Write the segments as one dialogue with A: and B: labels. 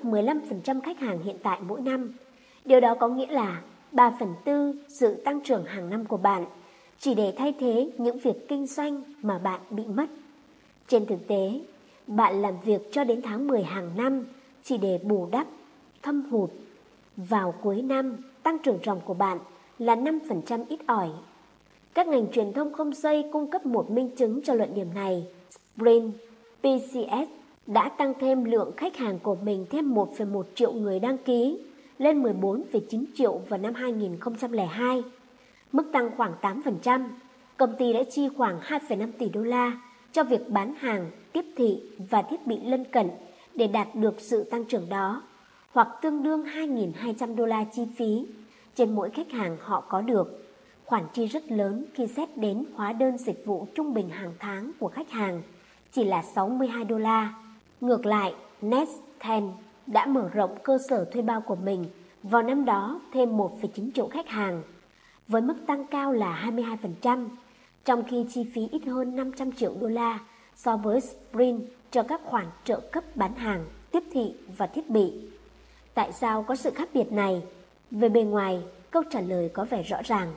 A: 15% khách hàng hiện tại mỗi năm. Điều đó có nghĩa là 3/4 sự tăng trưởng hàng năm của bạn chỉ để thay thế những việc kinh doanh mà bạn bị mất. Trên thực tế, bạn làm việc cho đến tháng 10 hàng năm chỉ để bù đắp thâm hụt. Vào cuối năm, tăng trưởng ròng của bạn là 5% ít ỏi. Các ngành truyền thông không dây cung cấp một minh chứng cho luận điểm này. Sprint PCS đã tăng thêm lượng khách hàng của mình thêm 1,1 triệu người đăng ký lên 14,9 triệu vào năm 2002, mức tăng khoảng 8%. Công ty đã chi khoảng 2,5 tỷ đô la cho việc bán hàng, tiếp thị và thiết bị lân cận để đạt được sự tăng trưởng đó, hoặc tương đương 2.200 đô la chi phí trên mỗi khách hàng họ có được. Khoản chi rất lớn khi xét đến hóa đơn dịch vụ trung bình hàng tháng của khách hàng chỉ là 62 đô la. Ngược lại, Nest10 đã mở rộng cơ sở thuê bao của mình vào năm đó thêm 1,9 triệu khách hàng, với mức tăng cao là 22%, trong khi chi phí ít hơn 500 triệu đô la so với Sprint cho các khoản trợ cấp bán hàng, tiếp thị và thiết bị. Tại sao có sự khác biệt này? Về bề ngoài, câu trả lời có vẻ rõ ràng.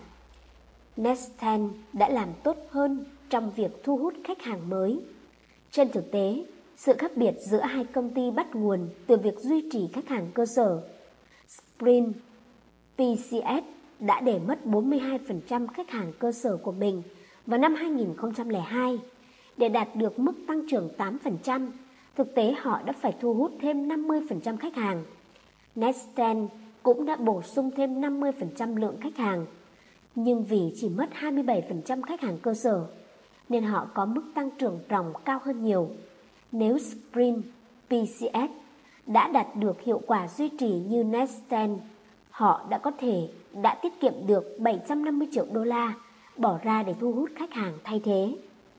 A: Nest10 đã làm tốt hơn trong việc thu hút khách hàng mới. Trên thực tế, sự khác biệt giữa hai công ty bắt nguồn từ việc duy trì khách hàng cơ sở. Sprint PCS đã để mất 42% khách hàng cơ sở của mình vào năm 2002. Để đạt được mức tăng trưởng 8%, thực tế họ đã phải thu hút thêm 50% khách hàng. Nest10 cũng đã bổ sung thêm 50% lượng khách hàng, nhưng vì chỉ mất 27% khách hàng cơ sở, nên họ có mức tăng trưởng ròng cao hơn nhiều. Nếu Sprint PCS đã đạt được hiệu quả duy trì như Nest10, họ đã tiết kiệm được 750 triệu đô la bỏ ra để thu hút khách hàng thay thế.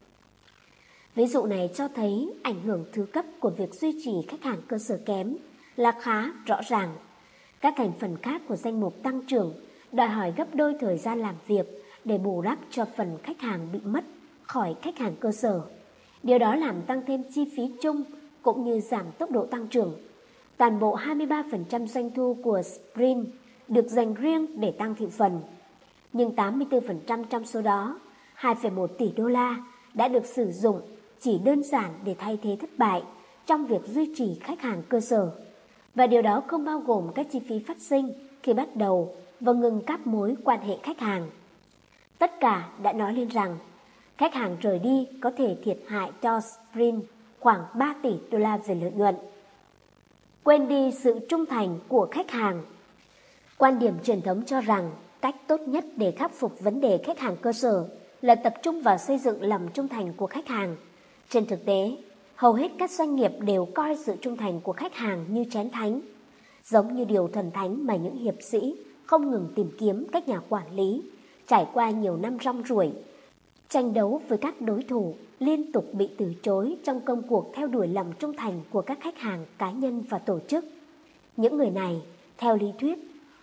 A: Ví dụ này cho thấy ảnh hưởng thứ cấp của việc duy trì khách hàng cơ sở kém là khá rõ ràng. Các thành phần khác của danh mục tăng trưởng đòi hỏi gấp đôi thời gian làm việc để bù đắp cho phần khách hàng bị mất khỏi khách hàng cơ sở. Điều đó làm tăng thêm chi phí chung cũng như giảm tốc độ tăng trưởng. Toàn bộ 23% doanh thu của Sprint được dành riêng để tăng thị phần, nhưng 84% trong số đó, 2,1 tỷ đô la, đã được sử dụng chỉ đơn giản để thay thế thất bại trong việc duy trì khách hàng cơ sở. Và điều đó không bao gồm các chi phí phát sinh khi bắt đầu và ngừng các mối quan hệ khách hàng. Tất cả đã nói lên rằng khách hàng rời đi có thể thiệt hại cho Sprint khoảng 3 tỷ đô la về lợi nhuận. Quên đi sự trung thành của khách hàng. Quan điểm truyền thống cho rằng cách tốt nhất để khắc phục vấn đề khách hàng cơ sở là tập trung vào xây dựng lòng trung thành của khách hàng. Trên thực tế, hầu hết các doanh nghiệp đều coi sự trung thành của khách hàng như chén thánh, giống như điều thần thánh mà những hiệp sĩ không ngừng tìm kiếm các nhà quản lý, trải qua nhiều năm rong ruổi, tranh đấu với các đối thủ, liên tục bị từ chối trong công cuộc theo đuổi lòng trung thành của các khách hàng cá nhân và tổ chức. Những người này, theo lý thuyết,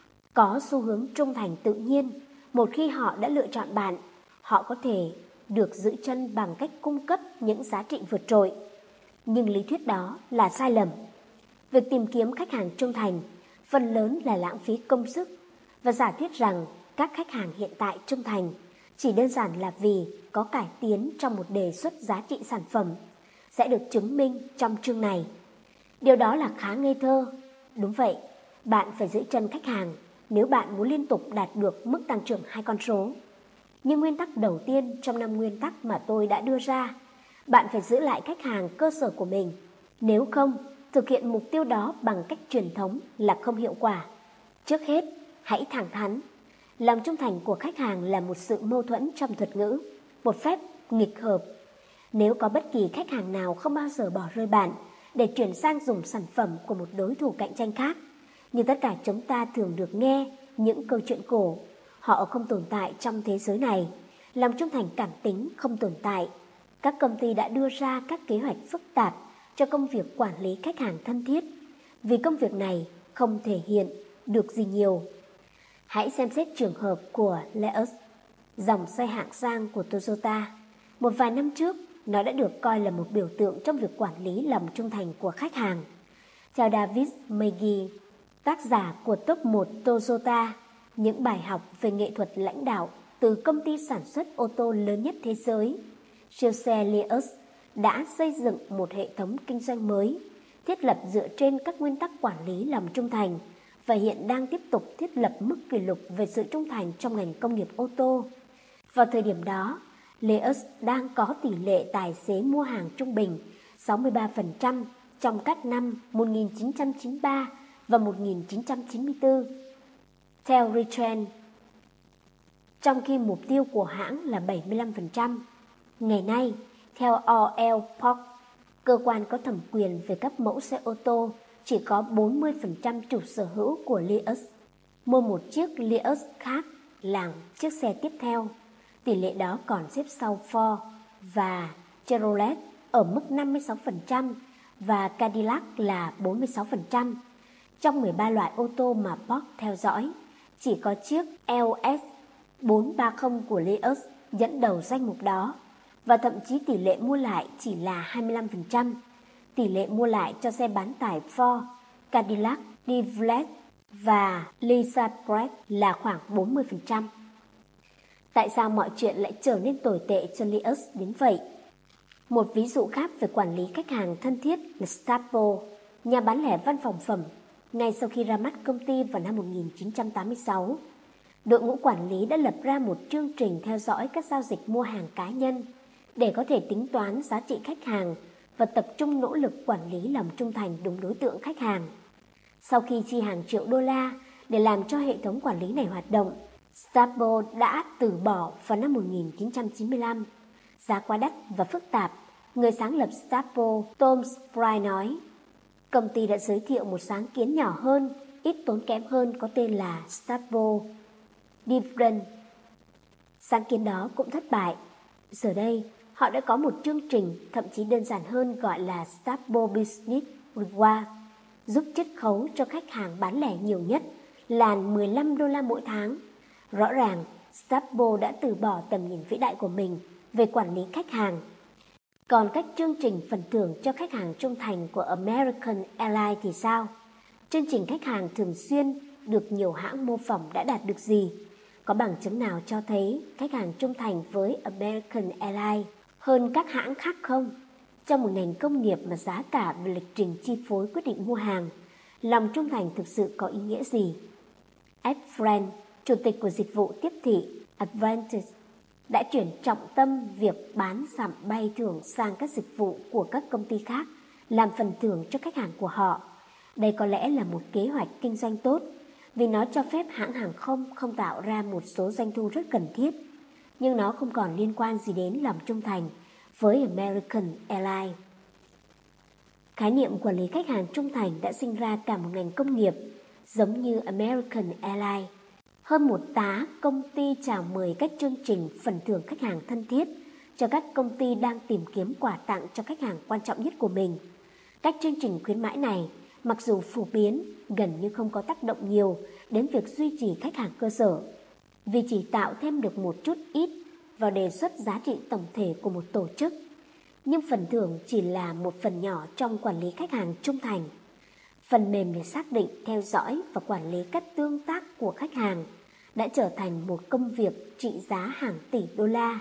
A: có xu hướng trung thành tự nhiên. Một khi họ đã lựa chọn bạn, họ có thể được giữ chân bằng cách cung cấp những giá trị vượt trội. Nhưng lý thuyết đó là sai lầm. Việc tìm kiếm khách hàng trung thành phần lớn là lãng phí công sức, và giả thuyết rằng các khách hàng hiện tại trung thành chỉ đơn giản là vì có cải tiến trong một đề xuất giá trị sản phẩm sẽ được chứng minh trong chương này. Điều đó là khá ngây thơ. Đúng vậy, bạn phải giữ chân khách hàng nếu bạn muốn liên tục đạt được mức tăng trưởng 2 con số. Nhưng nguyên tắc đầu tiên trong 5 nguyên tắc mà tôi đã đưa ra, bạn phải giữ lại khách hàng cơ sở của mình. Nếu không, thực hiện mục tiêu đó bằng cách truyền thống là không hiệu quả. Trước hết, hãy thẳng thắn. Lòng trung thành của khách hàng là một sự mâu thuẫn trong thuật ngữ, một phép nghịch hợp. Nếu có bất kỳ khách hàng nào không bao giờ bỏ rơi bạn để chuyển sang dùng sản phẩm của một đối thủ cạnh tranh khác, như tất cả chúng ta thường được nghe những câu chuyện cổ, họ không tồn tại trong thế giới này. Lòng trung thành cảm tính không tồn tại. Các công ty đã đưa ra các kế hoạch phức tạp cho công việc quản lý khách hàng thân thiết, vì công việc này không thể hiện được gì nhiều. Hãy xem xét trường hợp của Leos, dòng xe hạng sang của Toyota. Một vài năm trước, nó đã được coi là một biểu tượng trong việc quản lý lòng trung thành của khách hàng. Theo David Magee, tác giả của top 1 Toyota, những bài học về nghệ thuật lãnh đạo từ công ty sản xuất ô tô lớn nhất thế giới, siêu xe Lears đã xây dựng một hệ thống kinh doanh mới, thiết lập dựa trên các nguyên tắc quản lý lòng trung thành và hiện đang tiếp tục thiết lập mức kỷ lục về sự trung thành trong ngành công nghiệp ô tô. Vào thời điểm đó, Lears đang có tỷ lệ tài xế mua hàng trung bình 63% trong các năm 1993 và 1994. Theo Retrend, trong khi mục tiêu của hãng là 75%. Ngày nay, theo OL Park, cơ quan có thẩm quyền về các mẫu xe ô tô, chỉ có 40% chủ sở hữu của Lears mua một chiếc Lears khác làm chiếc xe tiếp theo. Tỷ lệ đó còn xếp sau Ford và Chevrolet ở mức 56% và Cadillac là 46%. Trong 13 loại ô tô mà Park theo dõi, chỉ có chiếc LS 430 của Lears dẫn đầu danh mục đó, và thậm chí tỷ lệ mua lại chỉ là 25%. Tỷ lệ mua lại cho xe bán tải Ford, Cadillac, Chevrolet và Lisa Pratt là khoảng 40%. Tại sao mọi chuyện lại trở nên tồi tệ cho Lears đến vậy? Một ví dụ khác về quản lý khách hàng thân thiết là Stapo, nhà bán lẻ văn phòng phẩm, ngay sau khi ra mắt công ty vào năm 1986. Đội ngũ quản lý đã lập ra một chương trình theo dõi các giao dịch mua hàng cá nhân để có thể tính toán giá trị khách hàng và tập trung nỗ lực quản lý lòng trung thành đúng đối tượng khách hàng. Sau khi chi hàng triệu đô la để làm cho hệ thống quản lý này hoạt động, Stapo đã từ bỏ vào năm 1995. Giá quá đắt và phức tạp, người sáng lập Stapo, Tom Spry nói, công ty đã giới thiệu một sáng kiến nhỏ hơn, ít tốn kém hơn có tên là Stapo Dividend. Sáng kiến đó cũng thất bại. Giờ đây, họ đã có một chương trình thậm chí đơn giản hơn gọi là Stapo Business Reward, giúp chiết khấu cho khách hàng bán lẻ nhiều nhất là 15 đô la mỗi tháng. Rõ ràng, Stapo đã từ bỏ tầm nhìn vĩ đại của mình về quản lý khách hàng. Còn các chương trình phần thưởng cho khách hàng trung thành của American Airlines thì sao? Chương trình khách hàng thường xuyên được nhiều hãng mô phỏng đã đạt được gì? Có bằng chứng nào cho thấy khách hàng trung thành với American Airlines hơn các hãng khác không? Trong một ngành công nghiệp mà giá cả và lịch trình chi phối quyết định mua hàng, lòng trung thành thực sự có ý nghĩa gì? Ed Friend, chủ tịch của dịch vụ tiếp thị Advantage, đã chuyển trọng tâm việc bán giảm bay thưởng sang các dịch vụ của các công ty khác làm phần thưởng cho khách hàng của họ. Đây có lẽ là một kế hoạch kinh doanh tốt vì nó cho phép hãng hàng không tạo ra một số doanh thu rất cần thiết, nhưng nó không còn liên quan gì đến lòng trung thành với American Airlines. Khái niệm quản lý khách hàng trung thành đã sinh ra cả một ngành công nghiệp giống như American Airlines. Hơn một tá công ty chào mời các chương trình phần thưởng khách hàng thân thiết cho các công ty đang tìm kiếm quà tặng cho khách hàng quan trọng nhất của mình. Các chương trình khuyến mãi này, mặc dù phổ biến, gần như không có tác động nhiều đến việc duy trì khách hàng cơ sở, vì chỉ tạo thêm được một chút ít vào đề xuất giá trị tổng thể của một tổ chức. Nhưng phần thưởng chỉ là một phần nhỏ trong quản lý khách hàng trung thành. Phần mềm để xác định, theo dõi và quản lý các tương tác của khách hàng đã trở thành một công việc trị giá hàng tỷ đô la.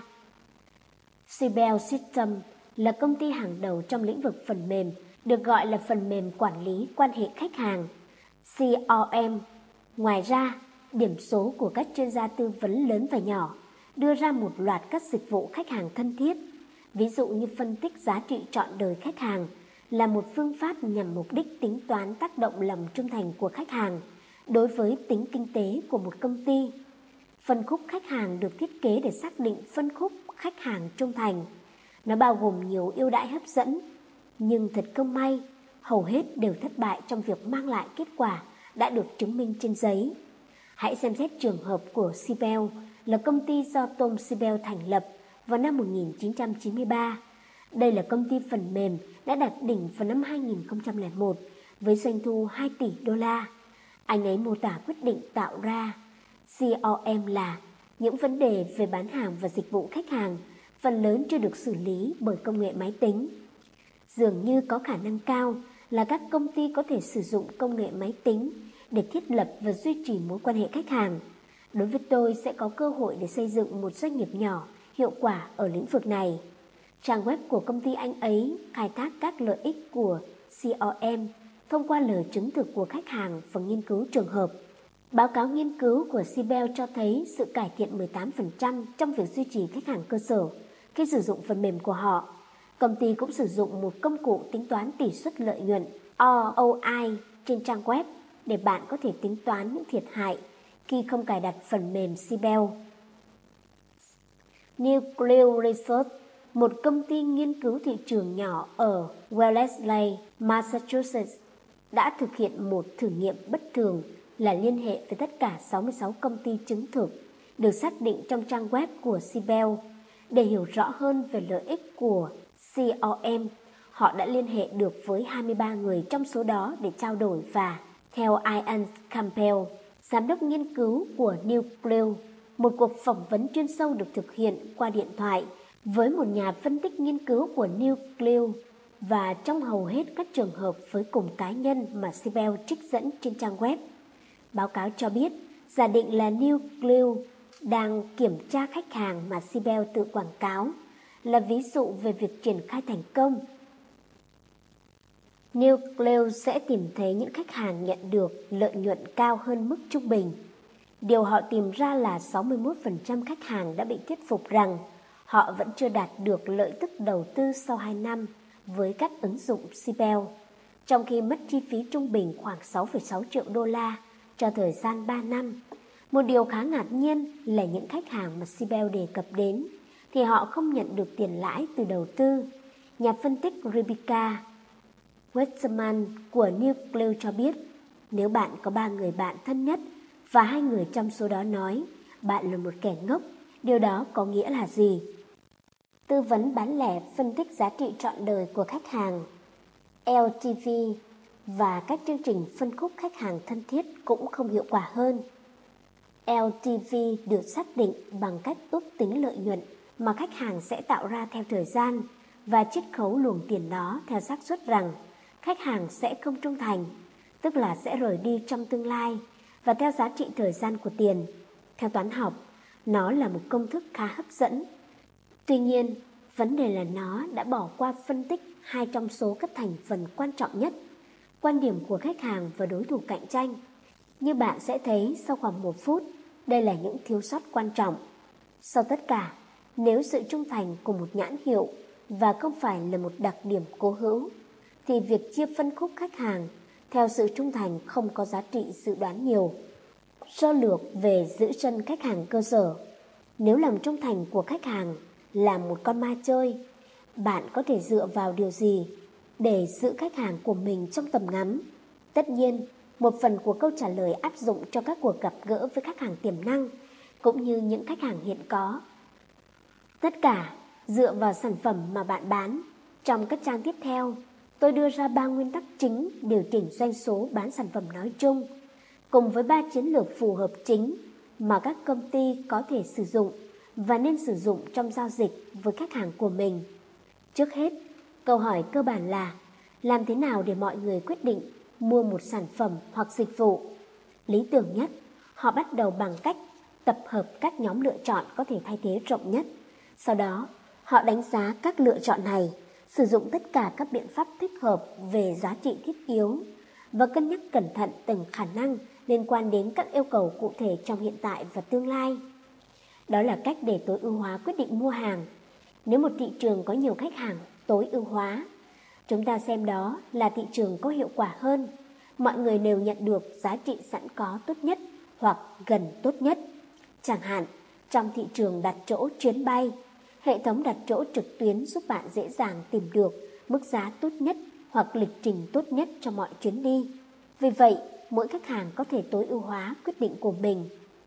A: Siebel Systems là công ty hàng đầu trong lĩnh vực phần mềm, được gọi là phần mềm quản lý quan hệ khách hàng, CRM. Ngoài ra, điểm số của các chuyên gia tư vấn lớn và nhỏ đưa ra một loạt các dịch vụ khách hàng thân thiết, ví dụ như phân tích giá trị trọn đời khách hàng, là một phương pháp nhằm mục đích tính toán tác động lòng trung thành của khách hàng đối với tính kinh tế của một công ty. Phân khúc khách hàng được thiết kế để xác định phân khúc khách hàng trung thành. Nó bao gồm nhiều ưu đãi hấp dẫn, nhưng thật không may, hầu hết đều thất bại trong việc mang lại kết quả đã được chứng minh trên giấy. Hãy xem xét trường hợp của Siebel, là công ty do Tom Siebel thành lập vào năm 1993. Đây là công ty phần mềm đã đạt đỉnh vào năm 2001 với doanh thu 2 tỷ đô la. Anh ấy mô tả quyết định tạo ra CRM là những vấn đề về bán hàng và dịch vụ khách hàng phần lớn chưa được xử lý bởi công nghệ máy tính. Dường như có khả năng cao là các công ty có thể sử dụng công nghệ máy tính để thiết lập và duy trì mối quan hệ khách hàng. Đối với tôi sẽ có cơ hội để xây dựng một doanh nghiệp nhỏ, hiệu quả ở lĩnh vực này. Trang web của công ty anh ấy khai thác các lợi ích của CRM thông qua lời chứng thực của khách hàng và nghiên cứu trường hợp. Báo cáo nghiên cứu của Sibel cho thấy sự cải thiện 18% trong việc duy trì khách hàng cơ sở khi sử dụng phần mềm của họ. Công ty cũng sử dụng một công cụ tính toán tỷ suất lợi nhuận ROI trên trang web để bạn có thể tính toán những thiệt hại khi không cài đặt phần mềm Sibel. Nuclear Research, một công ty nghiên cứu thị trường nhỏ ở Wellesley, Massachusetts, đã thực hiện một thử nghiệm bất thường là liên hệ với tất cả 66 công ty chứng thực được xác định trong trang web của Sibel. Để hiểu rõ hơn về lợi ích của CRM, họ đã liên hệ được với 23 người trong số đó để trao đổi và, theo Ian Campbell, giám đốc nghiên cứu của Nuclear, một cuộc phỏng vấn chuyên sâu được thực hiện qua điện thoại với một nhà phân tích nghiên cứu của Nuclear và trong hầu hết các trường hợp với cùng cá nhân mà Sibel trích dẫn trên trang web. Báo cáo cho biết, giả định là Nuclear đang kiểm tra khách hàng mà Sibel tự quảng cáo, là ví dụ về việc triển khai thành công. Nuclear sẽ tìm thấy những khách hàng nhận được lợi nhuận cao hơn mức trung bình. Điều họ tìm ra là 61% khách hàng đã bị thuyết phục rằng họ vẫn chưa đạt được lợi tức đầu tư sau 2 năm với các ứng dụng Sibel, trong khi mất chi phí trung bình khoảng 6,6 triệu đô la cho thời gian 3 năm. Một điều khá ngạc nhiên là những khách hàng mà Sibel đề cập đến thì họ không nhận được tiền lãi từ đầu tư. Nhà phân tích Rebecca Westerman của Nuclear cho biết, nếu bạn có 3 người bạn thân nhất và 2 người trong số đó nói bạn là một kẻ ngốc, điều đó có nghĩa là gì? Tư vấn bán lẻ phân tích giá trị trọn đời của khách hàng, LTV và các chương trình phân khúc khách hàng thân thiết cũng không hiệu quả hơn. LTV được xác định bằng cách ước tính lợi nhuận mà khách hàng sẽ tạo ra theo thời gian và chiết khấu luồng tiền đó theo xác suất rằng khách hàng sẽ không trung thành, tức là sẽ rời đi trong tương lai, và theo giá trị thời gian của tiền. Theo toán học, nó là một công thức khá hấp dẫn. Tuy nhiên, vấn đề là nó đã bỏ qua phân tích 2 trong số các thành phần quan trọng nhất, quan điểm của khách hàng và đối thủ cạnh tranh. Như bạn sẽ thấy sau khoảng 1 phút, đây là những thiếu sót quan trọng. Sau tất cả, nếu sự trung thành của một nhãn hiệu và không phải là một đặc điểm cố hữu, thì việc chia phân khúc khách hàng theo sự trung thành không có giá trị dự đoán nhiều. Sơ lược về giữ chân khách hàng cơ sở. Nếu lòng trung thành của khách hàng là một con ma chơi, bạn có thể dựa vào điều gì để giữ khách hàng của mình trong tầm ngắm? Tất nhiên, một phần của câu trả lời áp dụng cho các cuộc gặp gỡ với khách hàng tiềm năng, cũng như những khách hàng hiện có. Tất cả dựa vào sản phẩm mà bạn bán. Trong các trang tiếp theo, tôi đưa ra 3 nguyên tắc chính điều chỉnh doanh số bán sản phẩm nói chung, cùng với 3 chiến lược phù hợp chính mà các công ty có thể sử dụng và nên sử dụng trong giao dịch với khách hàng của mình. Trước hết, câu hỏi cơ bản là làm thế nào để mọi người quyết định mua một sản phẩm hoặc dịch vụ? Lý tưởng nhất, họ bắt đầu bằng cách tập hợp các nhóm lựa chọn có thể thay thế rộng nhất. Sau đó, họ đánh giá các lựa chọn này, sử dụng tất cả các biện pháp thích hợp về giá trị thiết yếu và cân nhắc cẩn thận từng khả năng liên quan đến các yêu cầu cụ thể trong hiện tại và tương lai. Đó là cách để tối ưu hóa quyết định mua hàng. Nếu một thị trường có nhiều khách hàng tối ưu hóa, chúng ta xem đó là thị trường có hiệu quả hơn. Mọi người đều nhận được giá trị sẵn có tốt nhất hoặc gần tốt nhất. Chẳng hạn, trong thị trường đặt chỗ chuyến bay, hệ thống đặt chỗ trực tuyến giúp bạn dễ dàng tìm được mức giá tốt nhất hoặc lịch trình tốt nhất cho mọi chuyến đi. Vì vậy, mỗi khách hàng có thể tối ưu hóa quyết định của mình.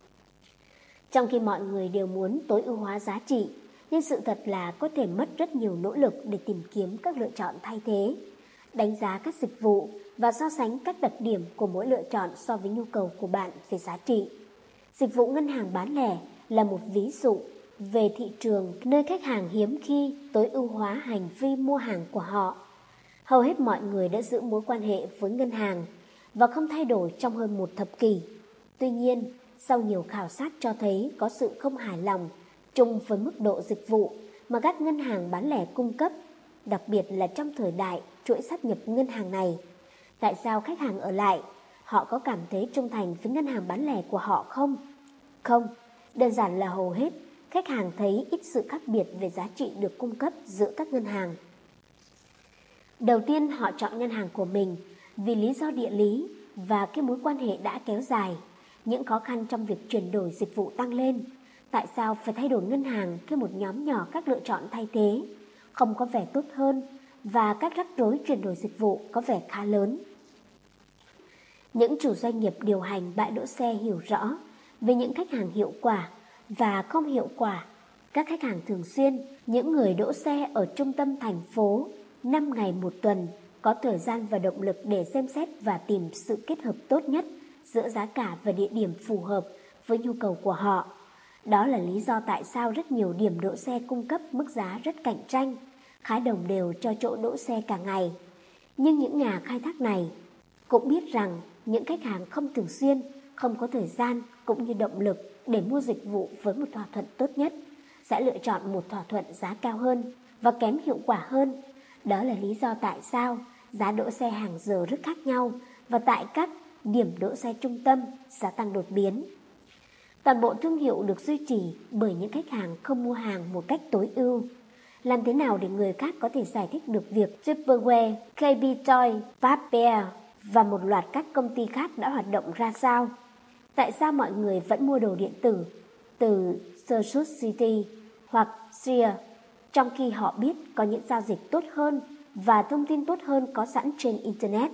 A: Trong khi mọi người đều muốn tối ưu hóa giá trị, nhưng sự thật là có thể mất rất nhiều nỗ lực để tìm kiếm các lựa chọn thay thế, đánh giá các dịch vụ và so sánh các đặc điểm của mỗi lựa chọn so với nhu cầu của bạn về giá trị. Dịch vụ ngân hàng bán lẻ là một ví dụ về thị trường nơi khách hàng hiếm khi tối ưu hóa hành vi mua hàng của họ. Hầu hết mọi người đã giữ mối quan hệ với ngân hàng và không thay đổi trong hơn một thập kỷ. Tuy nhiên, sau nhiều khảo sát cho thấy có sự không hài lòng chung với mức độ dịch vụ mà các ngân hàng bán lẻ cung cấp, đặc biệt là trong thời đại chuỗi sáp nhập ngân hàng này. Tại sao khách hàng ở lại? Họ có cảm thấy trung thành với ngân hàng bán lẻ của họ không? Không, đơn giản là hầu hết khách hàng thấy ít sự khác biệt về giá trị được cung cấp giữa các ngân hàng. Đầu tiên, họ chọn ngân hàng của mình vì lý do địa lý và cái mối quan hệ đã kéo dài. Những khó khăn trong việc chuyển đổi dịch vụ tăng lên. Tại sao phải thay đổi ngân hàng khi một nhóm nhỏ các lựa chọn thay thế không có vẻ tốt hơn và các rắc rối chuyển đổi dịch vụ có vẻ khá lớn? Những chủ doanh nghiệp điều hành bãi đỗ xe hiểu rõ về những khách hàng hiệu quả và không hiệu quả. Các khách hàng thường xuyên, những người đỗ xe ở trung tâm thành phố 5 ngày một tuần, có thời gian và động lực để xem xét và tìm sự kết hợp tốt nhất giữa giá cả và địa điểm phù hợp với nhu cầu của họ. Đó là lý do tại sao rất nhiều điểm đỗ xe cung cấp mức giá rất cạnh tranh, khá đồng đều cho chỗ đỗ xe cả ngày. Nhưng những nhà khai thác này cũng biết rằng những khách hàng không thường xuyên, không có thời gian cũng như động lực để mua dịch vụ với một thỏa thuận tốt nhất, sẽ lựa chọn một thỏa thuận giá cao hơn và kém hiệu quả hơn. Đó là lý do tại sao giá đỗ xe hàng giờ rất khác nhau và tại các điểm đỗ xe trung tâm giá tăng đột biến. Toàn bộ thương hiệu được duy trì bởi những khách hàng không mua hàng một cách tối ưu. Làm thế nào để người khác có thể giải thích được việc Tupperware, KB Toy, Paper và một loạt các công ty khác đã hoạt động ra sao? Tại sao mọi người vẫn mua đồ điện tử từ Sursus City hoặc Sears, trong khi họ biết có những giao dịch tốt hơn và thông tin tốt hơn có sẵn trên Internet?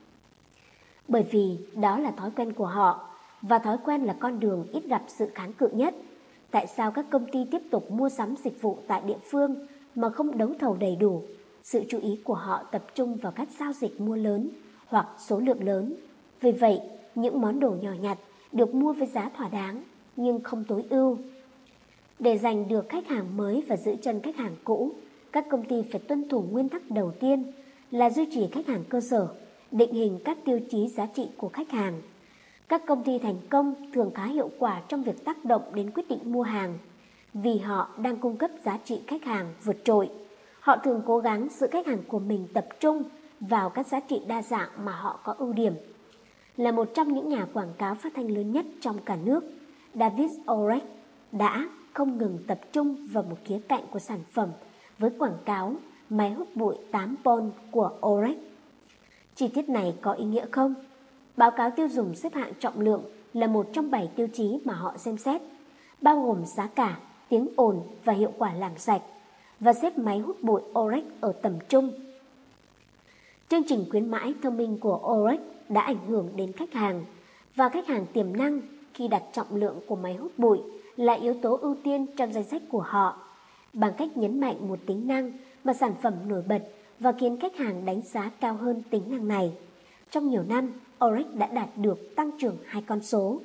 A: Bởi vì đó là thói quen của họ, và thói quen là con đường ít gặp sự kháng cự nhất. Tại sao các công ty tiếp tục mua sắm dịch vụ tại địa phương mà không đấu thầu đầy đủ? Sự chú ý của họ tập trung vào các giao dịch mua lớn hoặc số lượng lớn. Vì vậy, những món đồ nhỏ nhặt được mua với giá thỏa đáng nhưng không tối ưu. Để giành được khách hàng mới và giữ chân khách hàng cũ, các công ty phải tuân thủ nguyên tắc đầu tiên là duy trì khách hàng cơ sở, định hình các tiêu chí giá trị của khách hàng. Các công ty thành công thường khá hiệu quả trong việc tác động đến quyết định mua hàng vì họ đang cung cấp giá trị khách hàng vượt trội. Họ thường cố gắng giữ khách hàng của mình tập trung vào các giá trị đa dạng mà họ có ưu điểm. Là một trong những nhà quảng cáo phát thanh lớn nhất trong cả nước, David Oreck đã không ngừng tập trung vào một khía cạnh của sản phẩm với quảng cáo máy hút bụi 8 pôn của Oreck. Chi tiết này có ý nghĩa không? Báo cáo tiêu dùng xếp hạng trọng lượng là một trong 7 tiêu chí mà họ xem xét, bao gồm giá cả, tiếng ồn và hiệu quả làm sạch, và xếp máy hút bụi Oreck ở tầm trung. Chương trình khuyến mãi thông minh của Oreck đã ảnh hưởng đến khách hàng, và khách hàng tiềm năng khi đặt trọng lượng của máy hút bụi là yếu tố ưu tiên trong danh sách của họ, bằng cách nhấn mạnh một tính năng mà sản phẩm nổi bật và khiến khách hàng đánh giá cao hơn tính năng này. Trong nhiều năm, Oreck đã đạt được tăng trưởng 2 con số.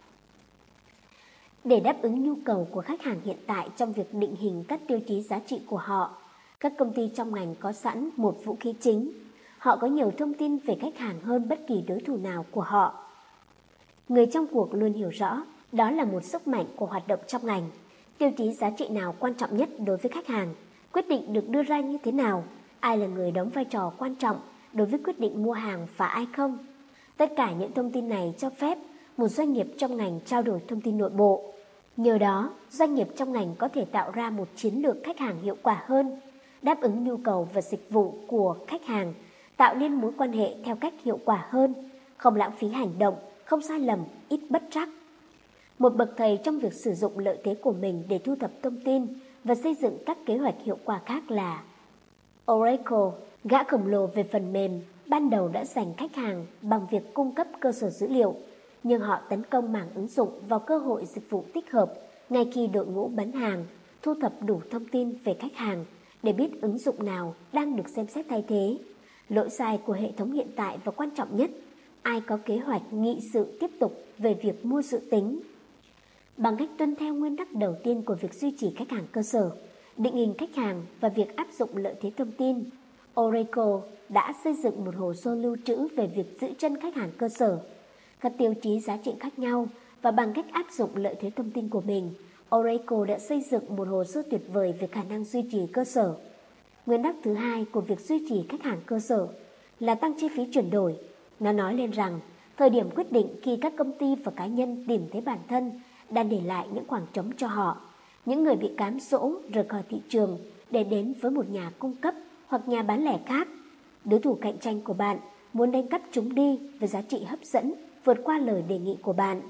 A: Để đáp ứng nhu cầu của khách hàng hiện tại trong việc định hình các tiêu chí giá trị của họ, các công ty trong ngành có sẵn một vũ khí chính. Họ có nhiều thông tin về khách hàng hơn bất kỳ đối thủ nào của họ. Người trong cuộc luôn hiểu rõ, đó là một sức mạnh của hoạt động trong ngành. Tiêu chí giá trị nào quan trọng nhất đối với khách hàng? Quyết định được đưa ra như thế nào? Ai là người đóng vai trò quan trọng đối với quyết định mua hàng và ai không? Tất cả những thông tin này cho phép một doanh nghiệp trong ngành trao đổi thông tin nội bộ. Nhờ đó, doanh nghiệp trong ngành có thể tạo ra một chiến lược khách hàng hiệu quả hơn, đáp ứng nhu cầu và dịch vụ của khách hàng, tạo nên mối quan hệ theo cách hiệu quả hơn, không lãng phí hành động, không sai lầm, ít bất trắc. Một bậc thầy trong việc sử dụng lợi thế của mình để thu thập thông tin và xây dựng các kế hoạch hiệu quả khác là Oracle, gã khổng lồ về phần mềm, ban đầu đã giành khách hàng bằng việc cung cấp cơ sở dữ liệu, nhưng họ tấn công mảng ứng dụng vào cơ hội dịch vụ tích hợp ngay khi đội ngũ bán hàng thu thập đủ thông tin về khách hàng để biết ứng dụng nào đang được xem xét thay thế. Lỗi sai của hệ thống hiện tại và quan trọng nhất, ai có kế hoạch nghị sự tiếp tục về việc mua dự tính. Bằng cách tuân theo nguyên tắc đầu tiên của việc duy trì khách hàng cơ sở, định hình khách hàng và việc áp dụng lợi thế thông tin, Oracle đã xây dựng một hồ sơ lưu trữ về việc giữ chân khách hàng cơ sở. Các tiêu chí giá trị khác nhau và bằng cách áp dụng lợi thế thông tin của mình, Oracle đã xây dựng một hồ sơ tuyệt vời về khả năng duy trì cơ sở. Nguyên tắc thứ hai của việc duy trì khách hàng cơ sở là tăng chi phí chuyển đổi. Nó nói lên rằng, thời điểm quyết định khi các công ty và cá nhân tìm thấy bản thân đang để lại những khoảng trống cho họ, những người bị cám dỗ rời khỏi thị trường để đến với một nhà cung cấp hoặc nhà bán lẻ khác. Đối thủ cạnh tranh của bạn muốn đánh cắp chúng đi với giá trị hấp dẫn vượt qua lời đề nghị của bạn.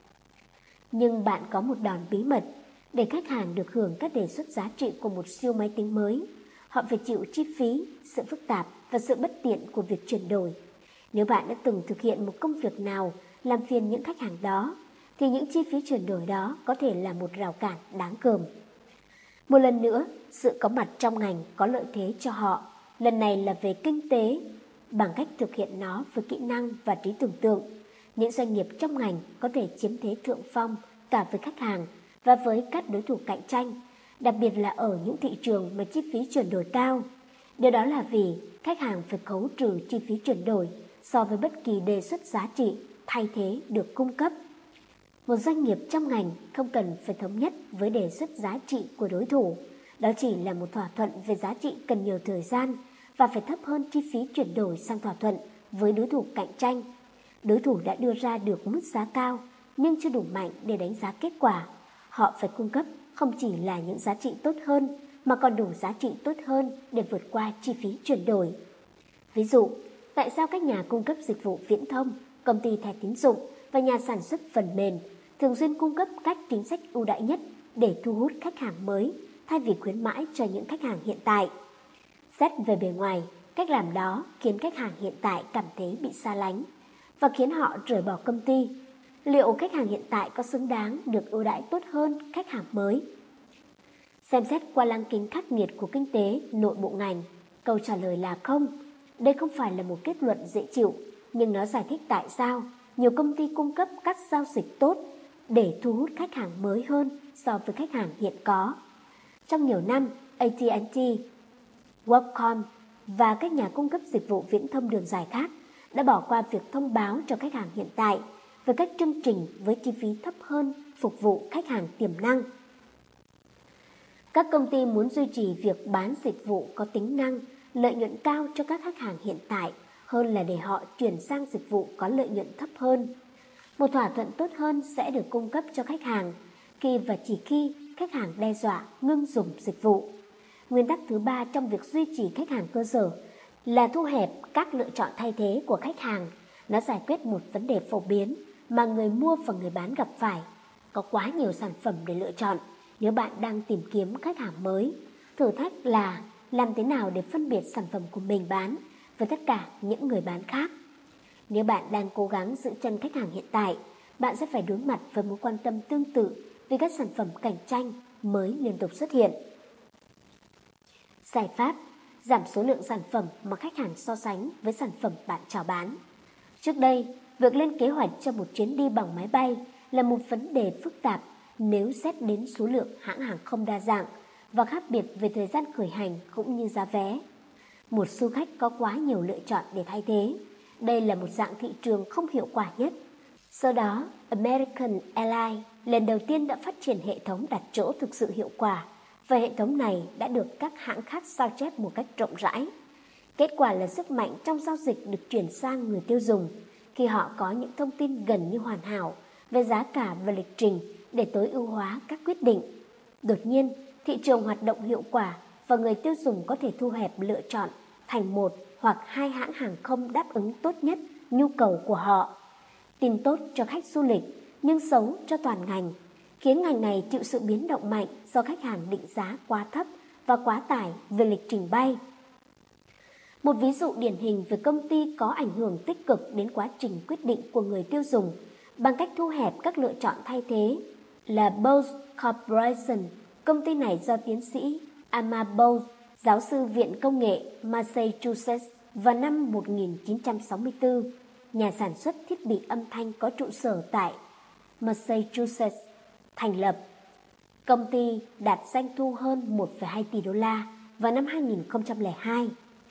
A: Nhưng bạn có một đòn bí mật để khách hàng được hưởng các đề xuất giá trị của một siêu máy tính mới. Họ phải chịu chi phí, sự phức tạp và sự bất tiện của việc chuyển đổi. Nếu bạn đã từng thực hiện một công việc nào làm phiền những khách hàng đó, thì những chi phí chuyển đổi đó có thể là một rào cản đáng gờm. Một lần nữa, sự có mặt trong ngành có lợi thế cho họ, lần này là về kinh tế, bằng cách thực hiện nó với kỹ năng và trí tưởng tượng. Những doanh nghiệp trong ngành có thể chiếm thế thượng phong cả với khách hàng và với các đối thủ cạnh tranh, đặc biệt là ở những thị trường mà chi phí chuyển đổi cao. Điều đó là vì khách hàng phải khấu trừ chi phí chuyển đổi so với bất kỳ đề xuất giá trị thay thế được cung cấp. Một doanh nghiệp trong ngành không cần phải thống nhất với đề xuất giá trị của đối thủ. Đó chỉ là một thỏa thuận về giá trị cần nhiều thời gian và phải thấp hơn chi phí chuyển đổi sang thỏa thuận với đối thủ cạnh tranh. Đối thủ đã đưa ra được mức giá cao nhưng chưa đủ mạnh để đánh giá kết quả. Họ phải cung cấp không chỉ là những giá trị tốt hơn mà còn đủ giá trị tốt hơn để vượt qua chi phí chuyển đổi. Ví dụ, tại sao các nhà cung cấp dịch vụ viễn thông, công ty thẻ tín dụng và nhà sản xuất phần mềm thường xuyên cung cấp các chính sách ưu đãi nhất để thu hút khách hàng mới thay vì khuyến mãi cho những khách hàng hiện tại? Xét về bề ngoài, cách làm đó khiến khách hàng hiện tại cảm thấy bị xa lánh và khiến họ rời bỏ công ty. Liệu khách hàng hiện tại có xứng đáng được ưu đãi tốt hơn khách hàng mới? Xem xét qua lăng kính khắc nghiệt của kinh tế nội bộ ngành, câu trả lời là không. Đây không phải là một kết luận dễ chịu, nhưng nó giải thích tại sao nhiều công ty cung cấp các giao dịch tốt để thu hút khách hàng mới hơn so với khách hàng hiện có. Trong nhiều năm, AT&T, WorldCom và các nhà cung cấp dịch vụ viễn thông đường dài khác đã bỏ qua việc thông báo cho khách hàng hiện tại về các chương trình với chi phí thấp hơn phục vụ khách hàng tiềm năng. Các công ty muốn duy trì việc bán dịch vụ có tính năng, lợi nhuận cao cho các khách hàng hiện tại hơn là để họ chuyển sang dịch vụ có lợi nhuận thấp hơn. Một thỏa thuận tốt hơn sẽ được cung cấp cho khách hàng khi và chỉ khi khách hàng đe dọa ngưng dùng dịch vụ. Nguyên tắc thứ ba trong việc duy trì khách hàng cơ sở là thu hẹp các lựa chọn thay thế của khách hàng. Nó giải quyết một vấn đề phổ biến mà người mua và người bán gặp phải. Có quá nhiều sản phẩm để lựa chọn nếu bạn đang tìm kiếm khách hàng mới. Thử thách là làm thế nào để phân biệt sản phẩm của mình bán với tất cả những người bán khác. Nếu bạn đang cố gắng giữ chân khách hàng hiện tại, bạn sẽ phải đối mặt với mối quan tâm tương tự vì các sản phẩm cạnh tranh mới liên tục xuất hiện. Giải pháp: giảm số lượng sản phẩm mà khách hàng so sánh với sản phẩm bạn chào bán. Trước đây, việc lên kế hoạch cho một chuyến đi bằng máy bay là một vấn đề phức tạp nếu xét đến số lượng hãng hàng không đa dạng và khác biệt về thời gian khởi hành cũng như giá vé. Một du khách có quá nhiều lựa chọn để thay thế. Đây là một dạng thị trường không hiệu quả nhất. Sau đó, American Airlines lần đầu tiên đã phát triển hệ thống đặt chỗ thực sự hiệu quả và hệ thống này đã được các hãng khác sao chép một cách rộng rãi. Kết quả là sức mạnh trong giao dịch được chuyển sang người tiêu dùng khi họ có những thông tin gần như hoàn hảo về giá cả và lịch trình để tối ưu hóa các quyết định. Đột nhiên, thị trường hoạt động hiệu quả và người tiêu dùng có thể thu hẹp lựa chọn thành một hoặc hai hãng hàng không đáp ứng tốt nhất nhu cầu của họ. Tin tốt cho khách du lịch nhưng xấu cho toàn ngành, khiến ngành này chịu sự biến động mạnh do khách hàng định giá quá thấp và quá tải về lịch trình bay. Một ví dụ điển hình về công ty có ảnh hưởng tích cực đến quá trình quyết định của người tiêu dùng bằng cách thu hẹp các lựa chọn thay thế là Bose Corporation. Công ty này do tiến sĩ Ama Bose, giáo sư Viện Công nghệ Massachusetts vào năm 1964, nhà sản xuất thiết bị âm thanh có trụ sở tại Massachusetts, thành lập. Công ty đạt doanh thu hơn 1,2 tỷ đô la vào năm 2002.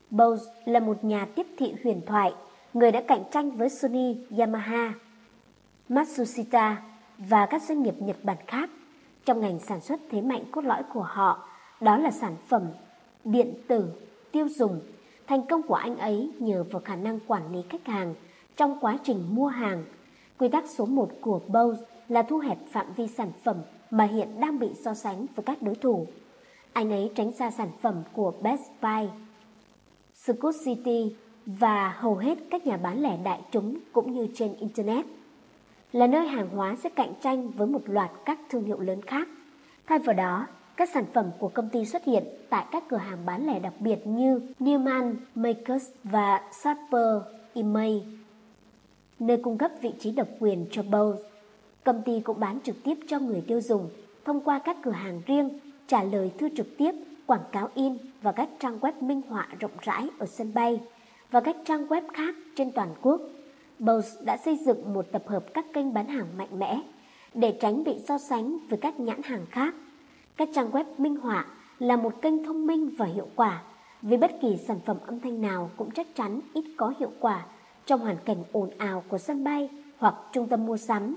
A: Bose là một nhà tiếp thị huyền thoại, người đã cạnh tranh với Sony, Yamaha, Matsushita và các doanh nghiệp Nhật Bản khác trong ngành sản xuất. Thế mạnh cốt lõi của họ đó là sản phẩm điện tử tiêu dùng. Thành công của anh ấy nhờ vào khả năng quản lý khách hàng trong quá trình mua hàng. Quy tắc số 1 của Bose là thu hẹp phạm vi sản phẩm mà hiện đang bị so sánh với các đối thủ. Anh ấy tránh xa sản phẩm của Best Buy, Scott City và hầu hết các nhà bán lẻ đại chúng cũng như trên Internet, là nơi hàng hóa sẽ cạnh tranh với một loạt các thương hiệu lớn khác. Thay vào đó, các sản phẩm của công ty xuất hiện tại các cửa hàng bán lẻ đặc biệt như Neiman Marcus và Super Image, nơi cung cấp vị trí độc quyền cho Bose. Công ty cũng bán trực tiếp cho người tiêu dùng thông qua các cửa hàng riêng, trả lời thư trực tiếp, quảng cáo in và các trang web minh họa rộng rãi ở sân bay và các trang web khác trên toàn quốc. Bose đã xây dựng một tập hợp các kênh bán hàng mạnh mẽ để tránh bị so sánh với các nhãn hàng khác. Các trang web minh họa là một kênh thông minh và hiệu quả, vì bất kỳ sản phẩm âm thanh nào cũng chắc chắn ít có hiệu quả trong hoàn cảnh ồn ào của sân bay hoặc trung tâm mua sắm.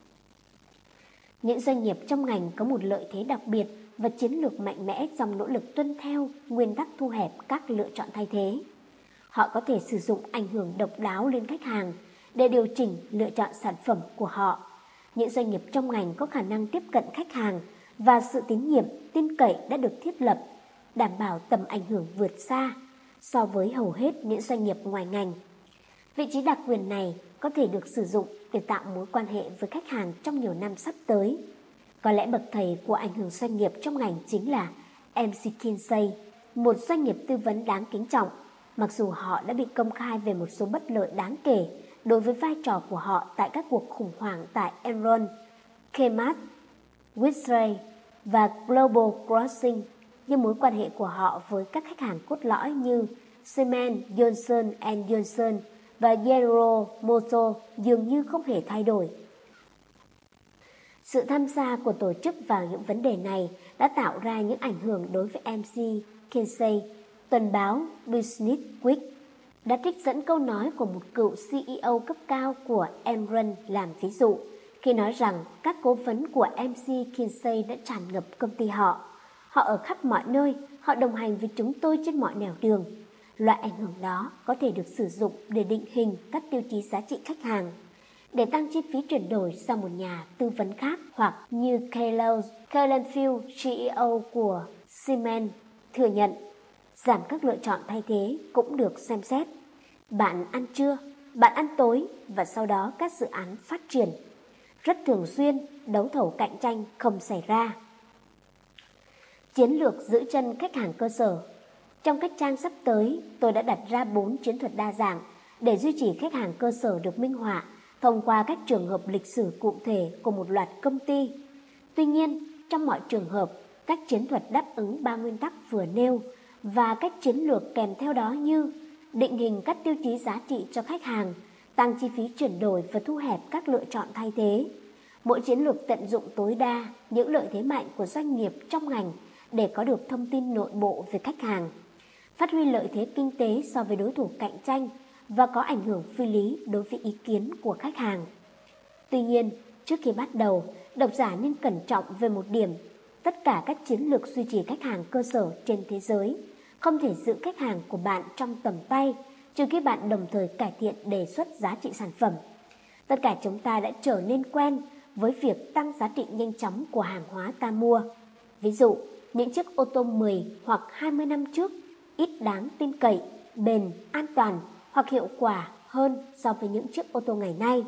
A: Những doanh nghiệp trong ngành có một lợi thế đặc biệt và chiến lược mạnh mẽ trong nỗ lực tuân theo nguyên tắc thu hẹp các lựa chọn thay thế. Họ có thể sử dụng ảnh hưởng độc đáo lên khách hàng để điều chỉnh lựa chọn sản phẩm của họ. Những doanh nghiệp trong ngành có khả năng tiếp cận khách hàng và sự tín nhiệm, tin cậy đã được thiết lập, đảm bảo tầm ảnh hưởng vượt xa so với hầu hết những doanh nghiệp ngoài ngành. Vị trí đặc quyền này có thể được sử dụng để tạo mối quan hệ với khách hàng trong nhiều năm sắp tới. Có lẽ bậc thầy của ảnh hưởng doanh nghiệp trong ngành chính là MC Kinsey, một doanh nghiệp tư vấn đáng kính trọng, mặc dù họ đã bị công khai về một số bất lợi đáng kể đối với vai trò của họ tại các cuộc khủng hoảng tại Enron, Kmart, Wistray và Global Crossing, nhưng mối quan hệ của họ với các khách hàng cốt lõi như Siemens, Johnson & Johnson và General Motors dường như không hề thay đổi. Sự tham gia của tổ chức vào những vấn đề này đã tạo ra những ảnh hưởng đối với MC Kinsey. Tuần báo Business Week đã trích dẫn câu nói của một cựu CEO cấp cao của Enron làm ví dụ, khi nói rằng các cố vấn của MC Kinsey đã tràn ngập công ty họ. Họ ở khắp mọi nơi, họ đồng hành với chúng tôi trên mọi nẻo đường. Loại ảnh hưởng đó có thể được sử dụng để định hình các tiêu chí giá trị khách hàng, để tăng chi phí chuyển đổi sang một nhà tư vấn khác, hoặc như Carlos Field, CEO của Siemens, thừa nhận, giảm các lựa chọn thay thế cũng được xem xét. Bạn ăn trưa, bạn ăn tối và sau đó các dự án phát triển. Rất thường xuyên, đấu thầu cạnh tranh không xảy ra. Chiến lược giữ chân khách hàng cơ sở. Trong các trang sắp tới, tôi đã đặt ra 4 chiến thuật đa dạng để duy trì khách hàng cơ sở được minh họa thông qua các trường hợp lịch sử cụ thể của một loạt công ty. Tuy nhiên, trong mọi trường hợp, các chiến thuật đáp ứng 3 nguyên tắc vừa nêu và các chiến lược kèm theo đó như định hình các tiêu chí giá trị cho khách hàng, tăng chi phí chuyển đổi và thu hẹp các lựa chọn thay thế. Mỗi chiến lược tận dụng tối đa những lợi thế mạnh của doanh nghiệp trong ngành để có được thông tin nội bộ về khách hàng, phát huy lợi thế kinh tế so với đối thủ cạnh tranh và có ảnh hưởng phi lý đối với ý kiến của khách hàng. Tuy nhiên, trước khi bắt đầu, độc giả nên cẩn trọng về một điểm: tất cả các chiến lược duy trì khách hàng cơ sở trên thế giới không thể giữ khách hàng của bạn trong tầm tay, trừ khi bạn đồng thời cải thiện đề xuất giá trị sản phẩm. Tất cả chúng ta đã trở nên quen với việc tăng giá trị nhanh chóng của hàng hóa ta mua. Ví dụ, những chiếc ô tô 10 hoặc 20 năm trước ít đáng tin cậy, bền, an toàn hoặc hiệu quả hơn so với những chiếc ô tô ngày nay.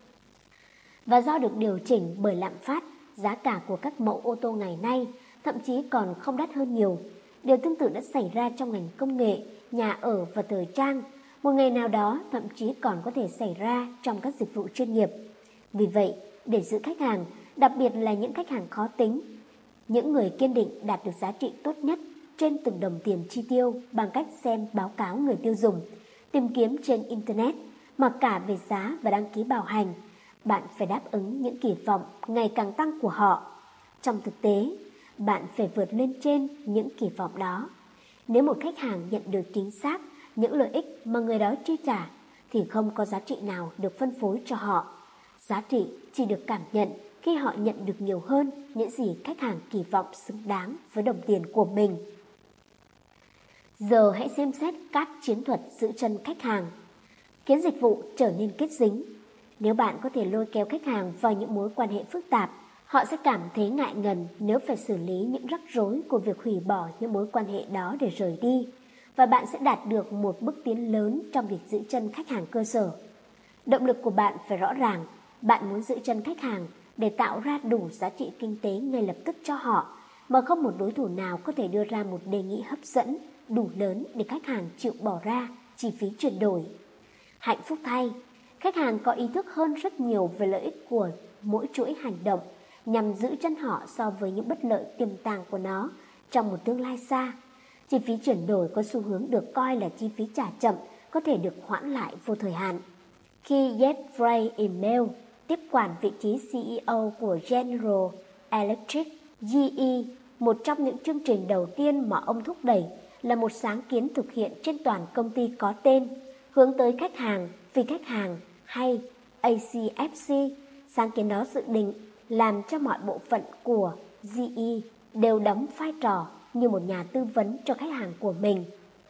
A: Và do được điều chỉnh bởi lạm phát, giá cả của các mẫu ô tô ngày nay thậm chí còn không đắt hơn nhiều. Điều tương tự đã xảy ra trong ngành công nghệ, nhà ở và thời trang. Một ngày nào đó thậm chí còn có thể xảy ra trong các dịch vụ chuyên nghiệp. Vì vậy, để giữ khách hàng, đặc biệt là những khách hàng khó tính, những người kiên định đạt được giá trị tốt nhất trên từng đồng tiền chi tiêu bằng cách xem báo cáo người tiêu dùng, tìm kiếm trên Internet, mặc cả về giá và đăng ký bảo hành, bạn phải đáp ứng những kỳ vọng ngày càng tăng của họ. Trong thực tế, bạn phải vượt lên trên những kỳ vọng đó. Nếu một khách hàng nhận được chính xác những lợi ích mà người đó chi trả thì không có giá trị nào được phân phối cho họ. Giá trị chỉ được cảm nhận khi họ nhận được nhiều hơn những gì khách hàng kỳ vọng xứng đáng với đồng tiền của mình. Giờ hãy xem xét các chiến thuật giữ chân khách hàng, khiến dịch vụ trở nên kết dính. Nếu bạn có thể lôi kéo khách hàng vào những mối quan hệ phức tạp, họ sẽ cảm thấy ngại ngần nếu phải xử lý những rắc rối của việc hủy bỏ những mối quan hệ đó để rời đi, và bạn sẽ đạt được một bước tiến lớn trong việc giữ chân khách hàng cơ sở. Động lực của bạn phải rõ ràng. Bạn muốn giữ chân khách hàng để tạo ra đủ giá trị kinh tế ngay lập tức cho họ, mà không một đối thủ nào có thể đưa ra một đề nghị hấp dẫn đủ lớn để khách hàng chịu bỏ ra chi phí chuyển đổi. Hạnh phúc thay, khách hàng có ý thức hơn rất nhiều về lợi ích của mỗi chuỗi hành động nhằm giữ chân họ so với những bất lợi tiềm tàng của nó trong một tương lai xa. Chi phí chuyển đổi có xu hướng được coi là chi phí trả chậm, có thể được hoãn lại vô thời hạn. Khi Jeffrey Immelt tiếp quản vị trí CEO của General Electric, GE, một trong những chương trình đầu tiên mà ông thúc đẩy là một sáng kiến thực hiện trên toàn công ty có tên hướng tới khách hàng vì khách hàng, hay ACFC. Sáng kiến đó dự định làm cho mọi bộ phận của GE đều đóng vai trò như một nhà tư vấn cho khách hàng của mình,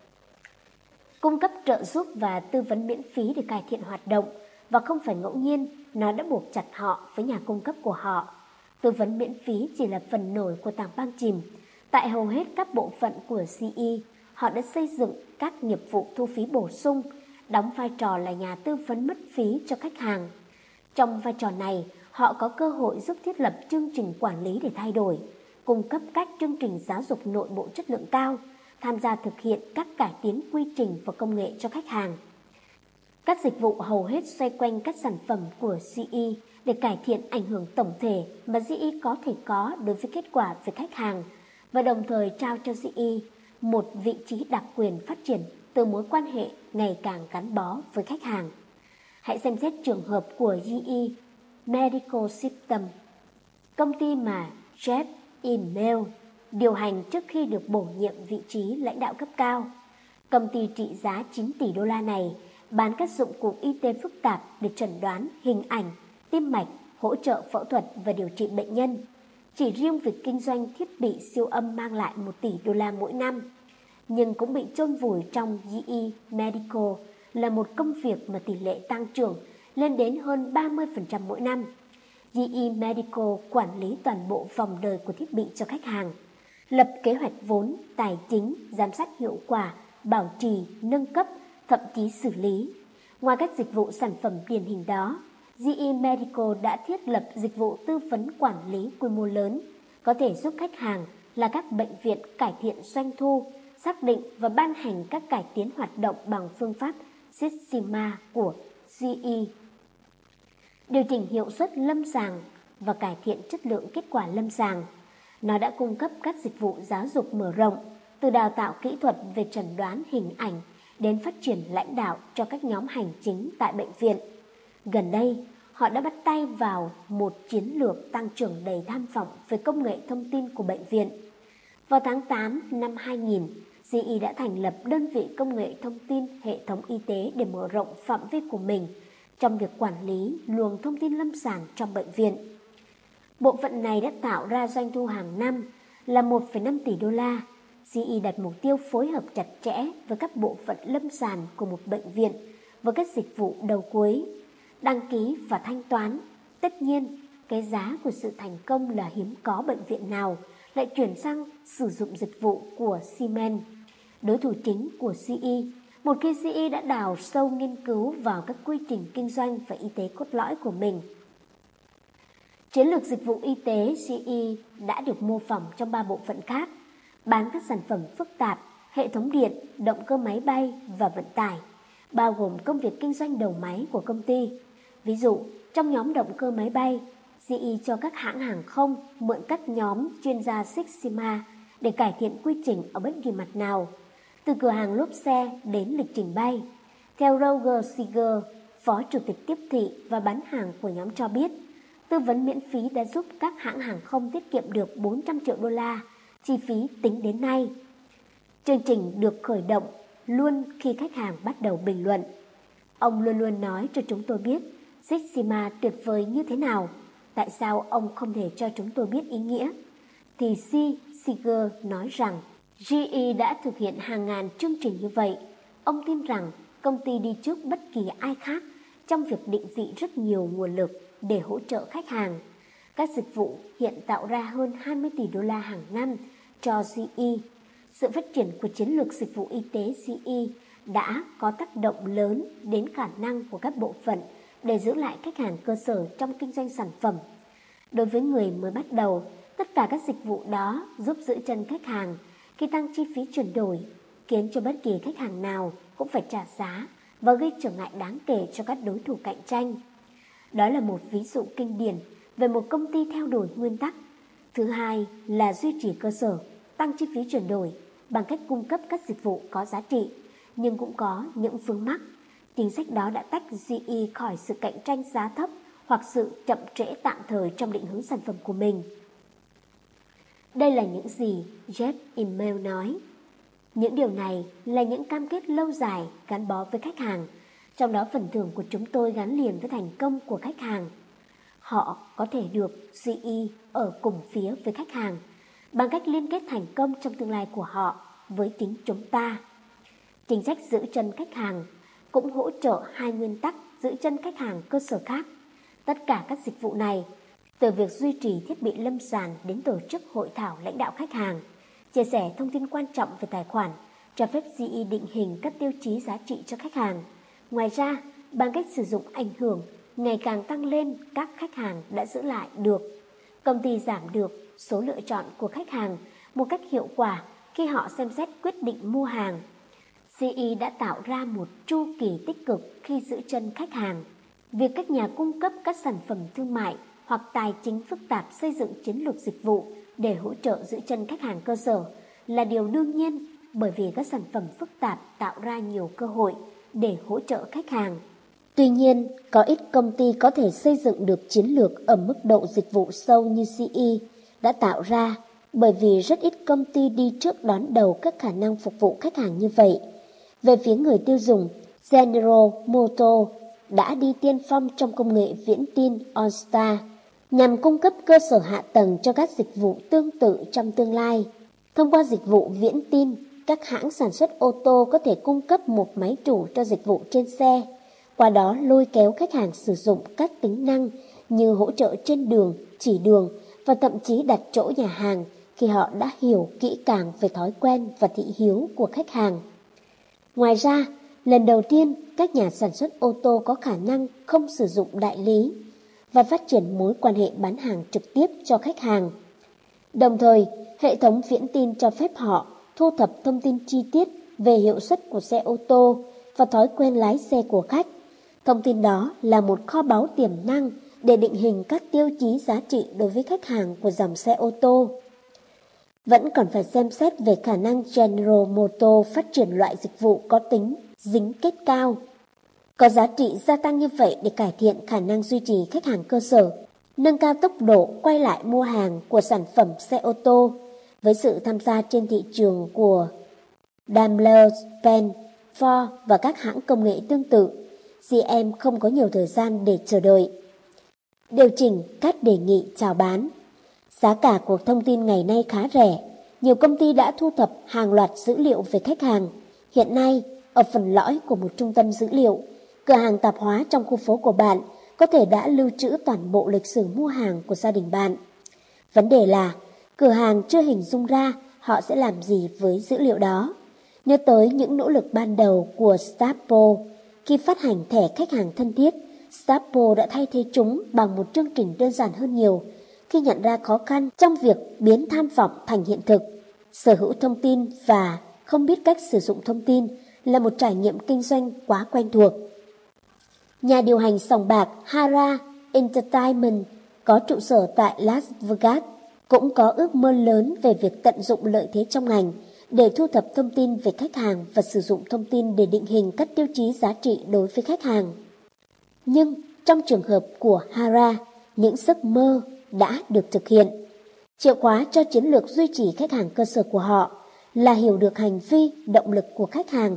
A: cung cấp trợ giúp và tư vấn miễn phí để cải thiện hoạt động, và không phải ngẫu nhiên nó đã buộc chặt họ với nhà cung cấp của họ. Tư vấn miễn phí chỉ là phần nổi của tảng băng chìm. Tại hầu hết các bộ phận của GE, họ đã xây dựng các nghiệp vụ thu phí bổ sung, đóng vai trò là nhà tư vấn mất phí cho khách hàng. Trong vai trò này, họ có cơ hội giúp thiết lập chương trình quản lý để thay đổi, cung cấp các chương trình giáo dục nội bộ chất lượng cao, tham gia thực hiện các cải tiến quy trình và công nghệ cho khách hàng. Các dịch vụ hầu hết xoay quanh các sản phẩm của GE để cải thiện ảnh hưởng tổng thể mà GE có thể có đối với kết quả về khách hàng, và đồng thời trao cho GE một vị trí đặc quyền phát triển từ mối quan hệ ngày càng gắn bó với khách hàng. Hãy xem xét trường hợp của GE Medical System, công ty mà Jeff Immelt điều hành trước khi được bổ nhiệm vị trí lãnh đạo cấp cao. Công ty trị giá 9 tỷ đô la này bán các dụng cụ y tế phức tạp để chẩn đoán hình ảnh, tim mạch, hỗ trợ phẫu thuật và điều trị bệnh nhân. Chỉ riêng việc kinh doanh thiết bị siêu âm mang lại 1 tỷ đô la mỗi năm, nhưng cũng bị chôn vùi trong GE Medical là một công việc mà tỷ lệ tăng trưởng lên đến hơn 30% mỗi năm. GE Medical quản lý toàn bộ vòng đời của thiết bị cho khách hàng, lập kế hoạch vốn, tài chính, giám sát hiệu quả, bảo trì, nâng cấp, thậm chí xử lý. Ngoài các dịch vụ sản phẩm điển hình đó, GE Medical đã thiết lập dịch vụ tư vấn quản lý quy mô lớn, có thể giúp khách hàng là các bệnh viện cải thiện doanh thu, xác định và ban hành các cải tiến hoạt động bằng phương pháp Six Sigma của GE, điều chỉnh hiệu suất lâm sàng và cải thiện chất lượng kết quả lâm sàng. Nó đã cung cấp các dịch vụ giáo dục mở rộng, từ đào tạo kỹ thuật về chẩn đoán hình ảnh đến phát triển lãnh đạo cho các nhóm hành chính tại bệnh viện. Gần đây, họ đã bắt tay vào một chiến lược tăng trưởng đầy tham vọng về công nghệ thông tin của bệnh viện. Vào tháng 8 năm 2000, GE đã thành lập đơn vị công nghệ thông tin hệ thống y tế để mở rộng phạm vi của mình trong việc quản lý luồng thông tin lâm sàng trong bệnh viện. Bộ phận này đã tạo ra doanh thu hàng năm là 1,5 tỷ đô la. GE đặt mục tiêu phối hợp chặt chẽ với các bộ phận lâm sàng của một bệnh viện với các dịch vụ đầu cuối, đăng ký và thanh toán. Tất nhiên, cái giá của sự thành công là hiếm có bệnh viện nào lại chuyển sang sử dụng dịch vụ của Siemens, đối thủ chính của GE, một khi GE đã đào sâu nghiên cứu vào các quy trình kinh doanh và y tế cốt lõi của mình. Chiến lược dịch vụ y tế GE đã được mô phỏng trong 3 bộ phận khác, bán các sản phẩm phức tạp, hệ thống điện, động cơ máy bay và vận tải, bao gồm công việc kinh doanh đầu máy của công ty. Ví dụ, trong nhóm động cơ máy bay, GE cho các hãng hàng không mượn các nhóm chuyên gia Six Sigma để cải thiện quy trình ở bất kỳ mặt nào, từ cửa hàng lốp xe đến lịch trình bay. Theo Roger Seeger, phó chủ tịch tiếp thị và bán hàng của nhóm cho biết, tư vấn miễn phí đã giúp các hãng hàng không tiết kiệm được 400 triệu đô la chi phí tính đến nay. Chương trình được khởi động luôn khi khách hàng bắt đầu bình luận. Ông luôn luôn nói cho chúng tôi biết Six Sigma tuyệt vời như thế nào. Tại sao ông không thể cho chúng tôi biết ý nghĩa? Thì Seeger nói rằng GE đã thực hiện hàng ngàn chương trình như vậy. Ông tin rằng công ty đi trước bất kỳ ai khác trong việc định vị rất nhiều nguồn lực để hỗ trợ khách hàng. Các dịch vụ hiện tạo ra hơn 20 tỷ đô la hàng năm cho GE. Sự phát triển của chiến lược dịch vụ y tế GE đã có tác động lớn đến khả năng của các bộ phận để giữ lại khách hàng cơ sở trong kinh doanh sản phẩm. Đối với người mới bắt đầu, tất cả các dịch vụ đó giúp giữ chân khách hàng khi tăng chi phí chuyển đổi, khiến cho bất kỳ khách hàng nào cũng phải trả giá và gây trở ngại đáng kể cho các đối thủ cạnh tranh. Đó là một ví dụ kinh điển về một công ty theo đuổi nguyên tắc. Thứ hai là duy trì cơ sở, tăng chi phí chuyển đổi bằng cách cung cấp các dịch vụ có giá trị, nhưng cũng có những vướng mắc. Chính sách đó đã tách GE khỏi sự cạnh tranh giá thấp hoặc sự chậm trễ tạm thời trong định hướng sản phẩm của mình. Đây là những gì Jeff Immelt nói. Những điều này là những cam kết lâu dài gắn bó với khách hàng, trong đó phần thưởng của chúng tôi gắn liền với thành công của khách hàng. Họ có thể được GE ở cùng phía với khách hàng bằng cách liên kết thành công trong tương lai của họ với chính chúng ta. Chính sách giữ chân khách hàng cũng hỗ trợ hai nguyên tắc giữ chân khách hàng cơ sở khác. Tất cả các dịch vụ này, từ việc duy trì thiết bị lâm sàng đến tổ chức hội thảo lãnh đạo khách hàng, chia sẻ thông tin quan trọng về tài khoản, cho phép GE định hình các tiêu chí giá trị cho khách hàng. Ngoài ra, bằng cách sử dụng ảnh hưởng ngày càng tăng lên, các khách hàng đã giữ lại được. Công ty giảm được số lựa chọn của khách hàng một cách hiệu quả khi họ xem xét quyết định mua hàng. GE đã tạo ra một chu kỳ tích cực khi giữ chân khách hàng. Việc các nhà cung cấp các sản phẩm thương mại hoặc tài chính phức tạp xây dựng chiến lược dịch vụ để hỗ trợ giữ chân khách hàng cơ sở là điều đương nhiên, bởi vì các sản phẩm phức tạp tạo ra nhiều cơ hội để hỗ trợ khách hàng. Tuy nhiên, có ít công ty có thể xây dựng được chiến lược ở mức độ dịch vụ sâu như GE đã tạo ra, bởi vì rất ít công ty đi trước đón đầu các khả năng phục vụ khách hàng như vậy. Về phía người tiêu dùng, General Motors đã đi tiên phong trong công nghệ viễn tin OnStar nhằm cung cấp cơ sở hạ tầng cho các dịch vụ tương tự trong tương lai. Thông qua dịch vụ viễn tin, các hãng sản xuất ô tô có thể cung cấp một máy chủ cho dịch vụ trên xe, qua đó lôi kéo khách hàng sử dụng các tính năng như hỗ trợ trên đường, chỉ đường và thậm chí đặt chỗ nhà hàng khi họ đã hiểu kỹ càng về thói quen và thị hiếu của khách hàng. Ngoài ra, lần đầu tiên các nhà sản xuất ô tô có khả năng không sử dụng đại lý và phát triển mối quan hệ bán hàng trực tiếp cho khách hàng. Đồng thời, hệ thống viễn tin cho phép họ thu thập thông tin chi tiết về hiệu suất của xe ô tô và thói quen lái xe của khách. Thông tin đó là một kho báu tiềm năng để định hình các tiêu chí giá trị đối với khách hàng của dòng xe ô tô. Vẫn còn phải xem xét về khả năng General Motors phát triển loại dịch vụ có tính dính kết cao. Có giá trị gia tăng như vậy để cải thiện khả năng duy trì khách hàng cơ sở, nâng cao tốc độ quay lại mua hàng của sản phẩm xe ô tô. Với sự tham gia trên thị trường của Daimler-Benz, Ford và các hãng công nghệ tương tự, GM không có nhiều thời gian để chờ đợi. Điều chỉnh các đề nghị chào bán. Giá cả của thông tin ngày nay khá rẻ. Nhiều công ty đã thu thập hàng loạt dữ liệu về khách hàng. Hiện nay, ở phần lõi của một trung tâm dữ liệu, cửa hàng tạp hóa trong khu phố của bạn có thể đã lưu trữ toàn bộ lịch sử mua hàng của gia đình bạn. Vấn đề là, cửa hàng chưa hình dung ra họ sẽ làm gì với dữ liệu đó. Nhớ tới những nỗ lực ban đầu của Stapo. Khi phát hành thẻ khách hàng thân thiết, Stapo đã thay thế chúng bằng một chương trình đơn giản hơn nhiều. Khi nhận ra khó khăn trong việc biến tham vọng thành hiện thực, sở hữu thông tin và không biết cách sử dụng thông tin là một trải nghiệm kinh doanh quá quen thuộc. Nhà điều hành sòng bạc Hara Entertainment có trụ sở tại Las Vegas cũng có ước mơ lớn về việc tận dụng lợi thế trong ngành để thu thập thông tin về khách hàng và sử dụng thông tin để định hình các tiêu chí giá trị đối với khách hàng. Nhưng trong trường hợp của Hara, những giấc mơ đã được thực hiện. Chìa khóa cho chiến lược duy trì khách hàng cơ sở của họ là hiểu được hành vi, động lực của khách hàng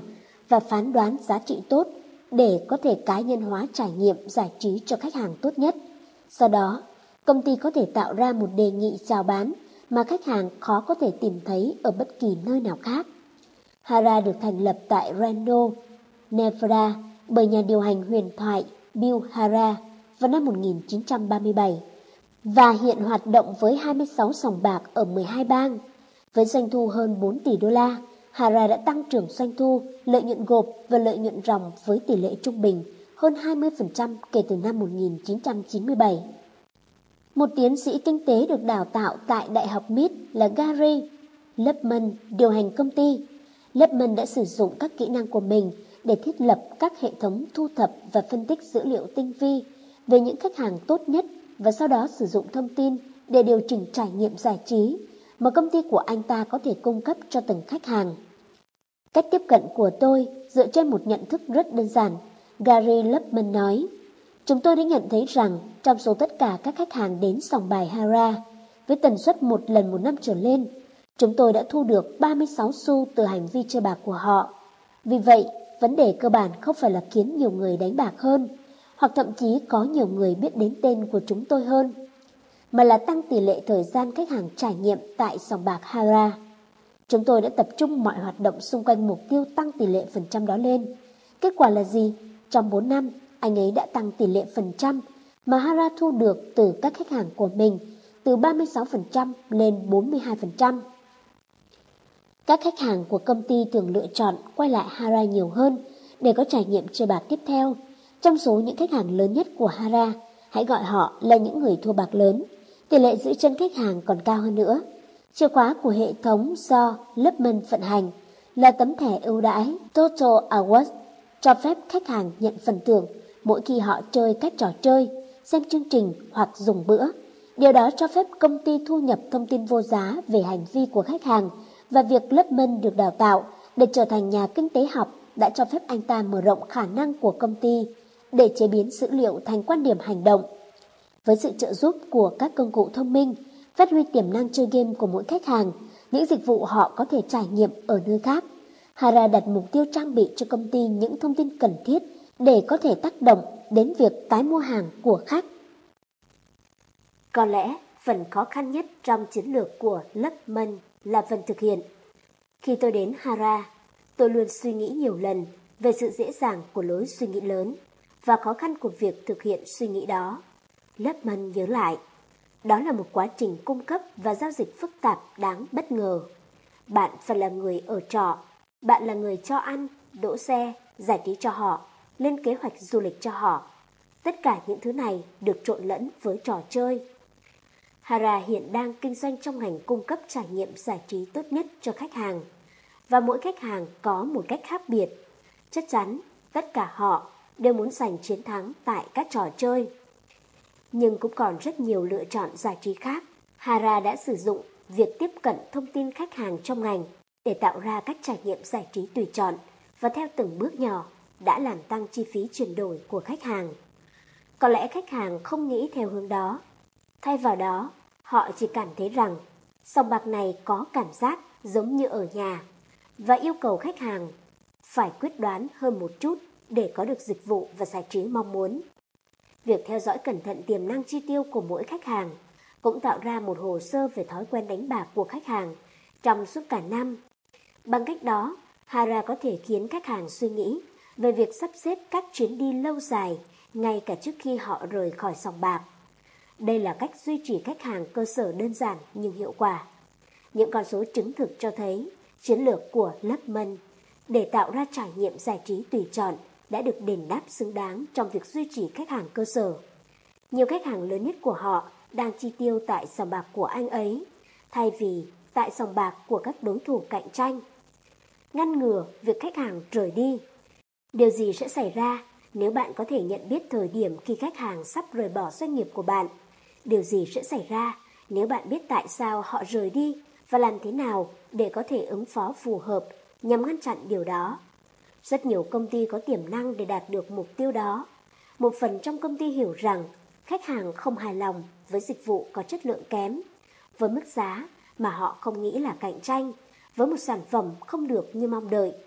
A: và phán đoán giá trị tốt để có thể cá nhân hóa trải nghiệm giải trí cho khách hàng tốt nhất. Sau đó, công ty có thể tạo ra một đề nghị chào bán mà khách hàng khó có thể tìm thấy ở bất kỳ nơi nào khác. Hara được thành lập tại Reno, Nevada bởi nhà điều hành huyền thoại Bill Hara vào năm 1937 và hiện hoạt động với 26 sòng bạc ở 12 bang. Với doanh thu hơn 4 tỷ đô la, Hara đã tăng trưởng doanh thu, lợi nhuận gộp và lợi nhuận ròng với tỷ lệ trung bình hơn 20% kể từ năm 1997. Một tiến sĩ kinh tế được đào tạo tại Đại học Mead là Gary Lipman điều hành công ty. Lipman đã sử dụng các kỹ năng của mình để thiết lập các hệ thống thu thập và phân tích dữ liệu tinh vi về những khách hàng tốt nhất và sau đó sử dụng thông tin để điều chỉnh trải nghiệm giải trí mà công ty của anh ta có thể cung cấp cho từng khách hàng. Cách tiếp cận của tôi dựa trên một nhận thức rất đơn giản, Gary Lipman nói. Chúng tôi đã nhận thấy rằng trong số tất cả các khách hàng đến sòng bài Hara với tần suất một lần một năm trở lên, chúng tôi đã thu được 36 xu từ hành vi chơi bạc của họ. Vì vậy, vấn đề cơ bản không phải là khiến nhiều người đánh bạc hơn, hoặc thậm chí có nhiều người biết đến tên của chúng tôi hơn, mà là tăng tỷ lệ thời gian khách hàng trải nghiệm tại sòng bạc Hara. Chúng tôi đã tập trung mọi hoạt động xung quanh mục tiêu tăng tỷ lệ phần trăm đó lên. Kết quả là gì? Trong 4 năm, anh ấy đã tăng tỷ lệ phần trăm mà Hara thu được từ các khách hàng của mình từ 36% lên 42%. Các khách hàng của công ty thường lựa chọn quay lại Hara nhiều hơn để có trải nghiệm chơi bạc tiếp theo. Trong số những khách hàng lớn nhất của Hara, hãy gọi họ là những người thua bạc lớn. Tỷ lệ giữ chân khách hàng còn cao hơn nữa. Chìa khóa của hệ thống do Lipman vận hành là tấm thẻ ưu đãi Total Awards, cho phép khách hàng nhận phần thưởng mỗi khi họ chơi các trò chơi, xem chương trình hoặc dùng bữa. Điều đó cho phép công ty thu nhập thông tin vô giá về hành vi của khách hàng, và việc Lipman được đào tạo để trở thành nhà kinh tế học đã cho phép anh ta mở rộng khả năng của công ty để chế biến dữ liệu thành quan điểm hành động. Với sự trợ giúp của các công cụ thông minh, phát huy tiềm năng chơi game của mỗi khách hàng, những dịch vụ họ có thể trải nghiệm ở nơi khác, Hara đặt mục tiêu trang bị cho công ty những thông tin cần thiết để có thể tác động đến việc tái mua hàng của khách. Có lẽ phần khó khăn nhất trong chiến lược của Lipman là phần thực hiện. Khi tôi đến Hara, tôi luôn suy nghĩ nhiều lần về sự dễ dàng của lối suy nghĩ lớn và khó khăn của việc thực hiện suy nghĩ đó. Lipman nhớ lại, đó là một quá trình cung cấp và giao dịch phức tạp đáng bất ngờ. Bạn phải là người ở trọ, bạn là người cho ăn, đỗ xe, giải trí cho họ, lên kế hoạch du lịch cho họ. Tất cả những thứ này được trộn lẫn với trò chơi. Hara hiện đang kinh doanh trong ngành cung cấp trải nghiệm giải trí tốt nhất cho khách hàng. Và mỗi khách hàng có một cách khác biệt. Chắc chắn, tất cả họ đều muốn giành chiến thắng tại các trò chơi. Nhưng cũng còn rất nhiều lựa chọn giải trí khác. Hara đã sử dụng việc tiếp cận thông tin khách hàng trong ngành để tạo ra các trải nghiệm giải trí tùy chọn và theo từng bước nhỏ đã làm tăng chi phí chuyển đổi của khách hàng. Có lẽ khách hàng không nghĩ theo hướng đó. Thay vào đó, họ chỉ cảm thấy rằng sòng bạc này có cảm giác giống như ở nhà và yêu cầu khách hàng phải quyết đoán hơn một chút để có được dịch vụ và giải trí mong muốn. Việc theo dõi cẩn thận tiềm năng chi tiêu của mỗi khách hàng cũng tạo ra một hồ sơ về thói quen đánh bạc của khách hàng trong suốt cả năm. Bằng cách đó, Hara có thể khiến khách hàng suy nghĩ về việc sắp xếp các chuyến đi lâu dài ngay cả trước khi họ rời khỏi sòng bạc. Đây là cách duy trì khách hàng cơ sở đơn giản nhưng hiệu quả. Những con số chứng thực cho thấy chiến lược của Lipman để tạo ra trải nghiệm giải trí tùy chọn đã được đền đáp xứng đáng trong việc duy trì khách hàng cơ sở. Nhiều khách hàng lớn nhất của họ đang chi tiêu tại sòng bạc của anh ấy, thay vì tại sòng bạc của các đối thủ cạnh tranh. Ngăn ngừa việc khách hàng rời đi. Điều gì sẽ xảy ra nếu bạn có thể nhận biết thời điểm khi khách hàng sắp rời bỏ doanh nghiệp của bạn? Điều gì sẽ xảy ra nếu bạn biết tại sao họ rời đi và làm thế nào để có thể ứng phó phù hợp nhằm ngăn chặn điều đó? Rất nhiều công ty có tiềm năng để đạt được mục tiêu đó. Một phần trong công ty hiểu rằng khách hàng không hài lòng với dịch vụ có chất lượng kém, với mức giá mà họ không nghĩ là cạnh tranh, với một sản phẩm không được như mong đợi.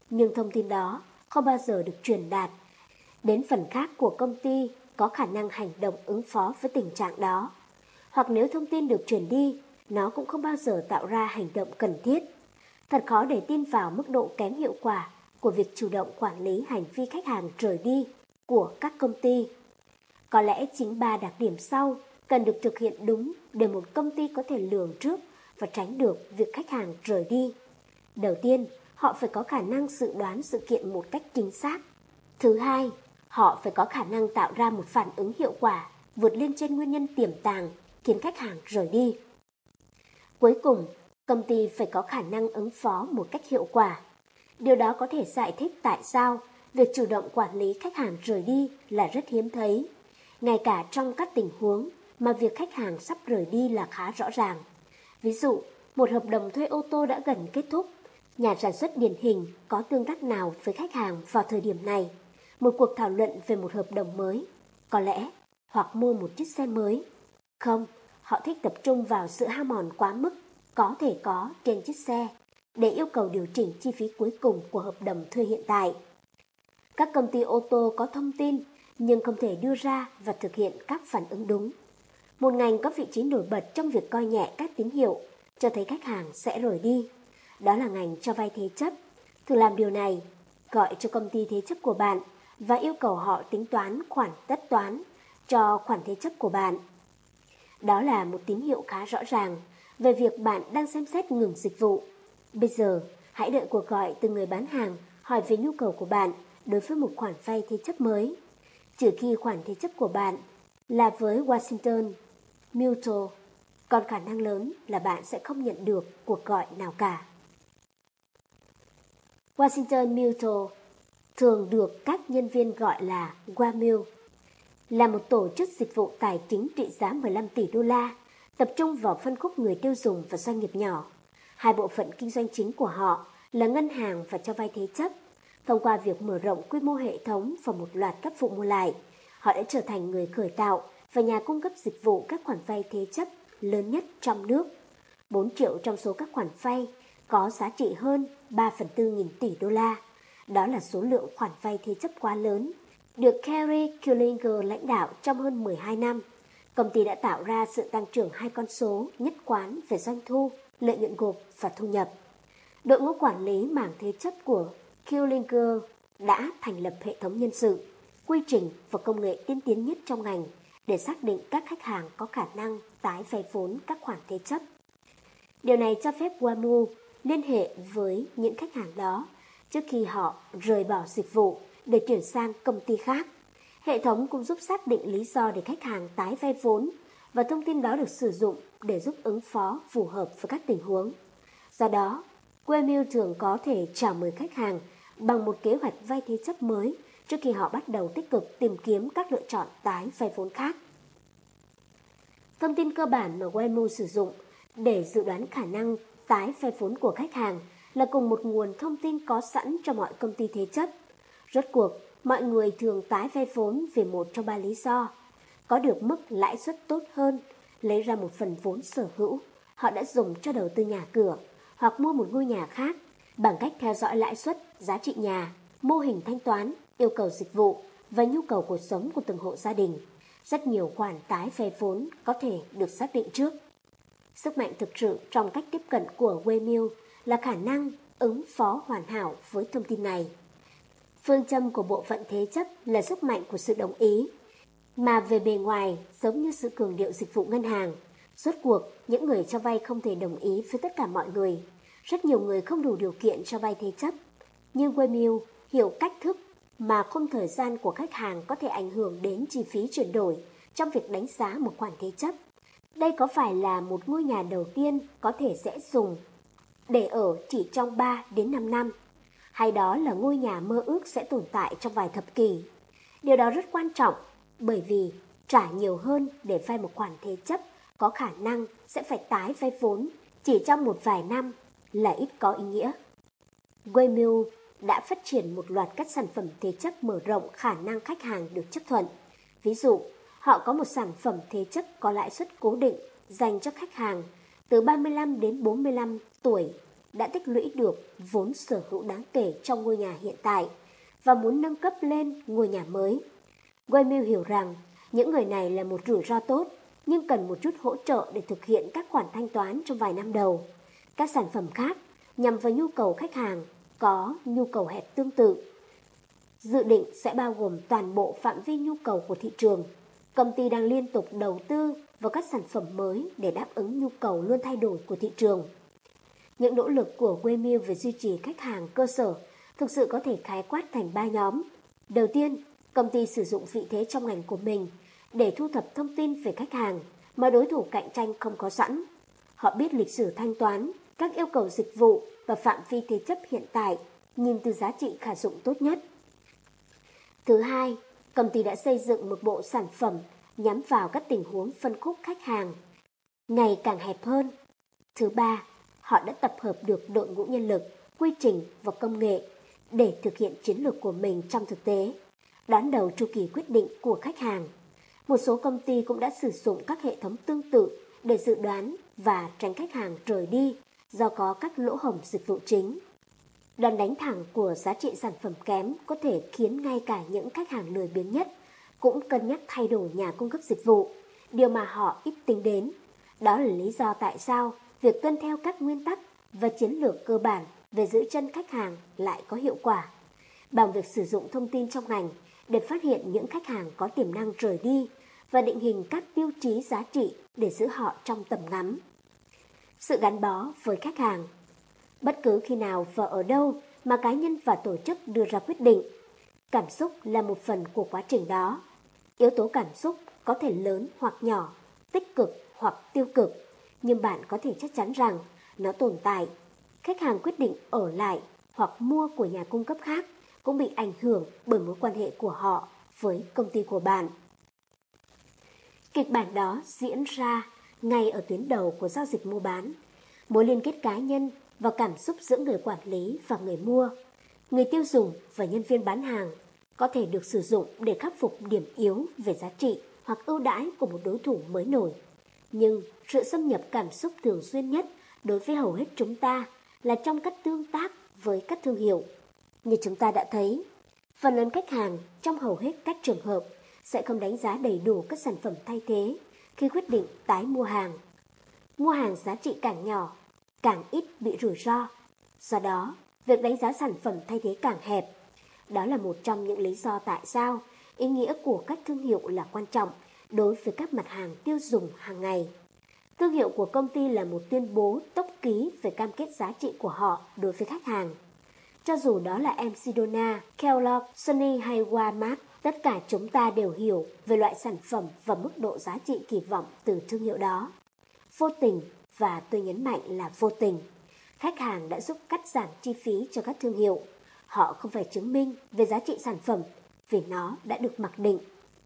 A: nhưng thông tin đó không bao giờ được truyền đạt đến phần khác của công ty có khả năng hành động ứng phó với tình trạng đó. Hoặc nếu thông tin được truyền đi, nó cũng không bao giờ tạo ra hành động cần thiết. Thật khó để tin vào mức độ kém hiệu quả của việc chủ động quản lý hành vi khách hàng rời đi của các công ty. Có lẽ chính 3 đặc điểm sau cần được thực hiện đúng để một công ty có thể lường trước và tránh được việc khách hàng rời đi. Đầu tiên, họ phải có khả năng dự đoán sự kiện một cách chính xác. Thứ hai, họ phải có khả năng tạo ra một phản ứng hiệu quả vượt lên trên nguyên nhân tiềm tàng khiến khách hàng rời đi. Cuối cùng, công ty phải có khả năng ứng phó một cách hiệu quả. Điều đó có thể giải thích tại sao việc chủ động quản lý khách hàng rời đi là rất hiếm thấy, ngay cả trong các tình huống mà việc khách hàng sắp rời đi là khá rõ ràng. Ví dụ, một hợp đồng thuê ô tô đã gần kết thúc, nhà sản xuất điển hình có tương tác nào với khách hàng vào thời điểm này, một cuộc thảo luận về một hợp đồng mới, có lẽ, hoặc mua một chiếc xe mới. Không, họ thích tập trung vào sự hao mòn quá mức có thể có trên chiếc xe để yêu cầu điều chỉnh chi phí cuối cùng của hợp đồng thuê hiện tại. Các công ty ô tô có thông tin nhưng không thể đưa ra và thực hiện các phản ứng đúng. Một ngành có vị trí nổi bật trong việc coi nhẹ các tín hiệu cho thấy khách hàng sẽ rời đi. Đó là ngành cho vay thế chấp. Thử làm điều này, gọi cho công ty thế chấp của bạn và yêu cầu họ tính toán khoản tất toán cho khoản thế chấp của bạn. Đó là một tín hiệu khá rõ ràng về việc bạn đang xem xét ngừng dịch vụ. Bây giờ, hãy đợi cuộc gọi từ người bán hàng hỏi về nhu cầu của bạn đối với một khoản vay thế chấp mới. Trừ khi khoản thế chấp của bạn là với Washington Mutual, còn khả năng lớn là bạn sẽ không nhận được cuộc gọi nào cả. Washington Mutual thường được các nhân viên gọi là WAMU, là một tổ chức dịch vụ tài chính trị giá 15 tỷ đô la, tập trung vào phân khúc người tiêu dùng và doanh nghiệp nhỏ. Hai bộ phận kinh doanh chính của họ là ngân hàng và cho vay thế chấp. Thông qua việc mở rộng quy mô hệ thống và một loạt các vụ mua lại, họ đã trở thành người khởi tạo và nhà cung cấp dịch vụ các khoản vay thế chấp lớn nhất trong nước. 4 triệu trong số các khoản vay có giá trị hơn 3/4 nghìn tỷ đô la. Đó là số lượng khoản vay thế chấp quá lớn, được Kerry Killinger lãnh đạo trong hơn 12 năm. Công ty đã tạo ra sự tăng trưởng hai con số nhất quán về doanh thu, lợi nhuận gộp và thu nhập. Đội ngũ quản lý mảng thế chấp của Killinger đã thành lập hệ thống nhân sự, quy trình và công nghệ tiên tiến nhất trong ngành để xác định các khách hàng có khả năng tái vay vốn các khoản thế chấp. Điều này cho phép WAMU liên hệ với những khách hàng đó trước khi họ rời bỏ dịch vụ để chuyển sang công ty khác. Hệ thống cũng giúp xác định lý do để khách hàng tái vay vốn và thông tin đó được sử dụng để giúp ứng phó phù hợp với các tình huống. Do đó, WAMU thường có thể chào mời khách hàng bằng một kế hoạch vay thế chấp mới trước khi họ bắt đầu tích cực tìm kiếm các lựa chọn tái vay vốn khác. Thông tin cơ bản mà WAMU sử dụng để dự đoán khả năng tái vay vốn của khách hàng là cùng một nguồn thông tin có sẵn cho mọi công ty thế chấp. Rốt cuộc, mọi người thường tái vay vốn vì một trong 3 lý do: có được mức lãi suất tốt hơn, lấy ra một phần vốn sở hữu họ đã dùng cho đầu tư nhà cửa, hoặc mua một ngôi nhà khác bằng cách theo dõi lãi suất, giá trị nhà, mô hình thanh toán, yêu cầu dịch vụ và nhu cầu cuộc sống của từng hộ gia đình. Rất nhiều khoản tái vay vốn có thể được xác định trước. Sức mạnh thực sự trong cách tiếp cận của WAMU là khả năng ứng phó hoàn hảo với thông tin này. Phương châm của bộ phận thế chấp là sức mạnh của sự đồng ý, mà về bề ngoài giống như sự cường điệu dịch vụ ngân hàng. Rốt cuộc, những người cho vay không thể đồng ý với tất cả mọi người. Rất nhiều người không đủ điều kiện cho vay thế chấp. Nhưng WAMU hiểu cách thức mà khung thời gian của khách hàng có thể ảnh hưởng đến chi phí chuyển đổi trong việc đánh giá một khoản thế chấp. Đây có phải là một ngôi nhà đầu tiên có thể sẽ dùng để ở chỉ trong 3 đến 5 năm, hay đó là ngôi nhà mơ ước sẽ tồn tại trong vài thập kỷ. Điều đó rất quan trọng, bởi vì trả nhiều hơn để vay một khoản thế chấp có khả năng sẽ phải tái vay vốn chỉ trong một vài năm là ít có ý nghĩa. WAMU đã phát triển một loạt các sản phẩm thế chấp mở rộng khả năng khách hàng được chấp thuận. Ví dụ, họ có một sản phẩm thế chấp có lãi suất cố định dành cho khách hàng từ 35 đến 45 tuổi đã tích lũy được vốn sở hữu đáng kể trong ngôi nhà hiện tại và muốn nâng cấp lên ngôi nhà mới. Waymill hiểu rằng những người này là một rủi ro tốt, nhưng cần một chút hỗ trợ để thực hiện các khoản thanh toán trong vài năm đầu. Các sản phẩm khác nhằm vào nhu cầu khách hàng có nhu cầu hẹp tương tự. Dự định sẽ bao gồm toàn bộ phạm vi nhu cầu của thị trường. Công ty đang liên tục đầu tư vào các sản phẩm mới để đáp ứng nhu cầu luôn thay đổi của thị trường. Những nỗ lực của Waymill về duy trì khách hàng cơ sở thực sự có thể khái quát thành 3 nhóm. Đầu tiên, công ty sử dụng vị thế trong ngành của mình để thu thập thông tin về khách hàng mà đối thủ cạnh tranh không có sẵn. Họ biết lịch sử thanh toán, các yêu cầu dịch vụ và phạm vi thế chấp hiện tại, nhìn từ giá trị khả dụng tốt nhất. Thứ hai, công ty đã xây dựng một bộ sản phẩm nhắm vào các tình huống phân khúc khách hàng ngày càng hẹp hơn. Thứ ba, họ đã tập hợp được đội ngũ nhân lực, quy trình và công nghệ để thực hiện chiến lược của mình trong thực tế, đón đầu chu kỳ quyết định của khách hàng. Một số công ty cũng đã sử dụng các hệ thống tương tự để dự đoán và tránh khách hàng rời đi do có các lỗ hổng dịch vụ chính. Đòn đánh thẳng của giá trị sản phẩm kém có thể khiến ngay cả những khách hàng lười biếng nhất cũng cân nhắc thay đổi nhà cung cấp dịch vụ, điều mà họ ít tính đến. Đó là lý do tại sao việc tuân theo các nguyên tắc và chiến lược cơ bản về giữ chân khách hàng lại có hiệu quả, bằng việc sử dụng thông tin trong ngành để phát hiện những khách hàng có tiềm năng rời đi và định hình các tiêu chí giá trị để giữ họ trong tầm ngắm. Sự gắn bó với khách hàng. Bất cứ khi nào và ở đâu mà cá nhân và tổ chức đưa ra quyết định, cảm xúc là một phần của quá trình đó. Yếu tố cảm xúc có thể lớn hoặc nhỏ, tích cực hoặc tiêu cực, nhưng bạn có thể chắc chắn rằng nó tồn tại. Khách hàng quyết định ở lại hoặc mua của nhà cung cấp khác cũng bị ảnh hưởng bởi mối quan hệ của họ với công ty của bạn. Kịch bản đó diễn ra ngay ở tuyến đầu của giao dịch mua bán, mối liên kết cá nhân và cảm xúc giữa người quản lý và người mua, người tiêu dùng và nhân viên bán hàng có thể được sử dụng để khắc phục điểm yếu về giá trị hoặc ưu đãi của một đối thủ mới nổi. Nhưng sự xâm nhập cảm xúc thường xuyên nhất đối với hầu hết chúng ta là trong các tương tác với các thương hiệu. Như chúng ta đã thấy, phần lớn khách hàng trong hầu hết các trường hợp sẽ không đánh giá đầy đủ các sản phẩm thay thế khi quyết định tái mua hàng. Mua hàng giá trị càng nhỏ, càng ít bị rủi ro. Do đó, việc đánh giá sản phẩm thay thế càng hẹp. Đó là một trong những lý do tại sao ý nghĩa của các thương hiệu là quan trọng đối với các mặt hàng tiêu dùng hàng ngày. Thương hiệu của công ty là một tuyên bố tốc ký về cam kết giá trị của họ đối với khách hàng. Cho dù đó là Mcdonald's, Kellogg, Sony hay Walmart, tất cả chúng ta đều hiểu về loại sản phẩm và mức độ giá trị kỳ vọng từ thương hiệu đó. Vô tình, và tôi nhấn mạnh là vô tình, khách hàng đã giúp cắt giảm chi phí cho các thương hiệu. Họ không phải chứng minh về giá trị sản phẩm vì nó đã được mặc định.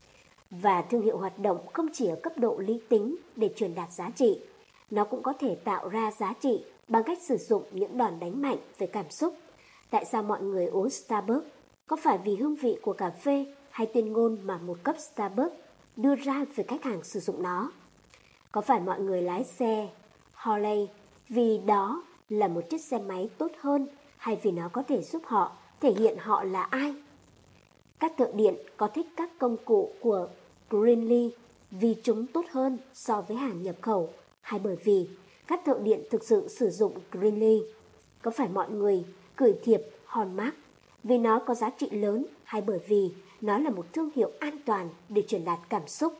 A: Và thương hiệu hoạt động không chỉ ở cấp độ lý tính để truyền đạt giá trị, nó cũng có thể tạo ra giá trị bằng cách sử dụng những đòn đánh mạnh về cảm xúc. Tại sao mọi người uống Starbucks? Có phải vì hương vị của cà phê hay tuyên ngôn mà một cốc Starbucks đưa ra về khách hàng sử dụng nó? Có phải mọi người lái xe Harley vì đó là một chiếc xe máy tốt hơn hay vì nó có thể giúp họ thể hiện họ là ai? Các thợ điện có thích các công cụ của Greenlee vì chúng tốt hơn so với hàng nhập khẩu hay bởi vì các thợ điện thực sự sử dụng Greenlee? Có phải mọi người gửi thiệp Hallmark vì nó có giá trị lớn hay bởi vì nó là một thương hiệu an toàn để truyền đạt cảm xúc?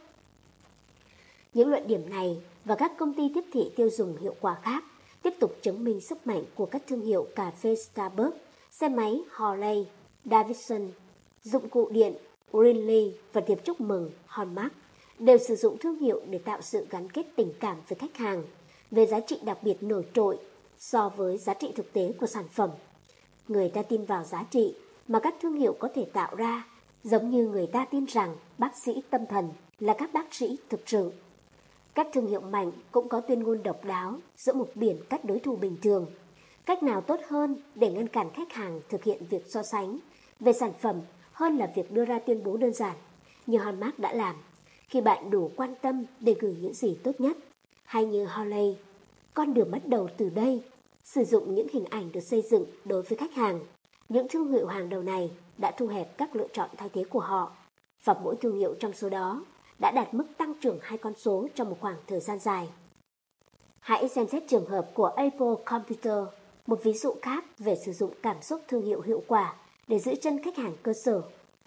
A: Những luận điểm này và các công ty tiếp thị tiêu dùng hiệu quả khác tiếp tục chứng minh sức mạnh của các thương hiệu cà phê Starbucks, xe máy Harley Davidson, dụng cụ điện Greenlee và thiệp chúc mừng Hallmark đều sử dụng thương hiệu để tạo sự gắn kết tình cảm với khách hàng về giá trị đặc biệt nổi trội so với giá trị thực tế của sản phẩm. Người ta tin vào giá trị mà các thương hiệu có thể tạo ra, giống như người ta tin rằng bác sĩ tâm thần là các bác sĩ thực sự. Các thương hiệu mạnh cũng có tuyên ngôn độc đáo giữa một biển các đối thủ bình thường. Cách nào tốt hơn để ngăn cản khách hàng thực hiện việc so sánh về sản phẩm hơn là việc đưa ra tuyên bố đơn giản như Hallmark đã làm khi bạn đủ quan tâm để gửi những gì tốt nhất, hay như Harley, con đường bắt đầu từ đây, Sử dụng những hình ảnh được xây dựng đối với khách hàng, những thương hiệu hàng đầu này đã thu hẹp các lựa chọn thay thế của họ, và mỗi thương hiệu trong số đó đã đạt mức tăng trưởng 2 con số trong một khoảng thời gian dài. Hãy xem xét trường hợp của Apple Computer, một ví dụ khác về sử dụng cảm xúc thương hiệu hiệu quả để giữ chân khách hàng cơ sở.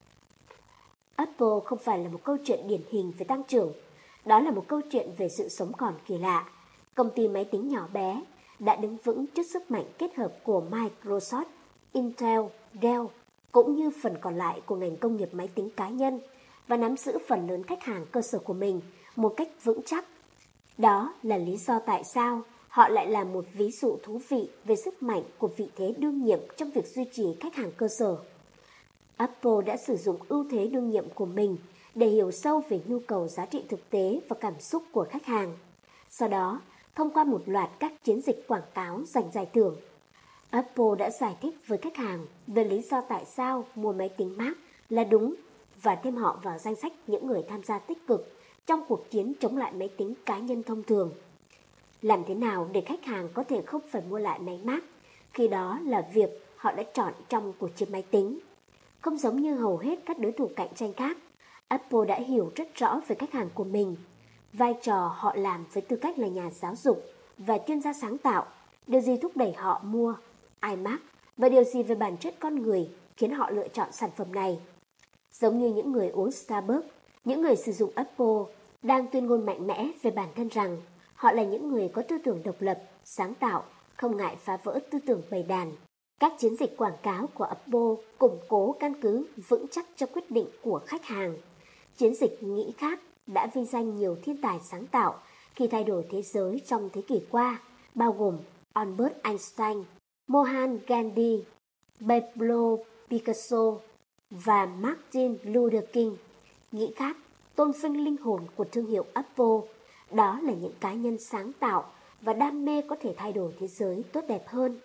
A: Apple không phải là một câu chuyện điển hình về tăng trưởng, đó là một câu chuyện về sự sống còn kỳ lạ. Công ty máy tính nhỏ bé đã đứng vững trước sức mạnh kết hợp của Microsoft, Intel, Dell, cũng như phần còn lại của ngành công nghiệp máy tính cá nhân, và nắm giữ phần lớn khách hàng cơ sở của mình một cách vững chắc. Đó là lý do tại sao họ lại là một ví dụ thú vị về sức mạnh của vị thế đương nhiệm trong việc duy trì khách hàng cơ sở. Apple đã sử dụng ưu thế đương nhiệm của mình để hiểu sâu về nhu cầu giá trị thực tế và cảm xúc của khách hàng. Sau đó, thông qua một loạt các chiến dịch quảng cáo giành giải thưởng, Apple đã giải thích với khách hàng về lý do tại sao mua máy tính Mac là đúng và thêm họ vào danh sách những người tham gia tích cực trong cuộc chiến chống lại máy tính cá nhân thông thường. Làm thế nào để khách hàng có thể không phải mua lại máy Mac, khi đó là việc họ đã chọn trong cuộc chiến máy tính. Không giống như hầu hết các đối thủ cạnh tranh khác, Apple đã hiểu rất rõ về khách hàng của mình, vai trò họ làm với tư cách là nhà giáo dục và chuyên gia sáng tạo, điều gì thúc đẩy họ mua iMac và điều gì về bản chất con người khiến họ lựa chọn sản phẩm này. Giống như những người uống Starbucks, những người sử dụng Apple đang tuyên ngôn mạnh mẽ về bản thân rằng họ là những người có tư tưởng độc lập, sáng tạo, không ngại phá vỡ tư tưởng bầy đàn. Các chiến dịch quảng cáo của Apple củng cố căn cứ vững chắc cho quyết định của khách hàng. Chiến dịch nghĩ khác đã vinh danh nhiều thiên tài sáng tạo khi thay đổi thế giới trong thế kỷ qua, bao gồm Albert Einstein, Mohan Gandhi, Pablo Picasso và Martin Luther King. Nghĩ khác tôn vinh linh hồn của thương hiệu Apple, đó là những cá nhân sáng tạo và đam mê có thể thay đổi thế giới tốt đẹp hơn.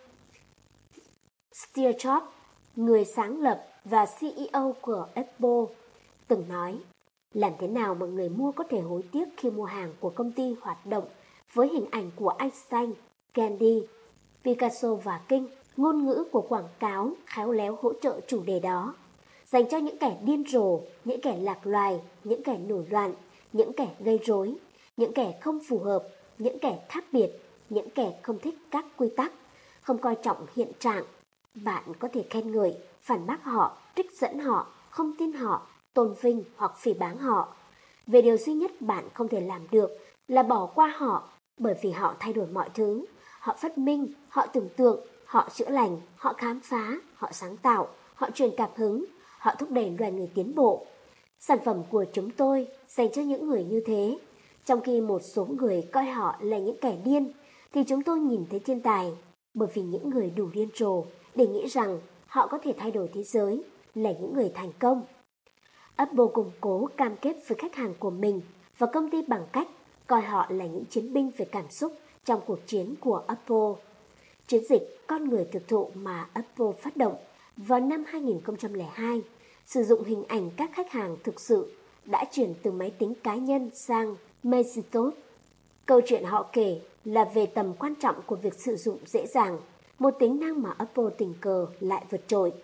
A: Steve Jobs, người sáng lập và CEO của Apple, từng nói, làm thế nào mà người mua có thể hối tiếc khi mua hàng của công ty hoạt động với hình ảnh của Einstein, Gandhi, Picasso và King. Ngôn ngữ của quảng cáo khéo léo hỗ trợ chủ đề đó, dành cho những kẻ điên rồ, những kẻ lạc loài, những kẻ nổi loạn, những kẻ gây rối, những kẻ không phù hợp, những kẻ khác biệt, những kẻ không thích các quy tắc, không coi trọng hiện trạng. Bạn có thể khen ngợi, phản bác họ, trích dẫn họ, không tin họ, tôn vinh hoặc phỉ báng họ. Về điều duy nhất bạn không thể làm được là bỏ qua họ, bởi vì họ thay đổi mọi thứ. Họ phát minh, họ tưởng tượng, họ chữa lành, họ khám phá, họ sáng tạo, họ truyền cảm hứng, họ thúc đẩy loài người tiến bộ. Sản phẩm của chúng tôi dành cho những người như thế. Trong khi một số người coi họ là những kẻ điên, thì chúng tôi nhìn thấy thiên tài, bởi vì những người đủ điên rồ để nghĩ rằng họ có thể thay đổi thế giới là những người thành công. Apple củng cố cam kết với khách hàng của mình và công ty bằng cách coi họ là những chiến binh về cảm xúc trong cuộc chiến của Apple. Chiến dịch Con người thực thụ mà Apple phát động vào năm 2002 sử dụng hình ảnh các khách hàng thực sự đã chuyển từ máy tính cá nhân sang Macintosh. Câu chuyện họ kể là về tầm quan trọng của việc sử dụng dễ dàng, một tính năng mà Apple tình cờ lại vượt trội.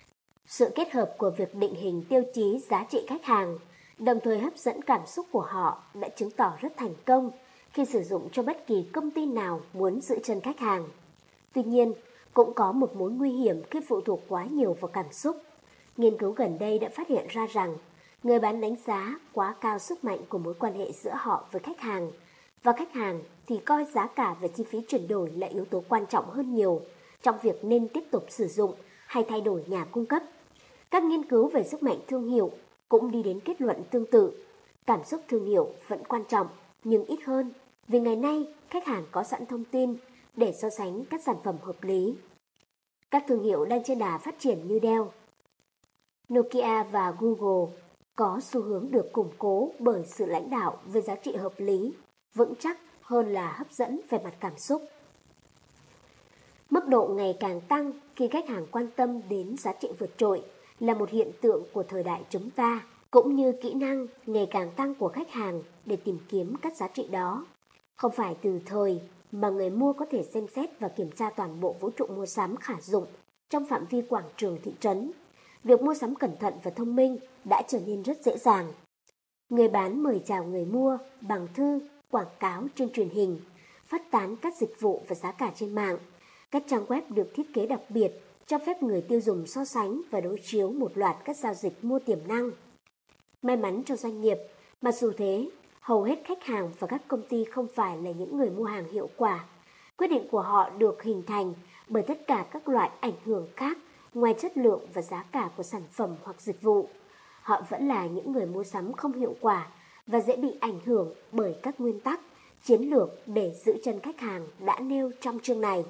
A: Sự kết hợp của việc định hình tiêu chí giá trị khách hàng, đồng thời hấp dẫn cảm xúc của họ đã chứng tỏ rất thành công khi sử dụng cho bất kỳ công ty nào muốn giữ chân khách hàng. Tuy nhiên, cũng có một mối nguy hiểm khi phụ thuộc quá nhiều vào cảm xúc. Nghiên cứu gần đây đã phát hiện ra rằng người bán đánh giá quá cao sức mạnh của mối quan hệ giữa họ với khách hàng, và khách hàng thì coi giá cả và chi phí chuyển đổi là yếu tố quan trọng hơn nhiều trong việc nên tiếp tục sử dụng hay thay đổi nhà cung cấp. Các nghiên cứu về sức mạnh thương hiệu cũng đi đến kết luận tương tự. Cảm xúc thương hiệu vẫn quan trọng, nhưng ít hơn, vì ngày nay khách hàng có sẵn thông tin để so sánh các sản phẩm hợp lý. Các thương hiệu đang trên đà phát triển như Dell, Nokia và Google có xu hướng được củng cố bởi sự lãnh đạo về giá trị hợp lý, vững chắc hơn là hấp dẫn về mặt cảm xúc. Mức độ ngày càng tăng khi khách hàng quan tâm đến giá trị vượt trội là một hiện tượng của thời đại chúng ta, cũng như kỹ năng ngày càng tăng của khách hàng để tìm kiếm các giá trị đó. Không phải từ thời mà người mua có thể xem xét và kiểm tra toàn bộ vũ trụ mua sắm khả dụng trong phạm vi quảng trường thị trấn. Việc mua sắm cẩn thận và thông minh đã trở nên rất dễ dàng. Người bán mời chào người mua bằng thư, quảng cáo trên truyền hình, phát tán các dịch vụ và giá cả trên mạng. Các trang web được thiết kế đặc biệt cho phép người tiêu dùng so sánh và đối chiếu một loạt các giao dịch mua tiềm năng. May mắn cho doanh nghiệp, mặc dù thế, hầu hết khách hàng và các công ty không phải là những người mua hàng hiệu quả. Quyết định của họ được hình thành bởi tất cả các loại ảnh hưởng khác ngoài chất lượng và giá cả của sản phẩm hoặc dịch vụ. Họ vẫn là những người mua sắm không hiệu quả và dễ bị ảnh hưởng bởi các nguyên tắc, chiến lược để giữ chân khách hàng đã nêu trong chương này.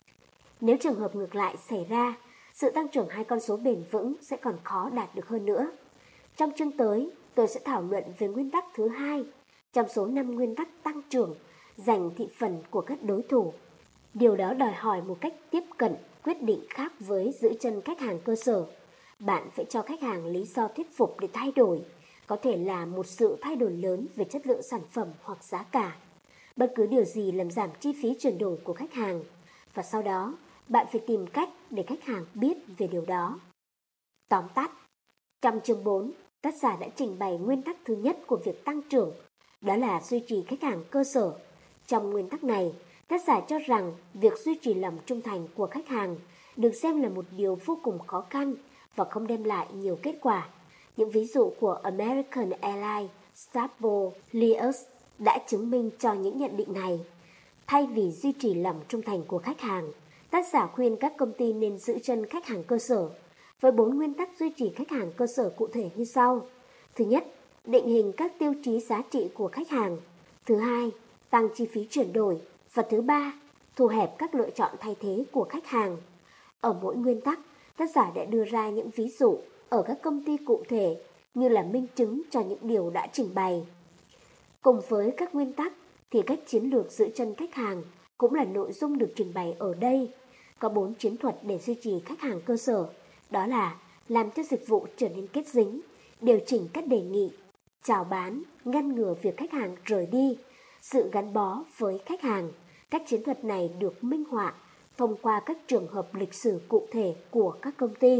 A: Nếu trường hợp ngược lại xảy ra, sự tăng trưởng hai con số bền vững sẽ còn khó đạt được hơn nữa. Trong chương tới, tôi sẽ thảo luận về nguyên tắc thứ hai trong số 5 nguyên tắc tăng trưởng giành thị phần của các đối thủ. Điều đó đòi hỏi một cách tiếp cận quyết định khác với giữ chân khách hàng cơ sở. Bạn phải cho khách hàng lý do thuyết phục để thay đổi, có thể là một sự thay đổi lớn về chất lượng sản phẩm hoặc giá cả. Bất cứ điều gì làm giảm chi phí chuyển đổi của khách hàng, và sau đó bạn phải tìm cách để khách hàng biết về điều đó. Tóm tắt, trong chương 4, tác giả đã trình bày nguyên tắc thứ nhất của việc tăng trưởng, đó là duy trì khách hàng cơ sở. Trong nguyên tắc này, tác giả cho rằng việc duy trì lòng trung thành của khách hàng được xem là một điều vô cùng khó khăn và không đem lại nhiều kết quả. Những ví dụ của American Airlines, Staples, Lears đã chứng minh cho những nhận định này. Thay vì duy trì lòng trung thành của khách hàng, tác giả khuyên các công ty nên giữ chân khách hàng cơ sở với 4 nguyên tắc duy trì khách hàng cơ sở cụ thể như sau. Thứ nhất, định hình các tiêu chí giá trị của khách hàng. Thứ hai, tăng chi phí chuyển đổi. Và thứ ba, thu hẹp các lựa chọn thay thế của khách hàng. Ở mỗi nguyên tắc, tác giả đã đưa ra những ví dụ ở các công ty cụ thể như là minh chứng cho những điều đã trình bày. Cùng với các nguyên tắc thì các chiến lược giữ chân khách hàng cũng là nội dung được trình bày ở đây. Có 4 chiến thuật để duy trì khách hàng cơ sở, đó là làm cho dịch vụ trở nên kết dính, điều chỉnh các đề nghị, chào bán, ngăn ngừa việc khách hàng rời đi, sự gắn bó với khách hàng. Các chiến thuật này được minh họa thông qua các trường hợp lịch sử cụ thể của các công ty.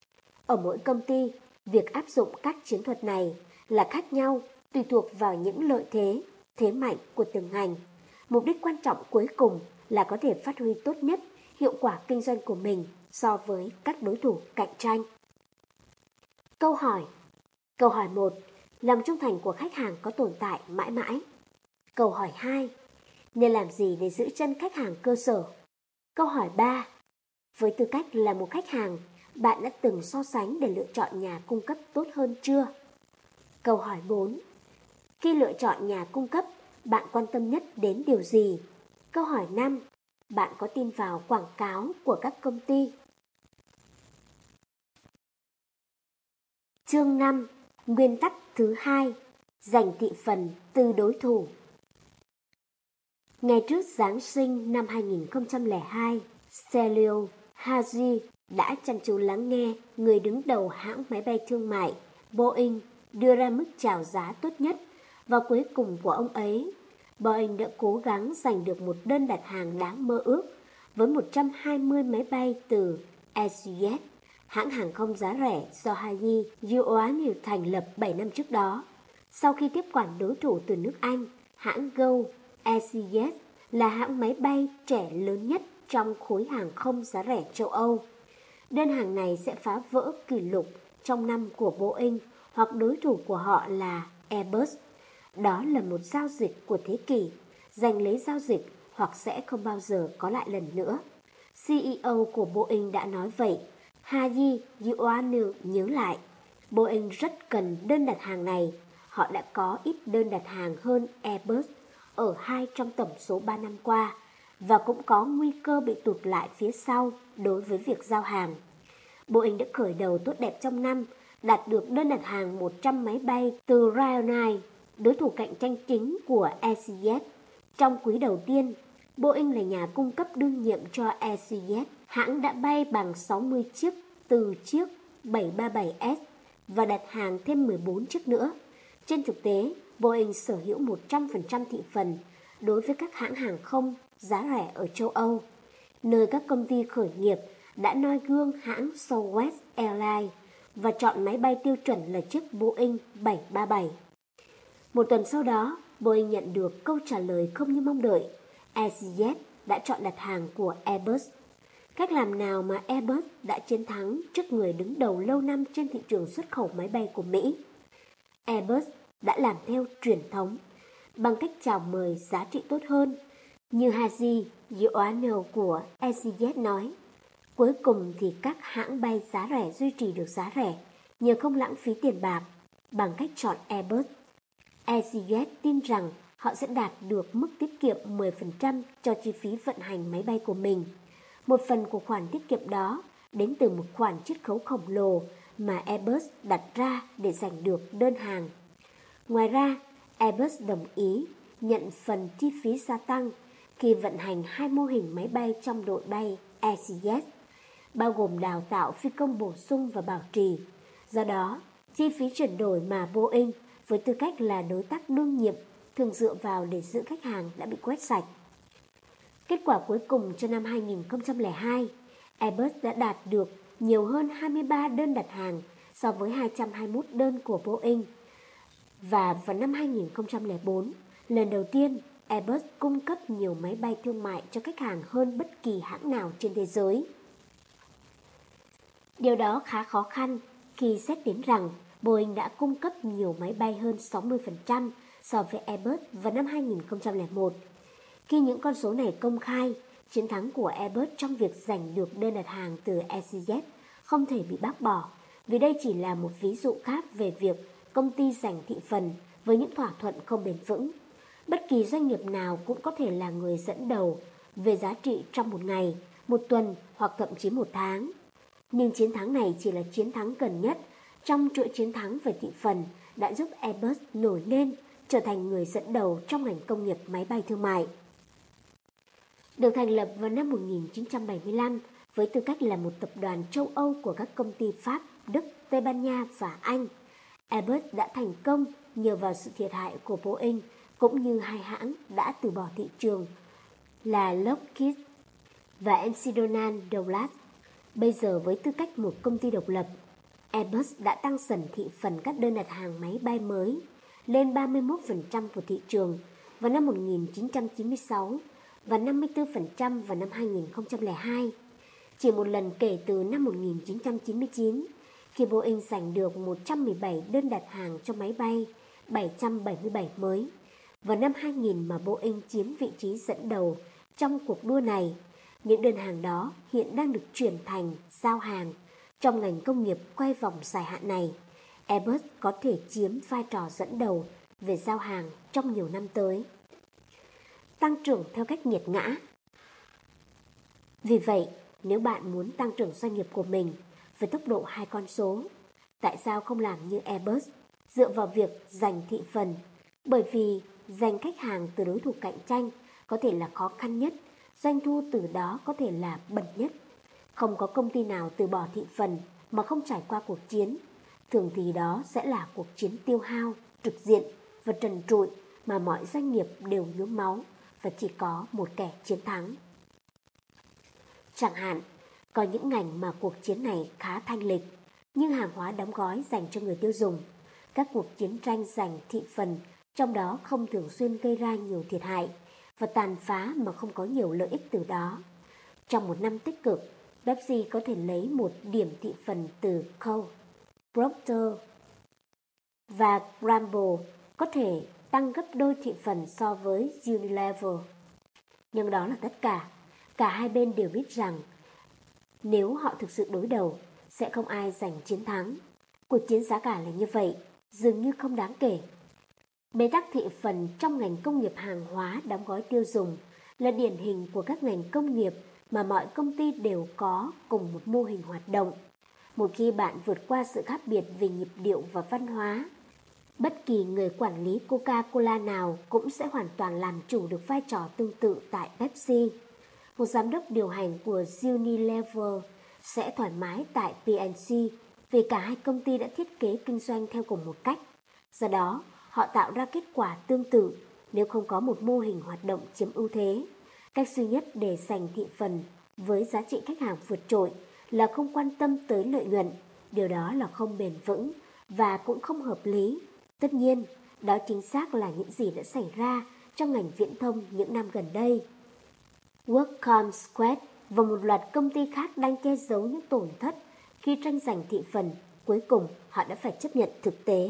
A: Ở mỗi công ty, việc áp dụng các chiến thuật này là khác nhau tùy thuộc vào những lợi thế, thế mạnh của từng ngành. Mục đích quan trọng cuối cùng là có thể phát huy tốt nhất hiệu quả kinh doanh của mình so với các đối thủ cạnh tranh. Câu hỏi 1. Lòng trung thành của khách hàng có tồn tại mãi mãi? Câu hỏi 2. Nên làm gì để giữ chân khách hàng cơ sở? Câu hỏi 3. Với tư cách là một khách hàng, bạn đã từng so sánh để lựa chọn nhà cung cấp tốt hơn chưa? Câu hỏi 4. Khi lựa chọn nhà cung cấp, bạn quan tâm nhất đến điều gì? Câu hỏi 5. Bạn có tin vào quảng cáo của các công ty? Chương 5. Nguyên tắc thứ 2. Giành thị phần từ đối thủ. Ngày trước Giáng sinh năm 2002, Celio Haji đã chăm chú lắng nghe người đứng đầu hãng máy bay thương mại Boeing đưa ra mức chào giá tốt nhất, và cuối cùng của ông ấy, Boeing đã cố gắng giành được một đơn đặt hàng đáng mơ ước với 120 máy bay từ EasyJet, hãng hàng không giá rẻ do Haji Ioannou thành lập 7 năm trước đó. Sau khi tiếp quản đối thủ từ nước Anh, hãng Go, EasyJet là hãng máy bay trẻ lớn nhất trong khối hàng không giá rẻ châu Âu. Đơn hàng này sẽ phá vỡ kỷ lục trong năm của Boeing hoặc đối thủ của họ là Airbus. Đó là một giao dịch của thế kỷ, giành lấy giao dịch hoặc sẽ không bao giờ có lại lần nữa. CEO của Boeing đã nói vậy. Haji Ioannou nhớ lại, Boeing rất cần đơn đặt hàng này. Họ đã có ít đơn đặt hàng hơn Airbus ở 2 trong tổng số 3 năm qua và cũng có nguy cơ bị tụt lại phía sau đối với việc giao hàng. Boeing đã khởi đầu tốt đẹp trong năm, đạt được đơn đặt hàng 100 máy bay từ Ryanair, đối thủ cạnh tranh chính của EasyJet. Trong quý đầu tiên, Boeing là nhà cung cấp đương nhiệm cho EasyJet. Hãng đã bay bằng 60 chiếc từ chiếc 737S và đặt hàng thêm 14 chiếc nữa. Trên thực tế, Boeing sở hữu 100% thị phần đối với các hãng hàng không giá rẻ ở châu Âu, nơi các công ty khởi nghiệp đã noi gương hãng Southwest Airlines và chọn máy bay tiêu chuẩn là chiếc Boeing 737. Một tuần sau đó, Boeing nhận được câu trả lời không như mong đợi. EasyJet đã chọn đặt hàng của Airbus. Cách làm nào mà Airbus đã chiến thắng trước người đứng đầu lâu năm trên thị trường xuất khẩu máy bay của Mỹ? Airbus đã làm theo truyền thống, bằng cách chào mời giá trị tốt hơn. Như Haji Ioannou của EasyJet nói, cuối cùng thì các hãng bay giá rẻ duy trì được giá rẻ nhờ không lãng phí tiền bạc bằng cách chọn Airbus. EasyJet tin rằng họ sẽ đạt được mức tiết kiệm 10% cho chi phí vận hành máy bay của mình. Một phần của khoản tiết kiệm đó đến từ một khoản chiết khấu khổng lồ mà Airbus đặt ra để giành được đơn hàng. Ngoài ra, Airbus đồng ý nhận phần chi phí gia tăng khi vận hành 2 mô hình máy bay trong đội bay EasyJet, bao gồm đào tạo phi công bổ sung và bảo trì. Do đó, chi phí chuyển đổi mà Boeing với tư cách là đối tác đương nhiệm thường dựa vào để giữ khách hàng đã bị quét sạch. Kết quả cuối cùng cho năm 2002, Airbus đã đạt được nhiều hơn 23 đơn đặt hàng so với 221 đơn của Boeing. Và vào năm 2004, lần đầu tiên Airbus cung cấp nhiều máy bay thương mại cho khách hàng hơn bất kỳ hãng nào trên thế giới. Điều đó khá khó khăn khi xét đến rằng Boeing đã cung cấp nhiều máy bay hơn 60% so với Airbus vào năm 2001. Khi những con số này công khai, chiến thắng của Airbus trong việc giành được đơn đặt hàng từ EasyJet không thể bị bác bỏ, vì đây chỉ là một ví dụ khác về việc công ty giành thị phần với những thỏa thuận không bền vững. Bất kỳ doanh nghiệp nào cũng có thể là người dẫn đầu về giá trị trong một ngày, một tuần hoặc thậm chí một tháng. Nhưng chiến thắng này chỉ là chiến thắng gần nhất trong chuỗi chiến thắng về thị phần đã giúp Airbus nổi lên trở thành người dẫn đầu trong ngành công nghiệp máy bay thương mại. Được thành lập vào năm 1975 với tư cách là một tập đoàn châu Âu của các công ty Pháp, Đức, Tây Ban Nha và Anh, Airbus đã thành công nhờ vào sự thiệt hại của Boeing cũng như hai hãng đã từ bỏ thị trường là Lockheed và McDonnell Douglas. Bây giờ với tư cách một công ty độc lập, Airbus đã tăng dần thị phần các đơn đặt hàng máy bay mới lên 31% của thị trường vào năm 1996 và 54% vào năm 2002. Chỉ một lần kể từ năm 1999, khi Boeing giành được 117 đơn đặt hàng cho máy bay 777 mới. Vào năm 2000 mà Boeing chiếm vị trí dẫn đầu trong cuộc đua này, những đơn hàng đó hiện đang được chuyển thành giao hàng. Trong ngành công nghiệp quay vòng dài hạn này, Airbus có thể chiếm vai trò dẫn đầu về giao hàng trong nhiều năm tới. Tăng trưởng theo cách nghiệt ngã. Vì vậy, nếu bạn muốn tăng trưởng doanh nghiệp của mình với tốc độ 2 con số, tại sao không làm như Airbus, dựa vào việc giành thị phần? Bởi vì giành khách hàng từ đối thủ cạnh tranh có thể là khó khăn nhất, doanh thu từ đó có thể là bẩn nhất. Không có công ty nào từ bỏ thị phần mà không trải qua cuộc chiến. Thường thì đó sẽ là cuộc chiến tiêu hao, trực diện và trần trụi mà mọi doanh nghiệp đều nhuốm máu và chỉ có một kẻ chiến thắng. Chẳng hạn, có những ngành mà cuộc chiến này khá thanh lịch, nhưng hàng hóa đóng gói dành cho người tiêu dùng. Các cuộc chiến tranh giành thị phần trong đó không thường xuyên gây ra nhiều thiệt hại và tàn phá mà không có nhiều lợi ích từ đó. Trong một năm tích cực, Pepsi có thể lấy 1 điểm thị phần từ Coke, Procter và Gamble có thể tăng gấp đôi thị phần so với Unilever. Nhưng đó là tất cả. Cả hai bên đều biết rằng nếu họ thực sự đối đầu, sẽ không ai giành chiến thắng. Cuộc chiến giá cả là như vậy, dường như không đáng kể. Bế tắc thị phần trong ngành công nghiệp hàng hóa đóng gói tiêu dùng là điển hình của các ngành công nghiệp mà mọi công ty đều có cùng một mô hình hoạt động. Một khi bạn vượt qua sự khác biệt về nhịp điệu và văn hóa, bất kỳ người quản lý Coca-Cola nào cũng sẽ hoàn toàn làm chủ được vai trò tương tự tại Pepsi. Một giám đốc điều hành của Unilever sẽ thoải mái tại P&G vì cả hai công ty đã thiết kế kinh doanh theo cùng một cách. Do đó, họ tạo ra kết quả tương tự nếu không có một mô hình hoạt động chiếm ưu thế. Cách duy nhất để giành thị phần với giá trị khách hàng vượt trội là không quan tâm tới lợi nhuận. Điều đó là không bền vững và cũng không hợp lý. Tất nhiên, đó chính xác là những gì đã xảy ra trong ngành viễn thông những năm gần đây. WorldCom Square và một loạt công ty khác đang che giấu những tổn thất khi tranh giành thị phần. Cuối cùng, họ đã phải chấp nhận thực tế.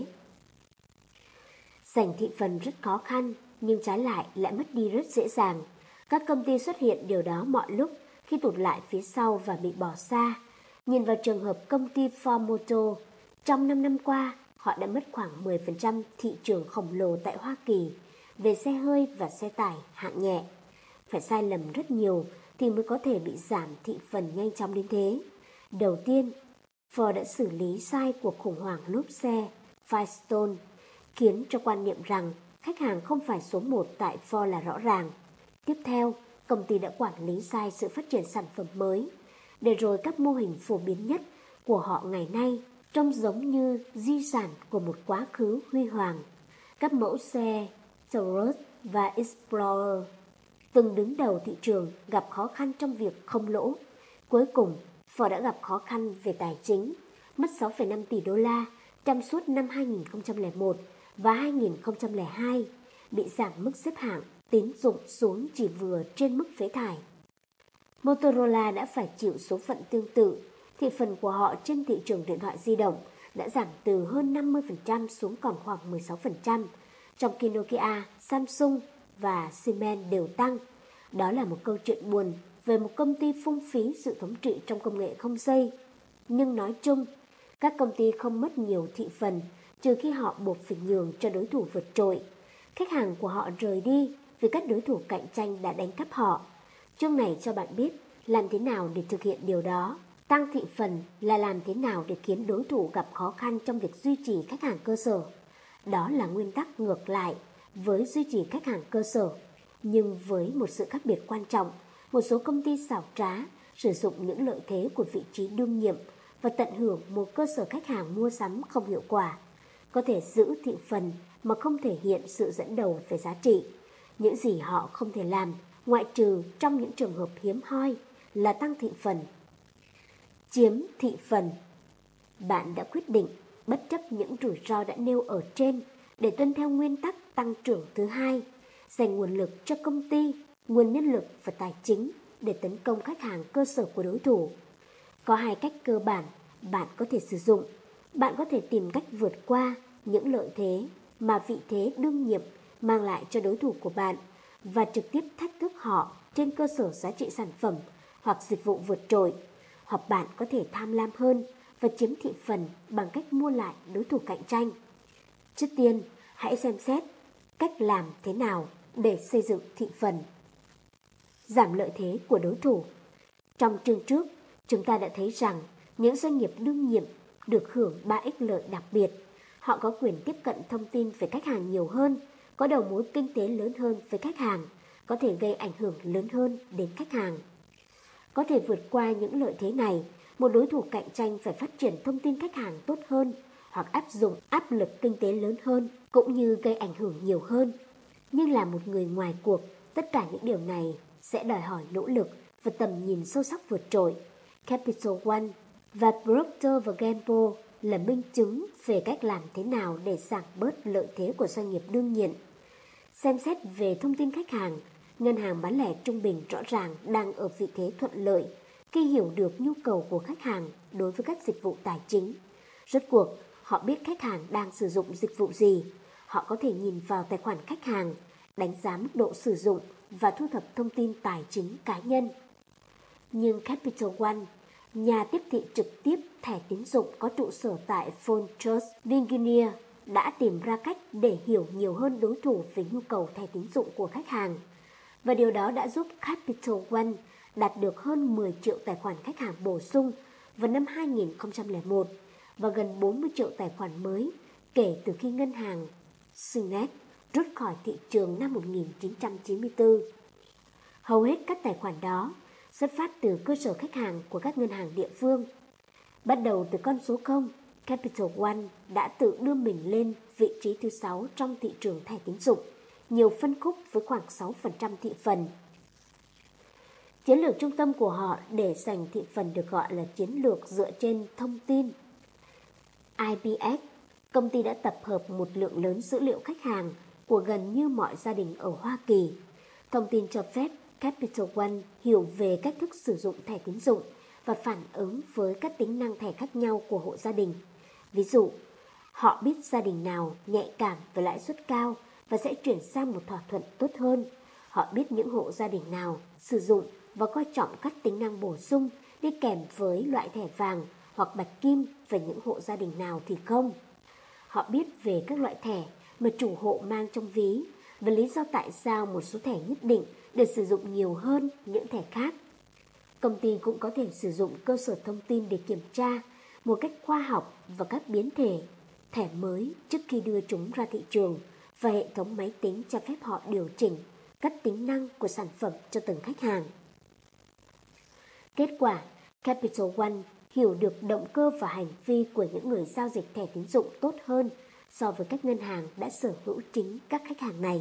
A: Giành thị phần rất khó khăn, nhưng trái lại mất đi rất dễ dàng. Các công ty xuất hiện điều đó mọi lúc khi tụt lại phía sau và bị bỏ xa. Nhìn vào trường hợp công ty Ford Motor, trong 5 năm qua, họ đã mất khoảng 10% thị trường khổng lồ tại Hoa Kỳ về xe hơi và xe tải hạng nhẹ. Phải sai lầm rất nhiều thì mới có thể bị giảm thị phần nhanh chóng đến thế. Đầu tiên, Ford đã xử lý sai cuộc khủng hoảng lốp xe Firestone, khiến cho quan niệm rằng khách hàng không phải số 1 tại Ford là rõ ràng. Tiếp theo, công ty đã quản lý sai sự phát triển sản phẩm mới, để rồi các mô hình phổ biến nhất của họ ngày nay trông giống như di sản của một quá khứ huy hoàng. Các mẫu xe Taurus và Explorer từng đứng đầu thị trường gặp khó khăn trong việc không lỗ. Cuối cùng, Ford đã gặp khó khăn về tài chính, mất 6,5 tỷ đô la trong suốt năm 2001 và 2002, bị giảm mức xếp hạng tín dụng xuống chỉ vừa trên mức phế thải. Motorola đã phải chịu số phận tương tự. Thị phần của họ trên thị trường điện thoại di động đã giảm từ hơn 50% xuống còn khoảng 16%, trong khi Nokia, Samsung và Siemens đều tăng. Đó là một câu chuyện buồn về một công ty phung phí sự thống trị trong công nghệ không dây. Nhưng nói chung, các công ty không mất nhiều thị phần trừ khi họ buộc phải nhường cho đối thủ vượt trội. Khách hàng của họ rời đi vì các đối thủ cạnh tranh đã đánh cắp họ. Chương này cho bạn biết làm thế nào để thực hiện điều đó. Tăng thị phần là làm thế nào để khiến đối thủ gặp khó khăn trong việc duy trì khách hàng cơ sở. Đó là nguyên tắc ngược lại với duy trì khách hàng cơ sở. Nhưng với một sự khác biệt quan trọng, một số công ty xảo trá sử dụng những lợi thế của vị trí đương nhiệm và tận hưởng một cơ sở khách hàng mua sắm không hiệu quả. Có thể giữ thị phần mà không thể hiện sự dẫn đầu về giá trị. Những gì họ không thể làm, ngoại trừ trong những trường hợp hiếm hoi, là tăng thị phần. Chiếm thị phần. Bạn đã quyết định, bất chấp những rủi ro đã nêu ở trên, để tuân theo nguyên tắc tăng trưởng thứ hai, dành nguồn lực cho công ty, nguồn nhân lực và tài chính để tấn công khách hàng cơ sở của đối thủ. Có hai cách cơ bản bạn có thể sử dụng. Bạn có thể tìm cách vượt qua những lợi thế mà vị thế đương nhiệm mang lại cho đối thủ của bạn và trực tiếp thách thức họ trên cơ sở giá trị sản phẩm hoặc dịch vụ vượt trội. Hoặc bạn có thể tham lam hơn và chiếm thị phần bằng cách mua lại đối thủ cạnh tranh. Trước tiên, hãy xem xét cách làm thế nào để xây dựng thị phần. Giảm lợi thế của đối thủ. Trong chương trước, chúng ta đã thấy rằng những doanh nghiệp đương nhiệm được hưởng 3 ích lợi đặc biệt. Họ có quyền tiếp cận thông tin về khách hàng nhiều hơn, có đầu mối kinh tế lớn hơn với khách hàng, có thể gây ảnh hưởng lớn hơn đến khách hàng. Có thể vượt qua những lợi thế này, một đối thủ cạnh tranh phải phát triển thông tin khách hàng tốt hơn hoặc áp dụng áp lực kinh tế lớn hơn cũng như gây ảnh hưởng nhiều hơn. Nhưng là một người ngoài cuộc, tất cả những điều này sẽ đòi hỏi nỗ lực và tầm nhìn sâu sắc vượt trội. Capital One và Procter & Gamble là minh chứng về cách làm thế nào để giảm bớt lợi thế của doanh nghiệp đương nhiệm. Xem xét về thông tin khách hàng, ngân hàng bán lẻ trung bình rõ ràng đang ở vị thế thuận lợi khi hiểu được nhu cầu của khách hàng đối với các dịch vụ tài chính. Rốt cuộc, họ biết khách hàng đang sử dụng dịch vụ gì. Họ có thể nhìn vào tài khoản khách hàng, đánh giá mức độ sử dụng và thu thập thông tin tài chính cá nhân. Nhưng Capital One, nhà tiếp thị trực tiếp thẻ tín dụng có trụ sở tại Falls Church, Virginia, đã tìm ra cách để hiểu nhiều hơn đối thủ về nhu cầu thẻ tín dụng của khách hàng. Và điều đó đã giúp Capital One đạt được hơn 10 triệu tài khoản khách hàng bổ sung vào năm 2001 và gần 40 triệu tài khoản mới kể từ khi ngân hàng Signet rút khỏi thị trường năm 1994. Hầu hết các tài khoản đó xuất phát từ cơ sở khách hàng của các ngân hàng địa phương. Bắt đầu từ con số 0, Capital One đã tự đưa mình lên vị trí thứ 6 trong thị trường thẻ tín dụng, nhiều phân khúc với khoảng 6% thị phần. Chiến lược trung tâm của họ để giành thị phần được gọi là chiến lược dựa trên thông tin. IBS, công ty đã tập hợp một lượng lớn dữ liệu khách hàng của gần như mọi gia đình ở Hoa Kỳ. Thông tin cho phép Capital One hiểu về cách thức sử dụng thẻ tín dụng và phản ứng với các tính năng thẻ khác nhau của hộ gia đình. Ví dụ, họ biết gia đình nào nhạy cảm với lãi suất cao và sẽ chuyển sang một thỏa thuận tốt hơn. Họ biết những hộ gia đình nào sử dụng và coi trọng các tính năng bổ sung đi kèm với loại thẻ vàng hoặc bạch kim và những hộ gia đình nào thì không. Họ biết về các loại thẻ mà chủ hộ mang trong ví và lý do tại sao một số thẻ nhất định được sử dụng nhiều hơn những thẻ khác. Công ty cũng có thể sử dụng cơ sở thông tin để kiểm tra một cách khoa học và các biến thể thẻ mới trước khi đưa chúng ra thị trường, và hệ thống máy tính cho phép họ điều chỉnh các tính năng của sản phẩm cho từng khách hàng. Kết quả, Capital One hiểu được động cơ và hành vi của những người giao dịch thẻ tín dụng tốt hơn so với các ngân hàng đã sở hữu chính các khách hàng này.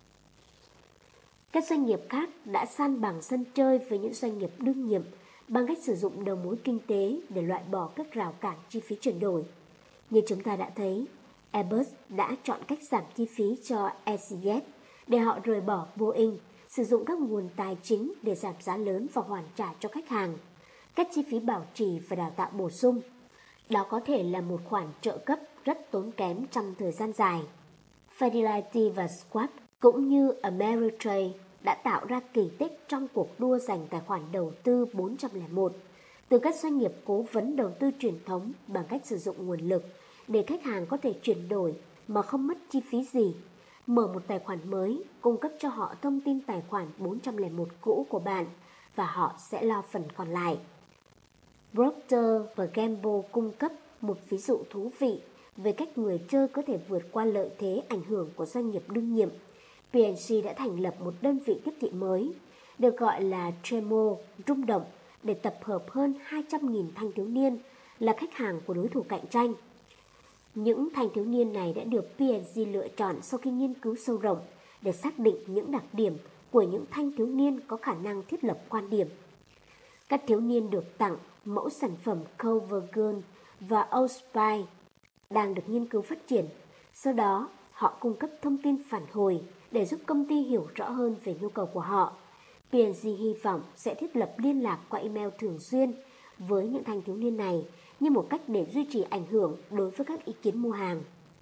A: Các doanh nghiệp khác đã san bằng sân chơi với những doanh nghiệp đương nhiệm bằng cách sử dụng đầu mối kinh tế để loại bỏ các rào cản chi phí chuyển đổi. Như chúng ta đã thấy, Airbus đã chọn cách giảm chi phí cho EasyJet để họ rời bỏ Boeing, sử dụng các nguồn tài chính để giảm giá lớn và hoàn trả cho khách hàng các chi phí bảo trì và đào tạo bổ sung. Đó có thể là một khoản trợ cấp rất tốn kém trong thời gian dài. Fidelity và Schwab cũng như Ameritrade đã tạo ra kỳ tích trong cuộc đua giành tài khoản đầu tư 401 từ các doanh nghiệp cố vấn đầu tư truyền thống bằng cách sử dụng nguồn lực để khách hàng có thể chuyển đổi mà không mất chi phí gì. Mở một tài khoản mới, cung cấp cho họ thông tin tài khoản 401 cũ của bạn và họ sẽ lo phần còn lại. Procter và Gamble cung cấp một ví dụ thú vị về cách người chơi có thể vượt qua lợi thế ảnh hưởng của doanh nghiệp đương nhiệm. P&G đã thành lập một đơn vị tiếp thị mới, được gọi là Tremor rung động, để tập hợp hơn 200.000 thanh thiếu niên là khách hàng của đối thủ cạnh tranh. Những thanh thiếu niên này đã được P&G lựa chọn sau khi nghiên cứu sâu rộng để xác định những đặc điểm của những thanh thiếu niên có khả năng thiết lập quan điểm. Các thiếu niên được tặng mẫu sản phẩm CoverGirl và Old Spice đang được nghiên cứu phát triển. Sau đó, họ cung cấp thông tin phản hồi để giúp công ty hiểu rõ hơn về nhu cầu của họ. P&G hy vọng sẽ thiết lập liên lạc qua email thường xuyên với những thanh thiếu niên này như một cách để duy trì ảnh hưởng đối với các ý kiến mua hàng.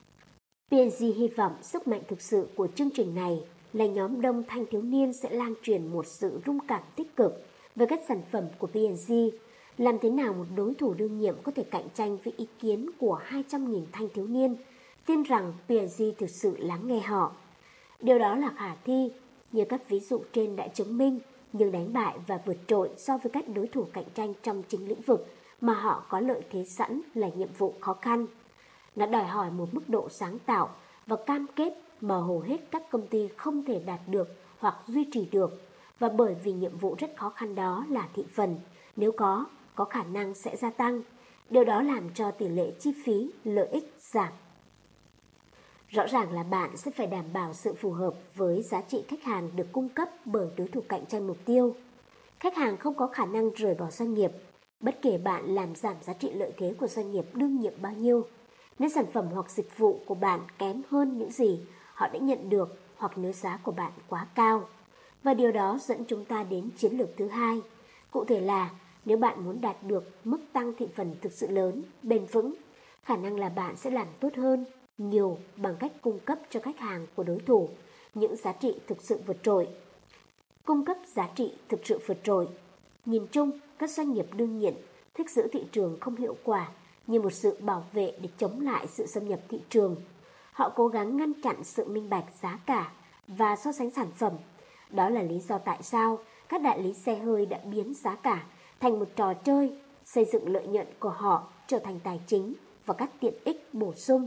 A: P&G hy vọng sức mạnh thực sự của chương trình này là nhóm đông thanh thiếu niên sẽ lan truyền một sự rung cảm tích cực về các sản phẩm của P&G. Làm thế nào một đối thủ đương nhiệm có thể cạnh tranh với ý kiến của 200.000 thanh thiếu niên, tin rằng P&G thực sự lắng nghe họ. Điều đó là khả thi, như các ví dụ trên đã chứng minh, nhưng đánh bại và vượt trội so với các đối thủ cạnh tranh trong chính lĩnh vực mà họ có lợi thế sẵn là nhiệm vụ khó khăn. Nó đòi hỏi một mức độ sáng tạo và cam kết mà hầu hết các công ty không thể đạt được hoặc duy trì được, và bởi vì nhiệm vụ rất khó khăn đó là thị phần, nếu có khả năng sẽ gia tăng. Điều đó làm cho tỷ lệ chi phí, lợi ích giảm. Rõ ràng là bạn sẽ phải đảm bảo sự phù hợp với giá trị khách hàng được cung cấp bởi đối thủ cạnh tranh mục tiêu. Khách hàng không có khả năng rời bỏ doanh nghiệp, bất kể bạn làm giảm giá trị lợi thế của doanh nghiệp đương nhiệm bao nhiêu. Nếu sản phẩm hoặc dịch vụ của bạn kém hơn những gì họ đã nhận được, hoặc nếu giá của bạn quá cao. Và điều đó dẫn chúng ta đến chiến lược thứ hai. Cụ thể là nếu bạn muốn đạt được mức tăng thị phần thực sự lớn, bền vững, khả năng là bạn sẽ làm tốt hơn nhiều bằng cách cung cấp cho khách hàng của đối thủ những giá trị thực sự vượt trội. Cung cấp giá trị thực sự vượt trội. Nhìn chung, các doanh nghiệp đương nhiệm thích giữ thị trường không hiệu quả như một sự bảo vệ để chống lại sự xâm nhập thị trường. Họ cố gắng ngăn chặn sự minh bạch giá cả và so sánh sản phẩm. Đó là lý do tại sao các đại lý xe hơi đã biến giá cả thành một trò chơi, xây dựng lợi nhuận của họ trở thành tài chính và các tiện ích bổ sung.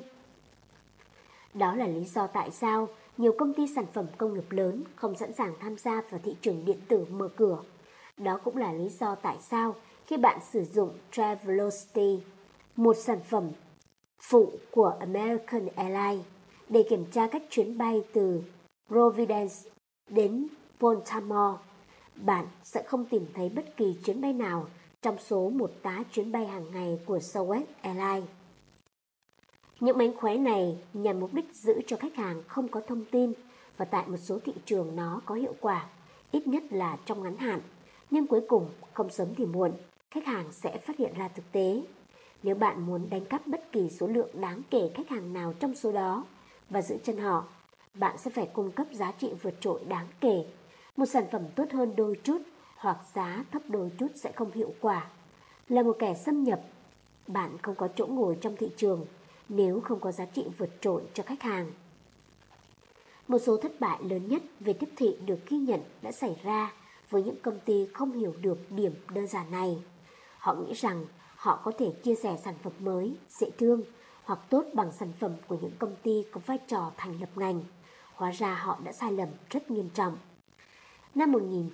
A: Đó là lý do tại sao nhiều công ty sản phẩm công nghiệp lớn không sẵn sàng tham gia vào thị trường điện tử mở cửa. Đó cũng là lý do tại sao khi bạn sử dụng Travelocity, một sản phẩm phụ của American Airlines, để kiểm tra các chuyến bay từ Providence đến Baltimore, bạn sẽ không tìm thấy bất kỳ chuyến bay nào trong số một tá chuyến bay hàng ngày của Southwest Airlines. Những mánh khóe này nhằm mục đích giữ cho khách hàng không có thông tin, và tại một số thị trường nó có hiệu quả, ít nhất là trong ngắn hạn. Nhưng cuối cùng, không sớm thì muộn, khách hàng sẽ phát hiện ra thực tế. Nếu bạn muốn đánh cắp bất kỳ số lượng đáng kể khách hàng nào trong số đó và giữ chân họ, bạn sẽ phải cung cấp giá trị vượt trội đáng kể. Một sản phẩm tốt hơn đôi chút hoặc giá thấp đôi chút sẽ không hiệu quả. Là một kẻ xâm nhập, bạn không có chỗ ngồi trong thị trường nếu không có giá trị vượt trội cho khách hàng. Một số thất bại lớn nhất về tiếp thị được ghi nhận đã xảy ra với những công ty không hiểu được điểm đơn giản này. Họ nghĩ rằng họ có thể chia sẻ sản phẩm mới, dễ thương hoặc tốt bằng sản phẩm của những công ty có vai trò thành lập ngành. Hóa ra họ đã sai lầm rất nghiêm trọng. Năm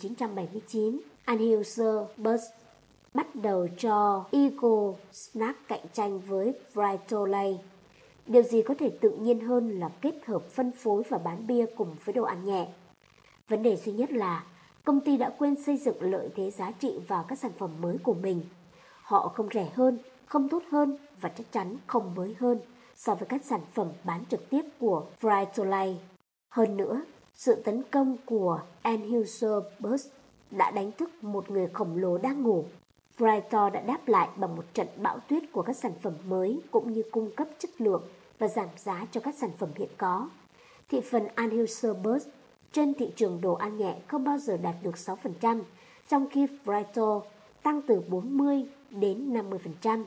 A: 1979, Anheuser-Busch bắt đầu cho Eagle Snack cạnh tranh với Frito-Lay. Điều gì có thể tự nhiên hơn là kết hợp phân phối và bán bia cùng với đồ ăn nhẹ. Vấn đề duy nhất là công ty đã quên xây dựng lợi thế giá trị vào các sản phẩm mới của mình. Họ không rẻ hơn, không tốt hơn và chắc chắn không mới hơn so với các sản phẩm bán trực tiếp của Frito-Lay. Hơn nữa, sự tấn công của Anheuser-Busch đã đánh thức một người khổng lồ đang ngủ. Frito đã đáp lại bằng một trận bão tuyết của các sản phẩm mới cũng như cung cấp chất lượng và giảm giá cho các sản phẩm hiện có. Thị phần Anheuser-Busch trên thị trường đồ ăn nhẹ không bao giờ đạt được 6%, trong khi Frito tăng từ 40 đến 50%.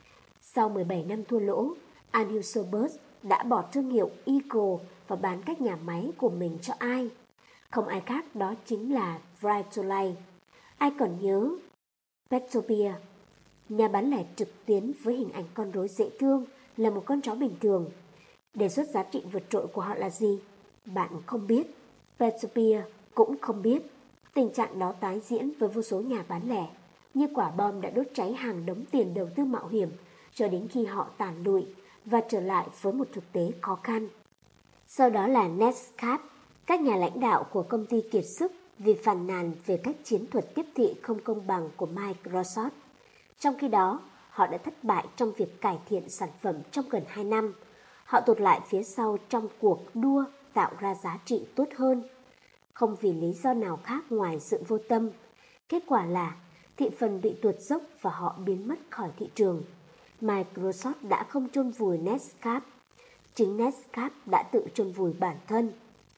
A: Sau 17 năm thua lỗ, Anheuser-Busch đã bỏ thương hiệu Eagle và bán các nhà máy của mình cho ai? Không ai khác, đó chính là Frito-Lay. Ai còn nhớ Petopia, nhà bán lẻ trực tuyến với hình ảnh con rối dễ thương là một con chó bình thường. Đề xuất giá trị vượt trội của họ là gì? Bạn không biết. Petopia cũng không biết. Tình trạng đó tái diễn với vô số nhà bán lẻ, như quả bom đã đốt cháy hàng đống tiền đầu tư mạo hiểm cho đến khi họ tàn lụi và trở lại với một thực tế khó khăn. Sau đó là Netscape, các nhà lãnh đạo của công ty kiệt sức vì phàn nàn về các chiến thuật tiếp thị không công bằng của Microsoft. Trong khi đó, họ đã thất bại trong việc cải thiện sản phẩm trong gần 2 năm. Họ tụt lại phía sau trong cuộc đua tạo ra giá trị tốt hơn, không vì lý do nào khác ngoài sự vô tâm. Kết quả là thị phần bị tuột dốc và họ biến mất khỏi thị trường. Microsoft đã không chôn vùi Netscape, chính Netscape đã tự chôn vùi bản thân.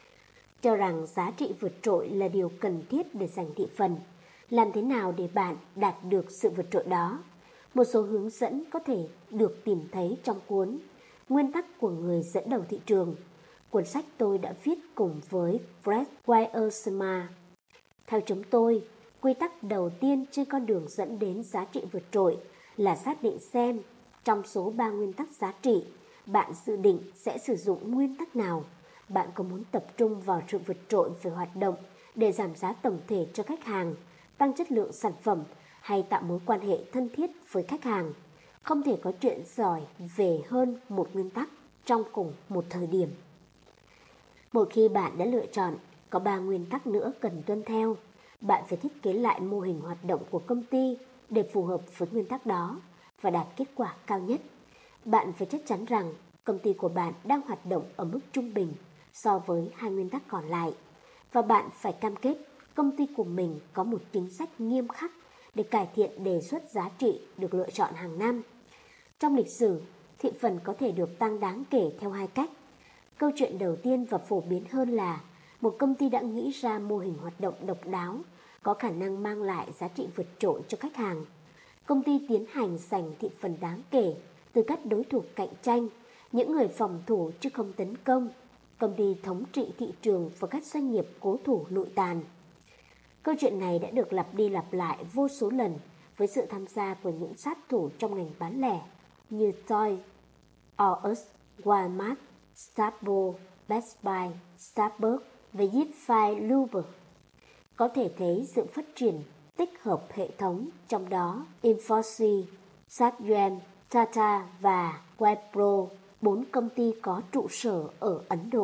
A: Cho rằng giá trị vượt trội là điều cần thiết để giành thị phần. Làm thế nào để bạn đạt được sự vượt trội đó? Một số hướng dẫn có thể được tìm thấy trong cuốn Nguyên tắc của người dẫn đầu thị trường, cuốn sách tôi đã viết cùng với Fred Wiersma. Theo chúng tôi, quy tắc đầu tiên trên con đường dẫn đến giá trị vượt trội là xác định xem trong số 3 nguyên tắc giá trị, bạn dự định sẽ sử dụng nguyên tắc nào. Bạn có muốn tập trung vào sự vượt trội về hoạt động để giảm giá tổng thể cho khách hàng, tăng chất lượng sản phẩm hay tạo mối quan hệ thân thiết với khách hàng? Không thể có chuyện giỏi về hơn một nguyên tắc trong cùng một thời điểm. Một khi bạn đã lựa chọn, có 3 nguyên tắc nữa cần tuân theo. Bạn phải thiết kế lại mô hình hoạt động của công ty để phù hợp với nguyên tắc đó và đạt kết quả cao nhất. Bạn phải chắc chắn rằng công ty của bạn đang hoạt động ở mức trung bình so với 2 nguyên tắc còn lại. Và bạn phải cam kết công ty của mình có một chính sách nghiêm khắc để cải thiện đề xuất giá trị được lựa chọn hàng năm. Trong lịch sử, thị phần có thể được tăng đáng kể theo 2 cách. Câu chuyện đầu tiên và phổ biến hơn là một công ty đã nghĩ ra mô hình hoạt động độc đáo, có khả năng mang lại giá trị vượt trội cho khách hàng. Công ty tiến hành giành thị phần đáng kể từ các đối thủ cạnh tranh, những người phòng thủ chứ không tấn công. Công ty thống trị thị trường và các doanh nghiệp cố thủ lụi tàn. Câu chuyện này đã được lặp đi lặp lại vô số lần với sự tham gia của những sát thủ trong ngành bán lẻ như Toys R Us, Walmart, Staples, Best Buy, Starbucks và Jiffy Lube. Có thể thấy sự phát triển tích hợp hệ thống, trong đó Infosys, Satyen, Tata và Wipro, 4 công ty có trụ sở ở Ấn Độ,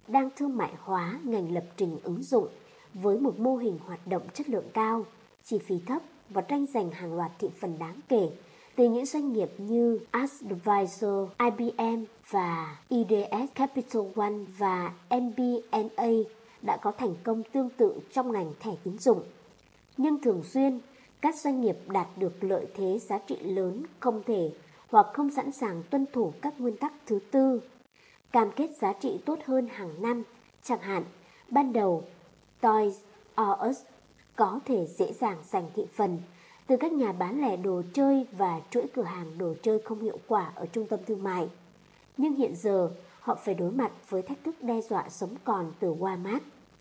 A: đang thương mại hóa ngành lập trình ứng dụng với một mô hình hoạt động chất lượng cao, chi phí thấp và tranh giành hàng loạt thị phần đáng kể từ những doanh nghiệp như Advisor, IBM và IDS Capital One và MBNA đã có thành công tương tự trong ngành thẻ tín dụng. Nhưng thường xuyên, các doanh nghiệp đạt được lợi thế giá trị lớn không thể hoặc không sẵn sàng tuân thủ các nguyên tắc thứ tư, cam kết giá trị tốt hơn hàng năm. Chẳng hạn, ban đầu Toys R Us có thể dễ dàng giành thị phần từ các nhà bán lẻ đồ chơi và chuỗi cửa hàng đồ chơi không hiệu quả ở trung tâm thương mại. Nhưng hiện giờ, họ phải đối mặt với thách thức đe dọa sống còn từ Walmart.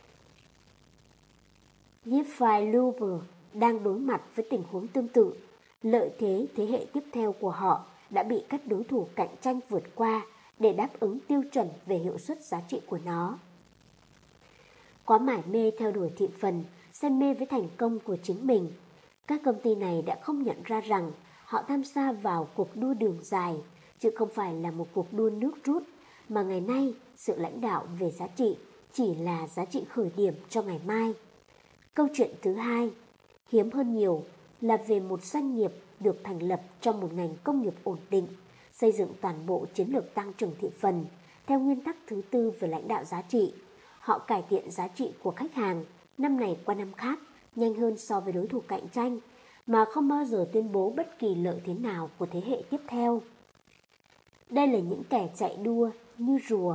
A: Jiffy Lube đang đối mặt với tình huống tương tự. Lợi thế thế hệ tiếp theo của họ đã bị các đối thủ cạnh tranh vượt qua để đáp ứng tiêu chuẩn về hiệu suất giá trị của nó. Quá mải mê theo đuổi thị phần, say mê với thành công của chính mình, các công ty này đã không nhận ra rằng họ tham gia vào cuộc đua đường dài, chứ không phải là một cuộc đua nước rút, mà ngày nay sự lãnh đạo về giá trị chỉ là giá trị khởi điểm cho ngày mai. Câu chuyện thứ hai, hiếm hơn nhiều, là về một doanh nghiệp được thành lập trong một ngành công nghiệp ổn định, xây dựng toàn bộ chiến lược tăng trưởng thị phần theo nguyên tắc thứ tư về lãnh đạo giá trị. Họ cải thiện giá trị của khách hàng năm này qua năm khác nhanh hơn so với đối thủ cạnh tranh, mà không bao giờ tuyên bố bất kỳ lợi thế nào của thế hệ tiếp theo. Đây là những kẻ chạy đua như rùa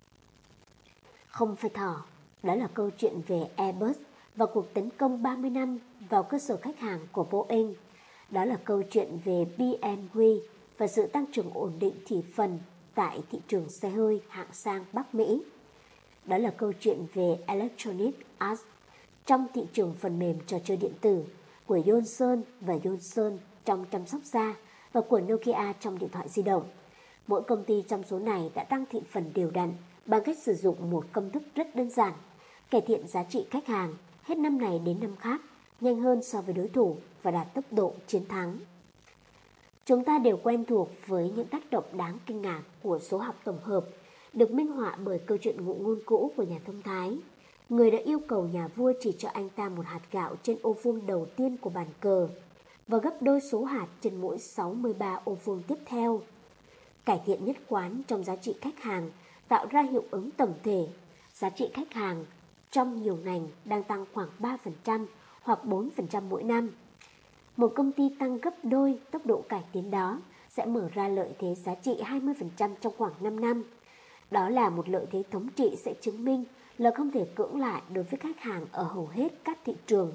A: không phải thỏ. Đó là câu chuyện về Airbus và cuộc tấn công 30 năm vào cơ sở khách hàng của Boeing. Đó là câu chuyện về BMW và sự tăng trưởng ổn định thị phần tại thị trường xe hơi hạng sang Bắc Mỹ. Đó là câu chuyện về Electronic Arts trong thị trường phần mềm trò chơi điện tử, của Johnson và Johnson trong chăm sóc da và của Nokia trong điện thoại di động. Mỗi công ty trong số này đã tăng thị phần đều đặn bằng cách sử dụng một công thức rất đơn giản: cải thiện giá trị khách hàng hết năm này đến năm khác nhanh hơn so với đối thủ và đạt tốc độ chiến thắng. Chúng ta đều quen thuộc với những tác động đáng kinh ngạc của số học tổng hợp, được minh họa bởi câu chuyện ngụ ngôn cũ của nhà thông thái, người đã yêu cầu nhà vua chỉ cho anh ta một hạt gạo trên ô vuông đầu tiên của bàn cờ và gấp đôi số hạt trên mỗi 63 ô vuông tiếp theo. Cải thiện nhất quán trong giá trị khách hàng tạo ra hiệu ứng tổng thể. Giá trị khách hàng trong nhiều ngành đang tăng khoảng 3% hoặc 4% mỗi năm. Một công ty tăng gấp đôi tốc độ cải tiến đó sẽ mở ra lợi thế giá trị 20% trong khoảng 5 năm. Đó là một lợi thế thống trị sẽ chứng minh là không thể cưỡng lại đối với khách hàng ở hầu hết các thị trường.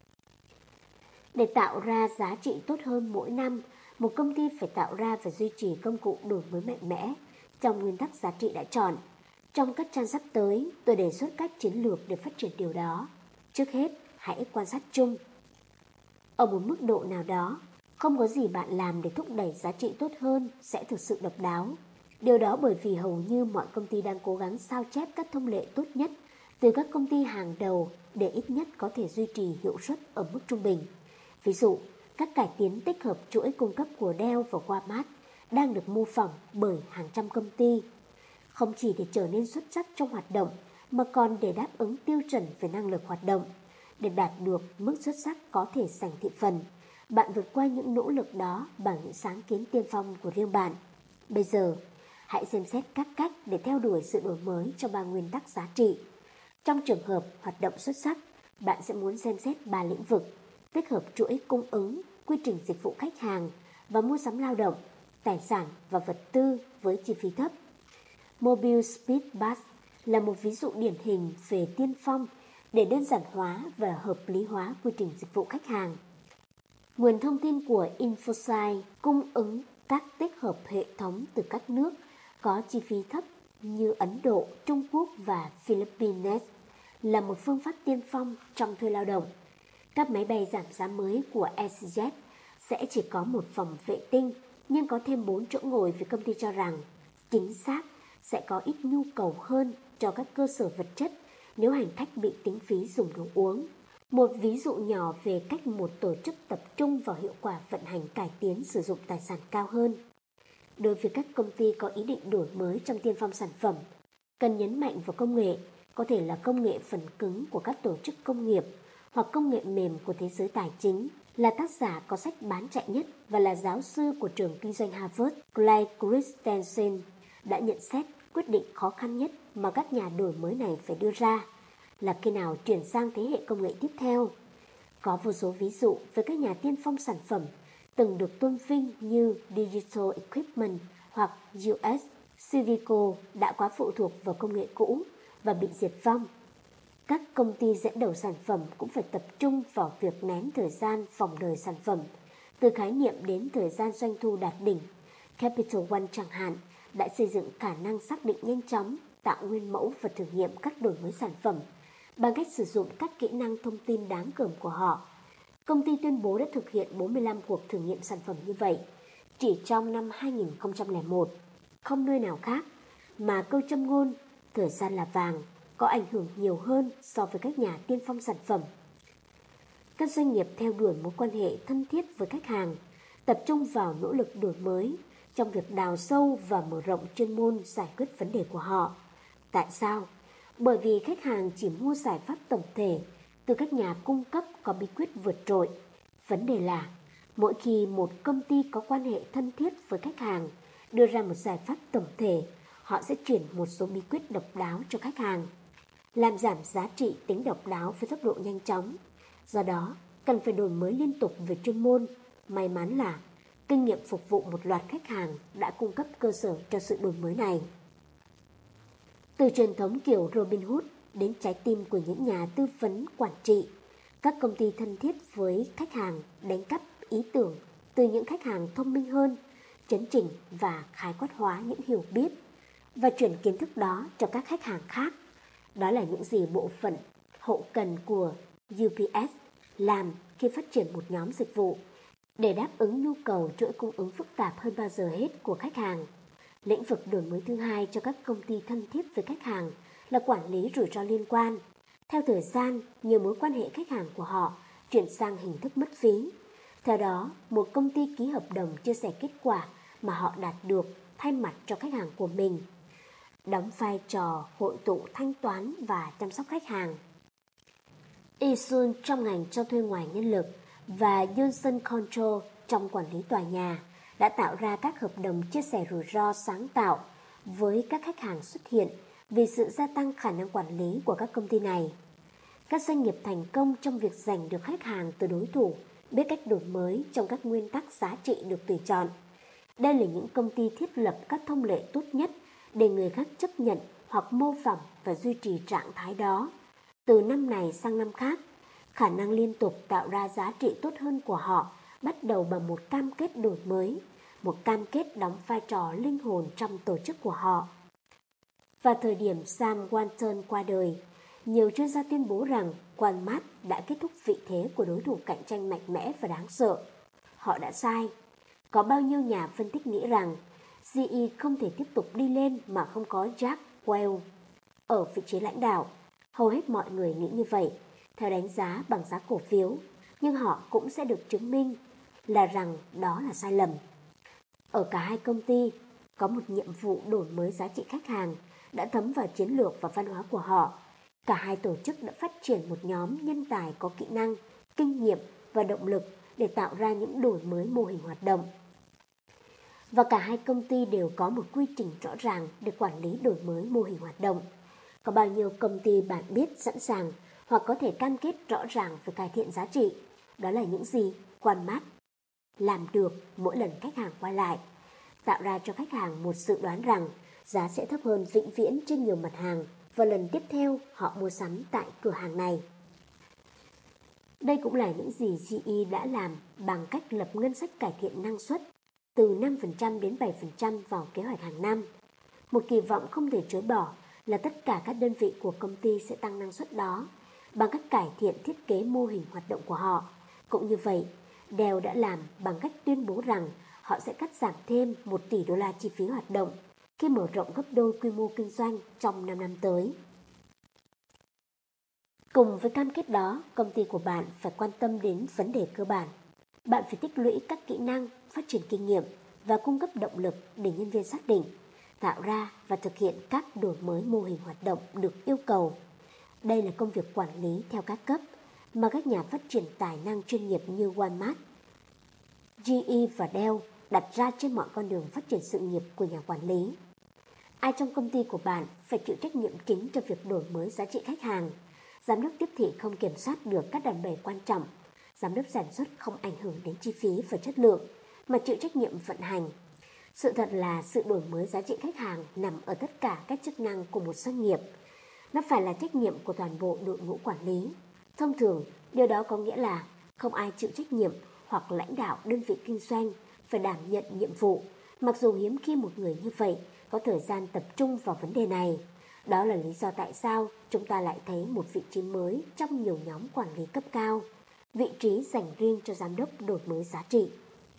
A: Để tạo ra giá trị tốt hơn mỗi năm, một công ty phải tạo ra và duy trì công cụ đổi mới mạnh mẽ trong nguyên tắc giá trị đã chọn. Trong các trang sắp tới, tôi đề xuất các chiến lược để phát triển điều đó. Trước hết, hãy quan sát chung. Ở một mức độ nào đó, không có gì bạn làm để thúc đẩy giá trị tốt hơn sẽ thực sự độc đáo. Điều đó bởi vì hầu như mọi công ty đang cố gắng sao chép các thông lệ tốt nhất từ các công ty hàng đầu để ít nhất có thể duy trì hiệu suất ở mức trung bình. Ví dụ, các cải tiến tích hợp chuỗi cung cấp của Dell và Walmart đang được mô phỏng bởi hàng trăm công ty, không chỉ để trở nên xuất sắc trong hoạt động mà còn để đáp ứng tiêu chuẩn về năng lực hoạt động. Để đạt được mức xuất sắc có thể giành thị phần, bạn vượt qua những nỗ lực đó bằng những sáng kiến tiên phong của riêng bạn. Bây giờ, hãy xem xét các cách để theo đuổi sự đổi mới cho 3 nguyên tắc giá trị. Trong trường hợp hoạt động xuất sắc, bạn sẽ muốn xem xét 3 lĩnh vực: tích hợp chuỗi cung ứng, quy trình dịch vụ khách hàng và mua sắm lao động, tài sản và vật tư với chi phí thấp. Mobile Speed Bus là một ví dụ điển hình về tiên phong để đơn giản hóa và hợp lý hóa quy trình dịch vụ khách hàng. Nguồn thông tin của InfoSight cung ứng các tích hợp hệ thống từ các nước có chi phí thấp như Ấn Độ, Trung Quốc và Philippines là một phương pháp tiên phong trong thuê lao động. Các máy bay giảm giá mới của EasyJet sẽ chỉ có một phòng vệ tinh nhưng có thêm 4 chỗ ngồi vì công ty cho rằng chính xác sẽ có ít nhu cầu hơn cho các cơ sở vật chất nếu hành khách bị tính phí dùng đồ uống. Một ví dụ nhỏ về cách một tổ chức tập trung vào hiệu quả vận hành cải tiến sử dụng tài sản cao hơn. Đối với các công ty có ý định đổi mới trong tiên phong sản phẩm, cần nhấn mạnh vào công nghệ, có thể là công nghệ phần cứng của các tổ chức công nghiệp hoặc công nghệ mềm của thế giới tài chính, là tác giả có sách bán chạy nhất và là giáo sư của trường kinh doanh Harvard, Clay Christensen, đã nhận xét quyết định khó khăn nhất mà các nhà đổi mới này phải đưa ra là khi nào chuyển sang thế hệ công nghệ tiếp theo. Có vô số ví dụ về các nhà tiên phong sản phẩm từng được tôn vinh như Digital Equipment hoặc US Civico đã quá phụ thuộc vào công nghệ cũ và bị diệt vong. Các công ty dẫn đầu sản phẩm cũng phải tập trung vào việc nén thời gian vòng đời sản phẩm, từ khái niệm đến thời gian doanh thu đạt đỉnh. Capital One chẳng hạn đã xây dựng khả năng xác định nhanh chóng, tạo nguyên mẫu và thử nghiệm các đổi mới sản phẩm bằng cách sử dụng các kỹ năng thông tin đáng gờm của họ. Công ty tuyên bố đã thực hiện 45 cuộc thử nghiệm sản phẩm như vậy chỉ trong năm 2001. Không nơi nào khác mà câu châm ngôn thời gian là vàng có ảnh hưởng nhiều hơn so với các nhà tiên phong sản phẩm. Các doanh nghiệp theo đuổi mối quan hệ thân thiết với khách hàng, tập trung vào nỗ lực đổi mới trong việc đào sâu và mở rộng chuyên môn giải quyết vấn đề của họ. Tại sao? Bởi vì khách hàng chỉ mua giải pháp tổng thể từ các nhà cung cấp có bí quyết vượt trội. Vấn đề là mỗi khi một công ty có quan hệ thân thiết với khách hàng đưa ra một giải pháp tổng thể, họ sẽ chuyển một số bí quyết độc đáo cho khách hàng, làm giảm giá trị tính độc đáo với tốc độ nhanh chóng. Do đó, cần phải đổi mới liên tục về chuyên môn. May mắn là kinh nghiệm phục vụ một loạt khách hàng đã cung cấp cơ sở cho sự đổi mới này. Từ truyền thống kiểu Robin Hood đến trái tim của những nhà tư vấn quản trị, các công ty thân thiết với khách hàng đánh cắp ý tưởng từ những khách hàng thông minh hơn, chấn chỉnh và khái quát hóa những hiểu biết và chuyển kiến thức đó cho các khách hàng khác. Đó là những gì bộ phận hậu cần của UPS làm khi phát triển một nhóm dịch vụ để đáp ứng nhu cầu chuỗi cung ứng phức tạp hơn bao giờ hết của khách hàng. Lĩnh vực đổi mới thứ hai cho các công ty thân thiết với khách hàng là quản lý rủi ro liên quan. Theo thời gian, nhiều mối quan hệ khách hàng của họ chuyển sang hình thức mất phí. Theo đó, một công ty ký hợp đồng chia sẻ kết quả mà họ đạt được thay mặt cho khách hàng của mình, đóng vai trò hội tụ thanh toán và chăm sóc khách hàng. Isun trong ngành cho thuê ngoài nhân lực và Johnson Control trong quản lý tòa nhà đã tạo ra các hợp đồng chia sẻ rủi ro sáng tạo với các khách hàng xuất hiện vì sự gia tăng khả năng quản lý của các công ty này. Các doanh nghiệp thành công trong việc giành được khách hàng từ đối thủ biết cách đổi mới trong các nguyên tắc giá trị được tùy chọn. Đây là những công ty thiết lập các thông lệ tốt nhất để người khác chấp nhận hoặc mô phỏng và duy trì trạng thái đó. Từ năm này sang năm khác, khả năng liên tục tạo ra giá trị tốt hơn của họ bắt đầu bằng một cam kết đổi mới, một cam kết đóng vai trò linh hồn trong tổ chức của họ. Vào thời điểm Sam Walton qua đời, nhiều chuyên gia tuyên bố rằng Walmart đã kết thúc vị thế của đối thủ cạnh tranh mạnh mẽ và đáng sợ. Họ đã sai. Có bao nhiêu nhà phân tích nghĩ rằng GE không thể tiếp tục đi lên mà không có Jack Welch ở vị trí lãnh đạo. Hầu hết mọi người nghĩ như vậy, theo đánh giá bằng giá cổ phiếu, nhưng họ cũng sẽ được chứng minh là rằng đó là sai lầm. Ở cả hai công ty, có một nhiệm vụ đổi mới giá trị khách hàng đã thấm vào chiến lược và văn hóa của họ. Cả hai tổ chức đã phát triển một nhóm nhân tài có kỹ năng, kinh nghiệm và động lực để tạo ra những đổi mới mô hình hoạt động. Và cả hai công ty đều có một quy trình rõ ràng để quản lý đổi mới mô hình hoạt động. Có bao nhiêu công ty bạn biết sẵn sàng hoặc có thể cam kết rõ ràng về cải thiện giá trị? Đó là những gì Walmart làm được mỗi lần khách hàng quay lại, tạo ra cho khách hàng một dự đoán rằng giá sẽ thấp hơn vĩnh viễn trên nhiều mặt hàng và lần tiếp theo họ mua sắm tại cửa hàng này. Đây cũng là những gì GE đã làm bằng cách lập ngân sách cải thiện năng suất từ 5% đến 7% vào kế hoạch hàng năm. Một kỳ vọng không thể chối bỏ là tất cả các đơn vị của công ty sẽ tăng năng suất đó bằng cách cải thiện thiết kế mô hình hoạt động của họ. Cũng như vậy, Dell đã làm bằng cách tuyên bố rằng họ sẽ cắt giảm thêm 1 tỷ đô la chi phí hoạt động khi mở rộng gấp đôi quy mô kinh doanh trong 5 năm tới. Cùng với cam kết đó, công ty của bạn phải quan tâm đến vấn đề cơ bản. Bạn phải tích lũy các kỹ năng, phát triển kinh nghiệm và cung cấp động lực để nhân viên xác định tạo ra và thực hiện các đổi mới mô hình hoạt động được yêu cầu. Đây là công việc quản lý theo các cấp mà các nhà phát triển tài năng chuyên nghiệp như Walmart, GE và Dell đặt ra trên mọi con đường phát triển sự nghiệp của nhà quản lý. Ai trong công ty của bạn phải chịu trách nhiệm chính cho việc đổi mới giá trị khách hàng. Giám đốc tiếp thị không kiểm soát được các đòn bẩy quan trọng. Giám đốc sản xuất không ảnh hưởng đến chi phí và chất lượng, mà chịu trách nhiệm vận hành. Sự thật là sự đổi mới giá trị khách hàng nằm ở tất cả các chức năng của một doanh nghiệp. Nó phải là trách nhiệm của toàn bộ đội ngũ quản lý. Thông thường, điều đó có nghĩa là không ai chịu trách nhiệm hoặc lãnh đạo đơn vị kinh doanh phải đảm nhận nhiệm vụ, mặc dù hiếm khi một người như vậy có thời gian tập trung vào vấn đề này. Đó là lý do tại sao chúng ta lại thấy một vị trí mới trong nhiều nhóm quản lý cấp cao, vị trí dành riêng cho giám đốc đổi mới giá trị.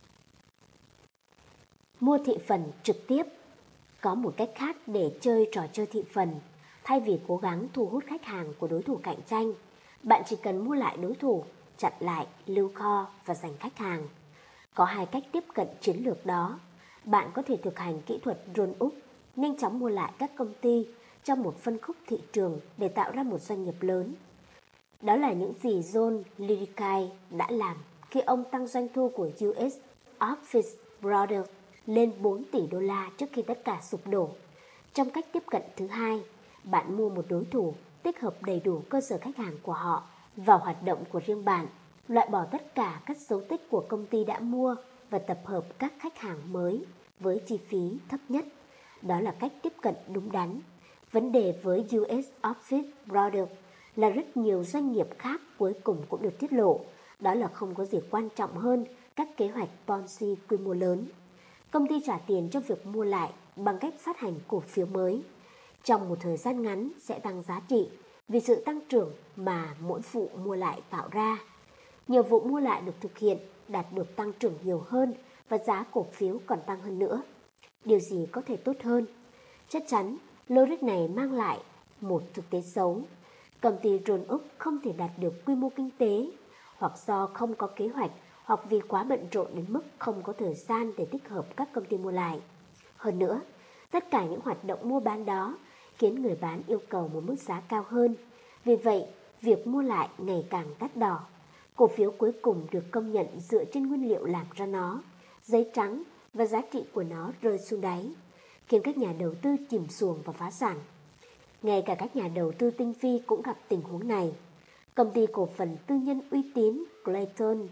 A: Mua thị phần trực tiếp. Có một cách khác để chơi trò chơi thị phần. Thay vì cố gắng thu hút khách hàng của đối thủ cạnh tranh, bạn chỉ cần mua lại đối thủ, chặn lại, lưu kho và giành khách hàng. Có hai cách tiếp cận chiến lược đó. Bạn có thể thực hành kỹ thuật roll-up, nhanh chóng mua lại các công ty trong một phân khúc thị trường để tạo ra một doanh nghiệp lớn. Đó là những gì John Lillikai đã làm khi ông tăng doanh thu của US Office Brothers lên 4 tỷ đô la trước khi tất cả sụp đổ. Trong cách tiếp cận thứ hai, bạn mua một đối thủ, tích hợp đầy đủ cơ sở khách hàng của họ vào hoạt động của riêng bạn, loại bỏ tất cả các dấu tích của công ty đã mua và tập hợp các khách hàng mới với chi phí thấp nhất. Đó là cách tiếp cận đúng đắn. Vấn đề với US Office Brothers là rất nhiều doanh nghiệp khác cuối cùng cũng được tiết lộ. Đó là không có gì quan trọng hơn các kế hoạch Ponzi quy mô lớn. Công ty trả tiền cho việc mua lại bằng cách phát hành cổ phiếu mới. Trong một thời gian ngắn sẽ tăng giá trị vì sự tăng trưởng mà mỗi vụ mua lại tạo ra. Nhiều vụ mua lại được thực hiện đạt được tăng trưởng nhiều hơn và giá cổ phiếu còn tăng hơn nữa. Điều gì có thể tốt hơn? Chắc chắn, logic này mang lại một thực tế xấu. Công ty roll-up không thể đạt được quy mô kinh tế, hoặc do không có kế hoạch, hoặc vì quá bận rộn đến mức không có thời gian để tích hợp các công ty mua lại. Hơn nữa, tất cả những hoạt động mua bán đó khiến người bán yêu cầu một mức giá cao hơn. Vì vậy, việc mua lại ngày càng đắt đỏ. Cổ phiếu cuối cùng được công nhận dựa trên nguyên liệu làm ra nó, giấy trắng, và giá trị của nó rơi xuống đáy, khiến các nhà đầu tư chìm xuồng và phá sản. Ngay cả các nhà đầu tư tinh vi cũng gặp tình huống này. Công ty cổ phần tư nhân uy tín Clayton,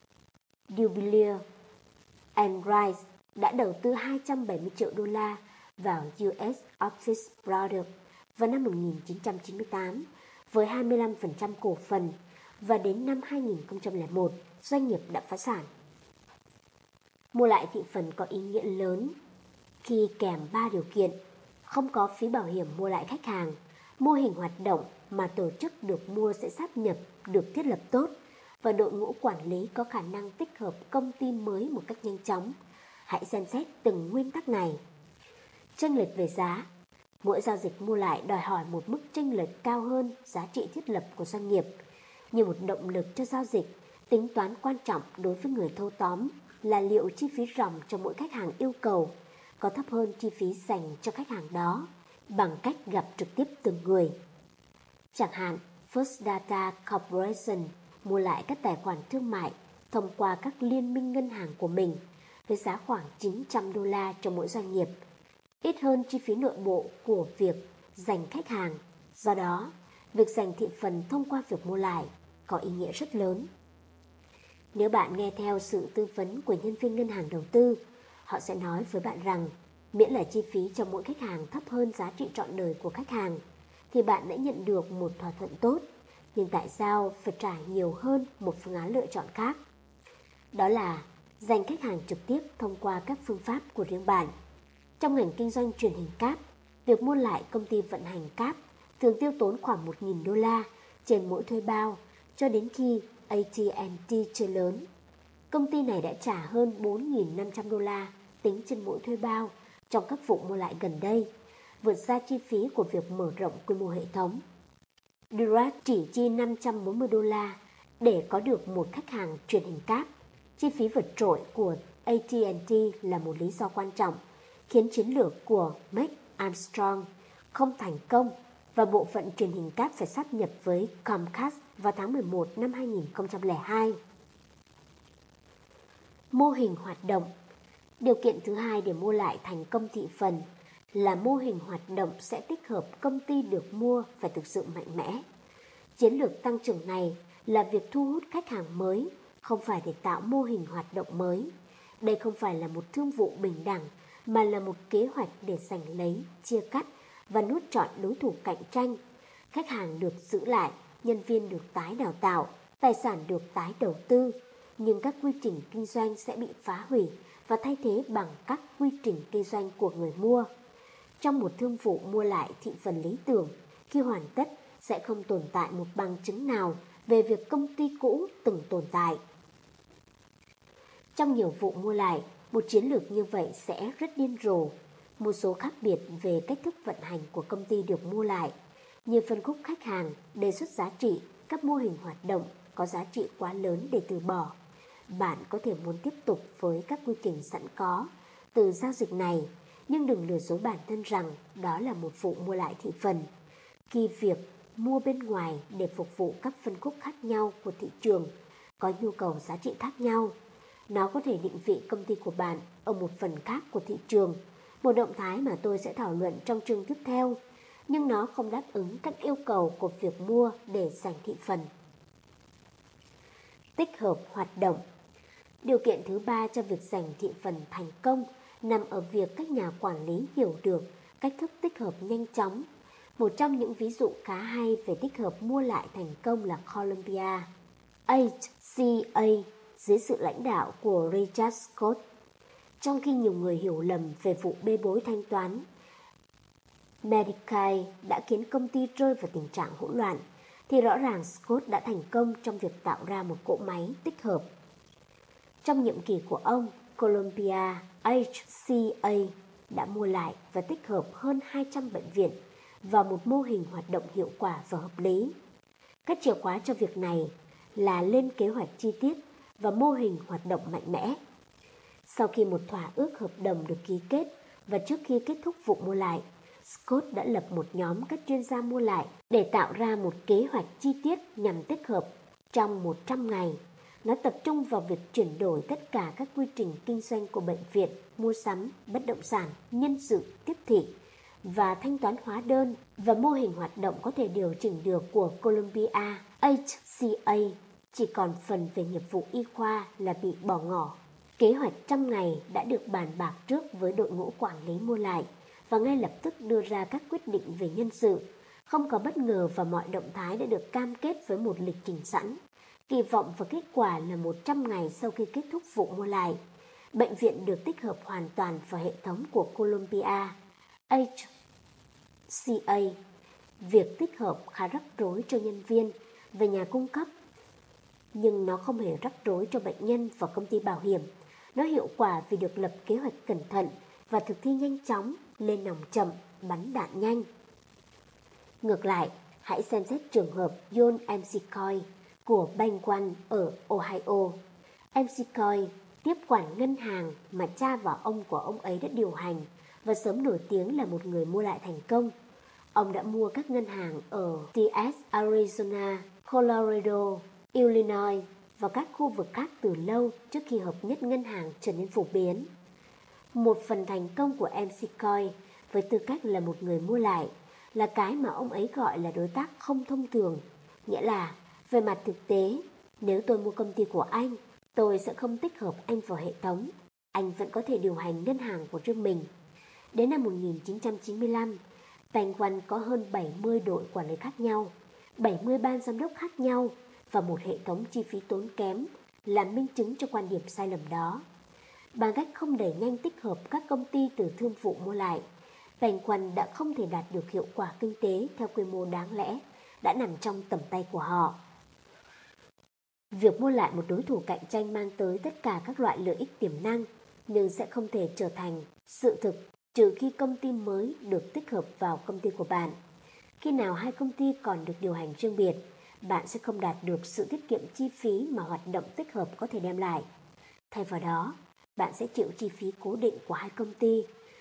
A: Dubilier and Rice đã đầu tư 270 triệu đô la vào US Office Brothers vào năm 1998 với 25% cổ phần, và đến năm 2001 doanh nghiệp đã phá sản. Mua lại thị phần có ý nghĩa lớn khi kèm 3 điều kiện: không có phí bảo hiểm mua lại khách hàng, mô hình hoạt động mà tổ chức được mua sẽ sáp nhập được thiết lập tốt, và đội ngũ quản lý có khả năng tích hợp công ty mới một cách nhanh chóng. Hãy xem xét từng nguyên tắc này. Chênh lệch về giá. Mỗi giao dịch mua lại đòi hỏi một mức chênh lệch cao hơn giá trị thiết lập của doanh nghiệp. Như một động lực cho giao dịch, tính toán quan trọng đối với người thâu tóm là liệu chi phí ròng cho mỗi khách hàng yêu cầu có thấp hơn chi phí dành cho khách hàng đó bằng cách gặp trực tiếp từng người. Chẳng hạn, First Data Corporation mua lại các tài khoản thương mại thông qua các liên minh ngân hàng của mình với giá khoảng 900 đô la cho mỗi doanh nghiệp, ít hơn chi phí nội bộ của việc giành khách hàng. Do đó, việc giành thị phần thông qua việc mua lại có ý nghĩa rất lớn. Nếu bạn nghe theo sự tư vấn của nhân viên ngân hàng đầu tư, họ sẽ nói với bạn rằng miễn là chi phí cho mỗi khách hàng thấp hơn giá trị trọn đời của khách hàng thì bạn đã nhận được một thỏa thuận tốt. Nhưng tại sao phải trả nhiều hơn một phương án lựa chọn khác? Đó là giành khách hàng trực tiếp thông qua các phương pháp của riêng bạn. Trong ngành kinh doanh truyền hình cáp, việc mua lại công ty vận hành cáp thường tiêu tốn khoảng 1.000 đô la trên mỗi thuê bao cho đến khi AT&T chơi lớn. Công ty này đã trả hơn 4.500 đô la tính trên mỗi thuê bao trong các vụ mua lại gần đây, vượt ra chi phí của việc mở rộng quy mô hệ thống. Direct chỉ chi 540 đô la để có được một khách hàng truyền hình cáp. Chi phí vượt trội của AT&T là một lý do quan trọng. khiến chiến lược của Mac Armstrong không thành công và bộ phận truyền hình cáp phải sáp nhập với Comcast vào tháng 11 năm 2002. Mô hình hoạt động. Điều kiện thứ hai để mua lại thành công thị phần là mô hình hoạt động sẽ tích hợp công ty được mua phải thực sự mạnh mẽ. Chiến lược tăng trưởng này là việc thu hút khách hàng mới, không phải để tạo mô hình hoạt động mới. Đây không phải là một thương vụ bình đẳng, mà là một kế hoạch để giành lấy, chia cắt và nuốt trọn đối thủ cạnh tranh. Khách hàng được giữ lại, nhân viên được tái đào tạo, tài sản được tái đầu tư, nhưng các quy trình kinh doanh sẽ bị phá hủy và thay thế bằng các quy trình kinh doanh của người mua. Trong một thương vụ mua lại thị phần lý tưởng, khi hoàn tất sẽ không tồn tại một bằng chứng nào về việc công ty cũ từng tồn tại. Trong nhiều vụ mua lại, một chiến lược như vậy sẽ rất điên rồ. Một số khác biệt về cách thức vận hành của công ty được mua lại, như phân khúc khách hàng, đề xuất giá trị, các mô hình hoạt động có giá trị quá lớn để từ bỏ. Bạn có thể muốn tiếp tục với các quy trình sẵn có từ giao dịch này, nhưng đừng lừa dối bản thân rằng đó là một vụ mua lại thị phần. Khi việc mua bên ngoài để phục vụ các phân khúc khác nhau của thị trường có nhu cầu giá trị khác nhau, nó có thể định vị công ty của bạn ở một phần khác của thị trường, một động thái mà tôi sẽ thảo luận trong chương tiếp theo, nhưng nó không đáp ứng các yêu cầu của việc mua để giành thị phần. Tích hợp hoạt động. Điều kiện thứ ba cho việc giành thị phần thành công nằm ở việc các nhà quản lý hiểu được cách thức tích hợp nhanh chóng. Một trong những ví dụ khá hay về tích hợp mua lại thành công là Columbia HCA dưới sự lãnh đạo của Richard Scott. Trong khi nhiều người hiểu lầm về vụ bê bối thanh toán, Medicaid đã khiến công ty rơi vào tình trạng hỗn loạn, thì rõ ràng Scott đã thành công trong việc tạo ra một cỗ máy tích hợp. Trong nhiệm kỳ của ông, Columbia HCA đã mua lại và tích hợp hơn 200 bệnh viện vào một mô hình hoạt động hiệu quả và hợp lý. Các chìa khóa cho việc này là lên kế hoạch chi tiết và mô hình hoạt động mạnh mẽ. Sau khi một thỏa ước hợp đồng được ký kết và trước khi kết thúc vụ mua lại, Scott đã lập một nhóm các chuyên gia mua lại để tạo ra một kế hoạch chi tiết nhằm tích hợp trong 100 ngày. Nó tập trung vào việc chuyển đổi tất cả các quy trình kinh doanh của bệnh viện, mua sắm, bất động sản, nhân sự, tiếp thị và thanh toán hóa đơn, và mô hình hoạt động có thể điều chỉnh được của Columbia HCA chỉ còn phần về nghiệp vụ y khoa là bị bỏ ngỏ. Kế hoạch 100 ngày đã được bàn bạc trước với đội ngũ quản lý mua lại và ngay lập tức đưa ra các quyết định về nhân sự. Không có bất ngờ và mọi động thái đã được cam kết với một lịch trình sẵn. Kỳ vọng và kết quả là 100 ngày sau khi kết thúc vụ mua lại, bệnh viện được tích hợp hoàn toàn vào hệ thống của Columbia HCA. Việc tích hợp khá rắc rối cho nhân viên và nhà cung cấp, nhưng nó không hề rắc rối cho bệnh nhân và công ty bảo hiểm. Nó hiệu quả vì được lập kế hoạch cẩn thận và thực thi nhanh chóng, lên nòng chậm, bắn đạn nhanh. Ngược lại, hãy xem xét trường hợp John McCoy của Bank One ở Ohio. McCoy tiếp quản ngân hàng mà cha và ông của ông ấy đã điều hành và sớm nổi tiếng là một người mua lại thành công. Ông đã mua các ngân hàng ở TS, Arizona, Colorado, Illinois và các khu vực khác từ lâu trước khi hợp nhất ngân hàng trở nên phổ biến. Một phần thành công của McCoy với tư cách là một người mua lại là cái mà ông ấy gọi là đối tác không thông thường, nghĩa là về mặt thực tế, nếu tôi mua công ty của anh, tôi sẽ không tích hợp anh vào hệ thống. Anh vẫn có thể điều hành ngân hàng của riêng mình. Đến năm 1995, Bank One có hơn 70 đội quản lý khác nhau, 70 ban giám đốc khác nhau và một hệ thống chi phí tốn kém là minh chứng cho quan điểm sai lầm đó. Bằng cách không đẩy nhanh tích hợp các công ty từ thương vụ mua lại, Bank One đã không thể đạt được hiệu quả kinh tế theo quy mô đáng lẽ đã nằm trong tầm tay của họ. Việc mua lại một đối thủ cạnh tranh mang tới tất cả các loại lợi ích tiềm năng, nhưng sẽ không thể trở thành sự thực trừ khi công ty mới được tích hợp vào công ty của bạn. Khi nào hai công ty còn được điều hành riêng biệt, bạn sẽ không đạt được sự tiết kiệm chi phí mà hoạt động tích hợp có thể đem lại. Thay vào đó, bạn sẽ chịu chi phí cố định của hai công ty.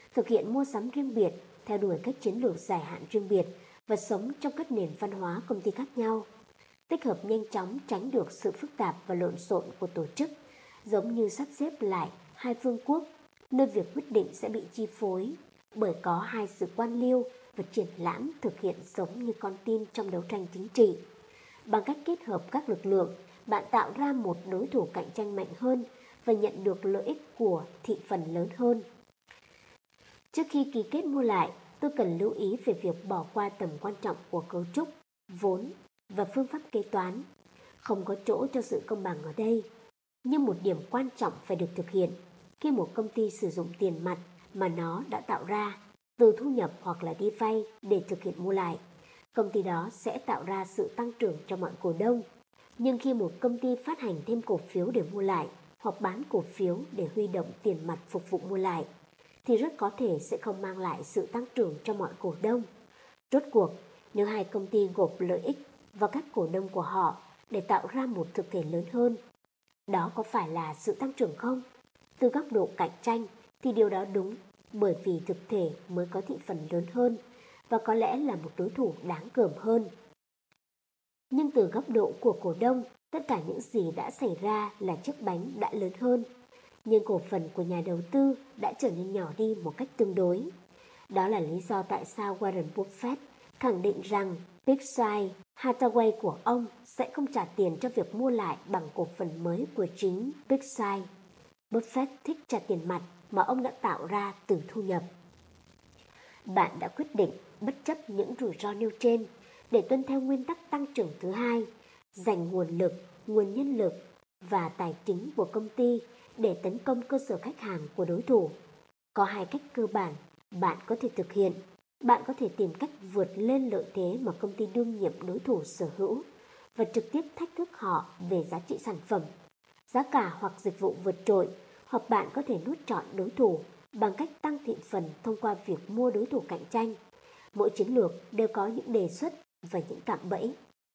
A: thực hiện mua sắm riêng biệt, theo đuổi các chiến lược dài hạn riêng biệt và sống trong các nền văn hóa công ty khác nhau. Tích hợp nhanh chóng tránh được sự phức tạp và lộn xộn của tổ chức, giống như sắp xếp lại hai vương quốc, nơi việc quyết định sẽ bị chi phối bởi có hai sự quan liêu và triển lãm thực hiện giống như con tin trong đấu tranh chính trị. Bằng cách kết hợp các lực lượng, bạn tạo ra một đối thủ cạnh tranh mạnh hơn và nhận được lợi ích của thị phần lớn hơn. Trước khi ký kết mua lại, tôi cần lưu ý về việc bỏ qua tầm quan trọng của cấu trúc, vốn và phương pháp kế toán. Không có chỗ cho sự công bằng ở đây. Nhưng một điểm quan trọng phải được thực hiện khi một công ty sử dụng tiền mặt mà nó đã tạo ra, từ thu nhập hoặc là đi vay để thực hiện mua lại. Công ty đó sẽ tạo ra sự tăng trưởng cho mọi cổ đông. Nhưng khi một công ty phát hành thêm cổ phiếu để mua lại hoặc bán cổ phiếu để huy động tiền mặt phục vụ mua lại, thì rất có thể sẽ không mang lại sự tăng trưởng cho mọi cổ đông. Rốt cuộc, nếu hai công ty gộp lợi ích vào các cổ đông của họ để tạo ra một thực thể lớn hơn, đó có phải là sự tăng trưởng không? Từ góc độ cạnh tranh thì điều đó đúng, bởi vì thực thể mới có thị phần lớn hơn và có lẽ là một đối thủ đáng gờm hơn. Nhưng từ góc độ của cổ đông, tất cả những gì đã xảy ra là chiếc bánh đã lớn hơn, nhưng cổ phần của nhà đầu tư đã trở nên nhỏ đi một cách tương đối. Đó là lý do tại sao Warren Buffett khẳng định rằng Berkshire Hathaway của ông sẽ không trả tiền cho việc mua lại bằng cổ phần mới của chính Berkshire. Buffett thích trả tiền mặt mà ông đã tạo ra từ thu nhập. Bạn đã quyết định, bất chấp những rủi ro nêu trên, để tuân theo nguyên tắc tăng trưởng thứ hai, dành nguồn lực, nguồn nhân lực và tài chính của công ty để tấn công cơ sở khách hàng của đối thủ. Có hai cách cơ bản bạn có thể thực hiện. Bạn có thể tìm cách vượt lên lợi thế mà công ty đương nhiệm đối thủ sở hữu và trực tiếp thách thức họ về giá trị sản phẩm, giá cả hoặc dịch vụ vượt trội, hoặc bạn có thể nuốt trọn đối thủ bằng cách tăng thị phần thông qua việc mua đối thủ cạnh tranh. Mỗi chiến lược đều có những đề xuất và những cạm bẫy.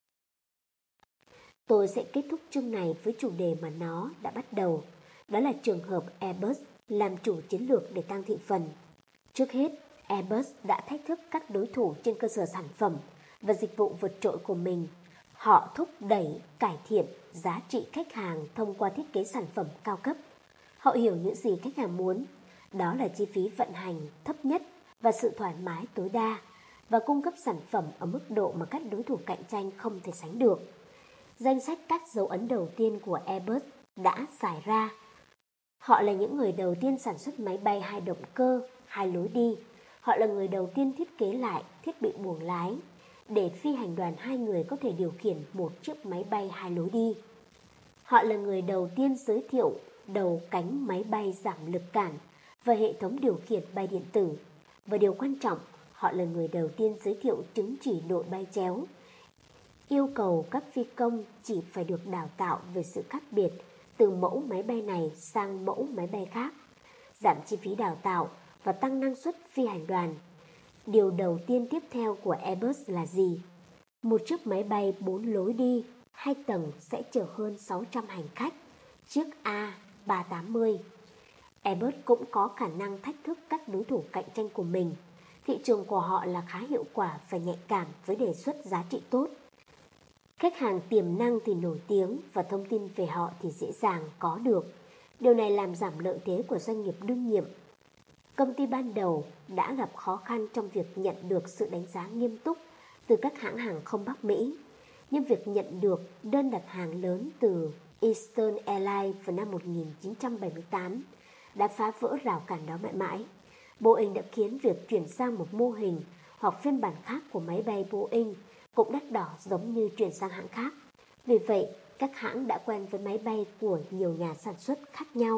A: Tôi sẽ kết thúc chương này với chủ đề mà nó đã bắt đầu. Đó là trường hợp Airbus làm chủ chiến lược để tăng thị phần. Trước hết, Airbus đã thách thức các đối thủ trên cơ sở sản phẩm và dịch vụ vượt trội của mình. Họ thúc đẩy, cải thiện giá trị khách hàng thông qua thiết kế sản phẩm cao cấp. Họ hiểu những gì khách hàng muốn, đó là chi phí vận hành thấp nhất và sự thoải mái tối đa, và cung cấp sản phẩm ở mức độ mà các đối thủ cạnh tranh không thể sánh được. Danh sách các dấu ấn đầu tiên của Airbus đã xài ra. Họ là những người đầu tiên sản xuất máy bay hai động cơ, hai lối đi. Họ là người đầu tiên thiết kế lại thiết bị buồng lái để phi hành đoàn hai người có thể điều khiển một chiếc máy bay hai lối đi. Họ là người đầu tiên giới thiệu đầu cánh máy bay giảm lực cản và hệ thống điều khiển bay điện tử. Và điều quan trọng, họ là người đầu tiên giới thiệu chứng chỉ đội bay chéo, yêu cầu các phi công chỉ phải được đào tạo về sự khác biệt từ mẫu máy bay này sang mẫu máy bay khác, giảm chi phí đào tạo và tăng năng suất phi hành đoàn. Điều đầu tiên tiếp theo của Airbus là gì? Một chiếc máy bay 4 lối đi, 2 tầng sẽ chở hơn 600 hành khách, chiếc A380. Airbus cũng có khả năng thách thức các đối thủ cạnh tranh của mình. Thị trường của họ là khá hiệu quả và nhạy cảm với đề xuất giá trị tốt. Khách hàng tiềm năng thì nổi tiếng và thông tin về họ thì dễ dàng có được. Điều này làm giảm lợi thế của doanh nghiệp đương nhiệm. Công ty ban đầu đã gặp khó khăn trong việc nhận được sự đánh giá nghiêm túc từ các hãng hàng không Bắc Mỹ. Nhưng việc nhận được đơn đặt hàng lớn từ Eastern Airlines vào năm 1978 đã phá vỡ rào cản đó mãi mãi. Boeing đã khiến việc chuyển sang một mô hình hoặc phiên bản khác của máy bay Boeing cũng đắt đỏ giống như chuyển sang hãng khác. Vì vậy, các hãng đã quen với máy bay của nhiều nhà sản xuất khác nhau.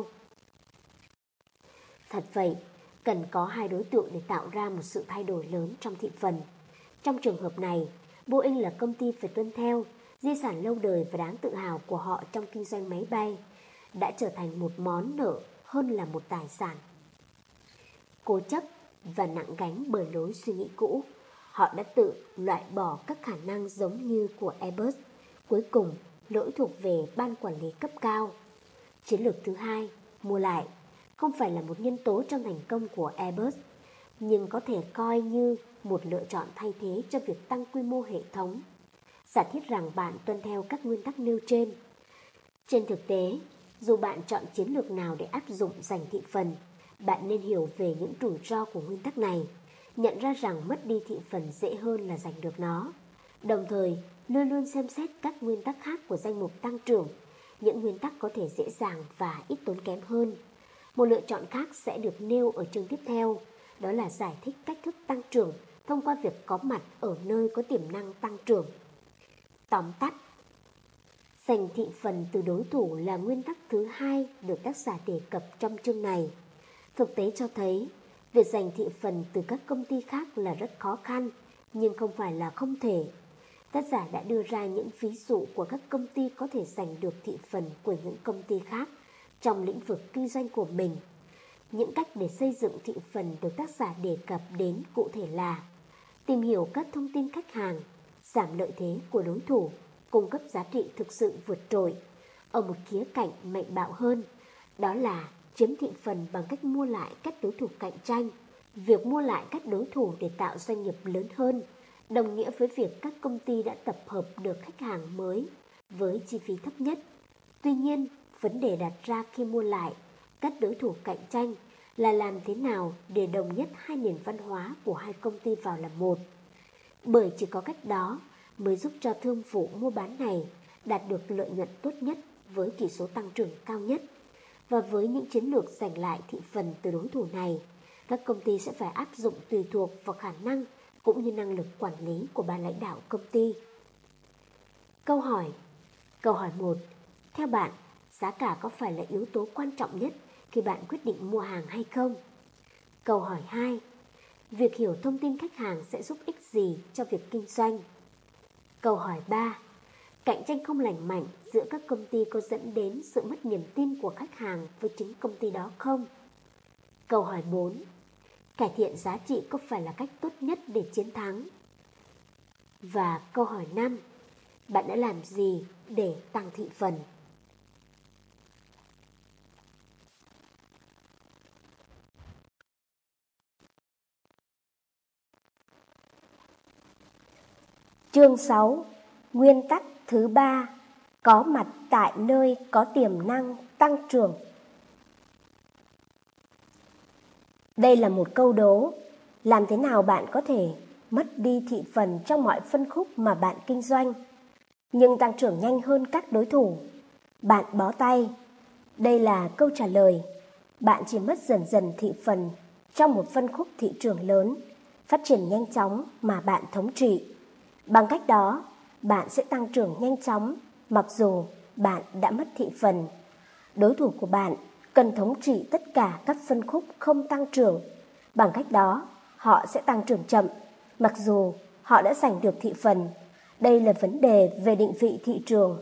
A: Thật vậy, cần có hai đối tượng để tạo ra một sự thay đổi lớn trong thị phần. Trong trường hợp này, Boeing là công ty phải tuân theo di sản lâu đời và đáng tự hào của họ trong kinh doanh máy bay, đã trở thành một món nợ hơn là một tài sản. Cố chấp và nặng gánh bởi lối suy nghĩ cũ, họ đã tự loại bỏ các khả năng giống như của Airbus. Cuối cùng, lỗi thuộc về ban quản lý cấp cao. Chiến lược thứ hai, mua lại. không phải là một nhân tố trong thành công của Airbus, nhưng có thể coi như một lựa chọn thay thế cho việc tăng quy mô hệ thống. Giả thiết rằng bạn tuân theo các nguyên tắc nêu trên. Trên thực tế, dù bạn chọn chiến lược nào để áp dụng giành thị phần, bạn nên hiểu về những rủi ro của nguyên tắc này, nhận ra rằng mất đi thị phần dễ hơn là giành được nó. Đồng thời, luôn luôn xem xét các nguyên tắc khác của danh mục tăng trưởng, những nguyên tắc có thể dễ dàng và ít tốn kém hơn. Một lựa chọn khác sẽ được nêu ở chương tiếp theo, đó là giải thích cách thức tăng trưởng thông qua việc có mặt ở nơi có tiềm năng tăng trưởng. Tóm tắt, giành thị phần từ đối thủ là nguyên tắc thứ hai được tác giả đề cập trong chương này. Thực tế cho thấy, việc giành thị phần từ các công ty khác là rất khó khăn, nhưng không phải là không thể. Tác giả đã đưa ra những ví dụ của các công ty có thể giành được thị phần của những công ty khác trong lĩnh vực kinh doanh của mình. Những cách để xây dựng thị phần được tác giả đề cập đến cụ thể là tìm hiểu các thông tin khách hàng, giảm lợi thế của đối thủ, cung cấp giá trị thực sự vượt trội. Ở một khía cạnh mạnh bạo hơn, đó là chiếm thị phần bằng cách mua lại các đối thủ cạnh tranh. Việc mua lại các đối thủ để tạo doanh nghiệp lớn hơn đồng nghĩa với việc các công ty đã tập hợp được khách hàng mới với chi phí thấp nhất. Tuy nhiên, vấn đề đặt ra khi mua lại các đối thủ cạnh tranh là làm thế nào để đồng nhất hai nền văn hóa của hai công ty vào làm một. Bởi chỉ có cách đó mới giúp cho thương vụ mua bán này đạt được lợi nhuận tốt nhất với chỉ số tăng trưởng cao nhất. Và với những chiến lược giành lại thị phần từ đối thủ này, các công ty sẽ phải áp dụng tùy thuộc vào khả năng cũng như năng lực quản lý của ban lãnh đạo công ty. Câu hỏi 1. Theo bạn, giá cả có phải là yếu tố quan trọng nhất khi bạn quyết định mua hàng hay không? Câu hỏi 2. Việc hiểu thông tin khách hàng sẽ giúp ích gì cho việc kinh doanh? Câu hỏi 3. Cạnh tranh không lành mạnh giữa các công ty có dẫn đến sự mất niềm tin của khách hàng với chính công ty đó không? Câu hỏi 4. Cải thiện giá trị có phải là cách tốt nhất để chiến thắng? Và câu hỏi 5. Bạn đã làm gì để tăng thị phần? Chương 6. Nguyên tắc thứ 3. Có mặt tại nơi có tiềm năng tăng trưởng. Đây là một câu đố. Làm thế nào bạn có thể mất đi thị phần trong mọi phân khúc mà bạn kinh doanh, nhưng tăng trưởng nhanh hơn các đối thủ? Bạn bó tay. Đây là câu trả lời. Bạn chỉ mất dần dần thị phần trong một phân khúc thị trường lớn, phát triển nhanh chóng mà bạn thống trị. Bằng cách đó, bạn sẽ tăng trưởng nhanh chóng mặc dù bạn đã mất thị phần. Đối thủ của bạn cần thống trị tất cả các phân khúc không tăng trưởng. Bằng cách đó, họ sẽ tăng trưởng chậm mặc dù họ đã giành được thị phần. Đây là vấn đề về định vị thị trường.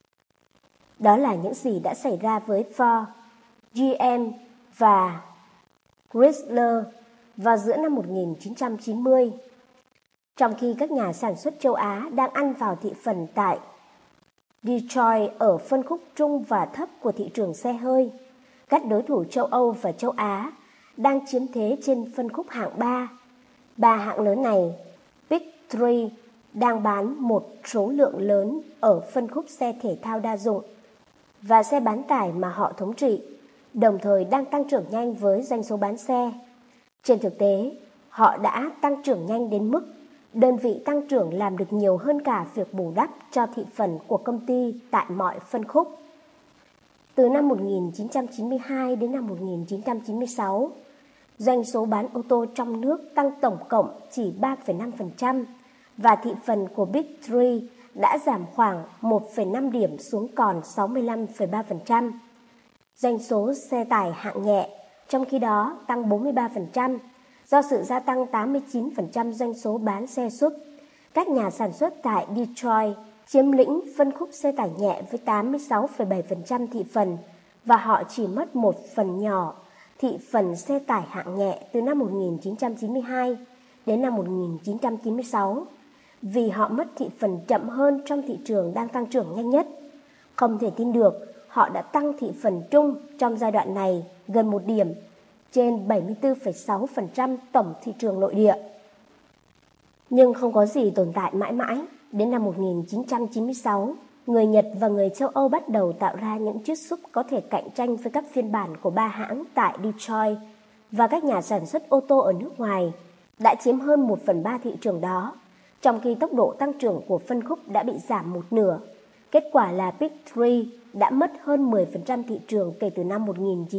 A: Đó là những gì đã xảy ra với Ford, GM và Chrysler vào giữa năm 1990. Trong khi các nhà sản xuất châu Á đang ăn vào thị phần tại Detroit ở phân khúc trung và thấp của thị trường xe hơi, các đối thủ châu Âu và châu Á đang chiếm thế trên phân khúc hạng 3. Ba hãng lớn này, Big Three, đang bán một số lượng lớn ở phân khúc xe thể thao đa dụng và xe bán tải mà họ thống trị, đồng thời đang tăng trưởng nhanh với doanh số bán xe. Trên thực tế, họ đã tăng trưởng nhanh đến mức đơn vị tăng trưởng làm được nhiều hơn cả việc bù đắp cho thị phần của công ty tại mọi phân khúc. Từ năm 1992 đến năm 1996, doanh số bán ô tô trong nước tăng tổng cộng chỉ 3,5% và thị phần của Big Three đã giảm khoảng 1,5 điểm xuống còn 65,3%. Doanh số xe tải hạng nhẹ trong khi đó tăng 43%, do sự gia tăng 89% doanh số bán xe SUV. Các nhà sản xuất tại Detroit chiếm lĩnh phân khúc xe tải nhẹ với 86,7% thị phần và họ chỉ mất một phần nhỏ thị phần xe tải hạng nhẹ từ năm 1992 đến năm 1996 vì họ mất thị phần chậm hơn trong thị trường đang tăng trưởng nhanh nhất. Không thể tin được, họ đã tăng thị phần trung trong giai đoạn này gần 1 điểm trên 74,6% tổng thị trường nội địa. Nhưng không có gì tồn tại mãi mãi. Đến năm 1996, người Nhật và người châu Âu bắt đầu tạo ra những chiếc súp có thể cạnh tranh với các phiên bản của 3 hãng tại Detroit, và các nhà sản xuất ô tô ở nước ngoài đã chiếm hơn 1/3 thị trường đó, trong khi tốc độ tăng trưởng của phân khúc đã bị giảm một nửa. Kết quả là Big Three đã mất hơn 10% thị trường kể từ năm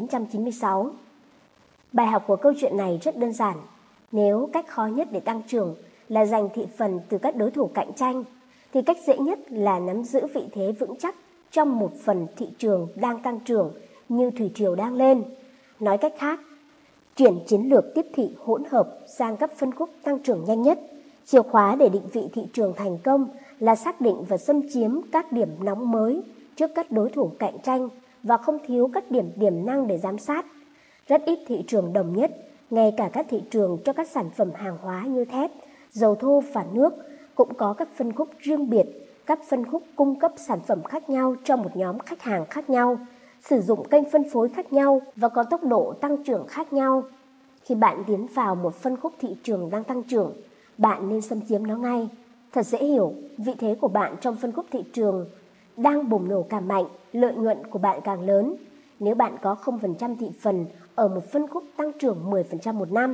A: 1996. Bài học của câu chuyện này rất đơn giản. Nếu cách khó nhất để tăng trưởng là giành thị phần từ các đối thủ cạnh tranh, thì cách dễ nhất là nắm giữ vị thế vững chắc trong một phần thị trường đang tăng trưởng như thủy triều đang lên. Nói cách khác, chuyển chiến lược tiếp thị hỗn hợp sang các phân khúc tăng trưởng nhanh nhất. Chìa khóa để định vị thị trường thành công là xác định và xâm chiếm các điểm nóng mới trước các đối thủ cạnh tranh và không thiếu các điểm tiềm năng để giám sát. Rất ít thị trường đồng nhất, ngay cả các thị trường cho các sản phẩm hàng hóa như thép, dầu thô và nước cũng có các phân khúc riêng biệt, các phân khúc cung cấp sản phẩm khác nhau cho một nhóm khách hàng khác nhau, sử dụng kênh phân phối khác nhau và có tốc độ tăng trưởng khác nhau. Khi bạn tiến vào một phân khúc thị trường đang tăng trưởng, bạn nên xâm chiếm nó ngay. Thật dễ hiểu, vị thế của bạn trong phân khúc thị trường đang bùng nổ càng mạnh, lợi nhuận của bạn càng lớn. Nếu bạn có 0% thị phần ở một phân khúc tăng trưởng 10% một năm,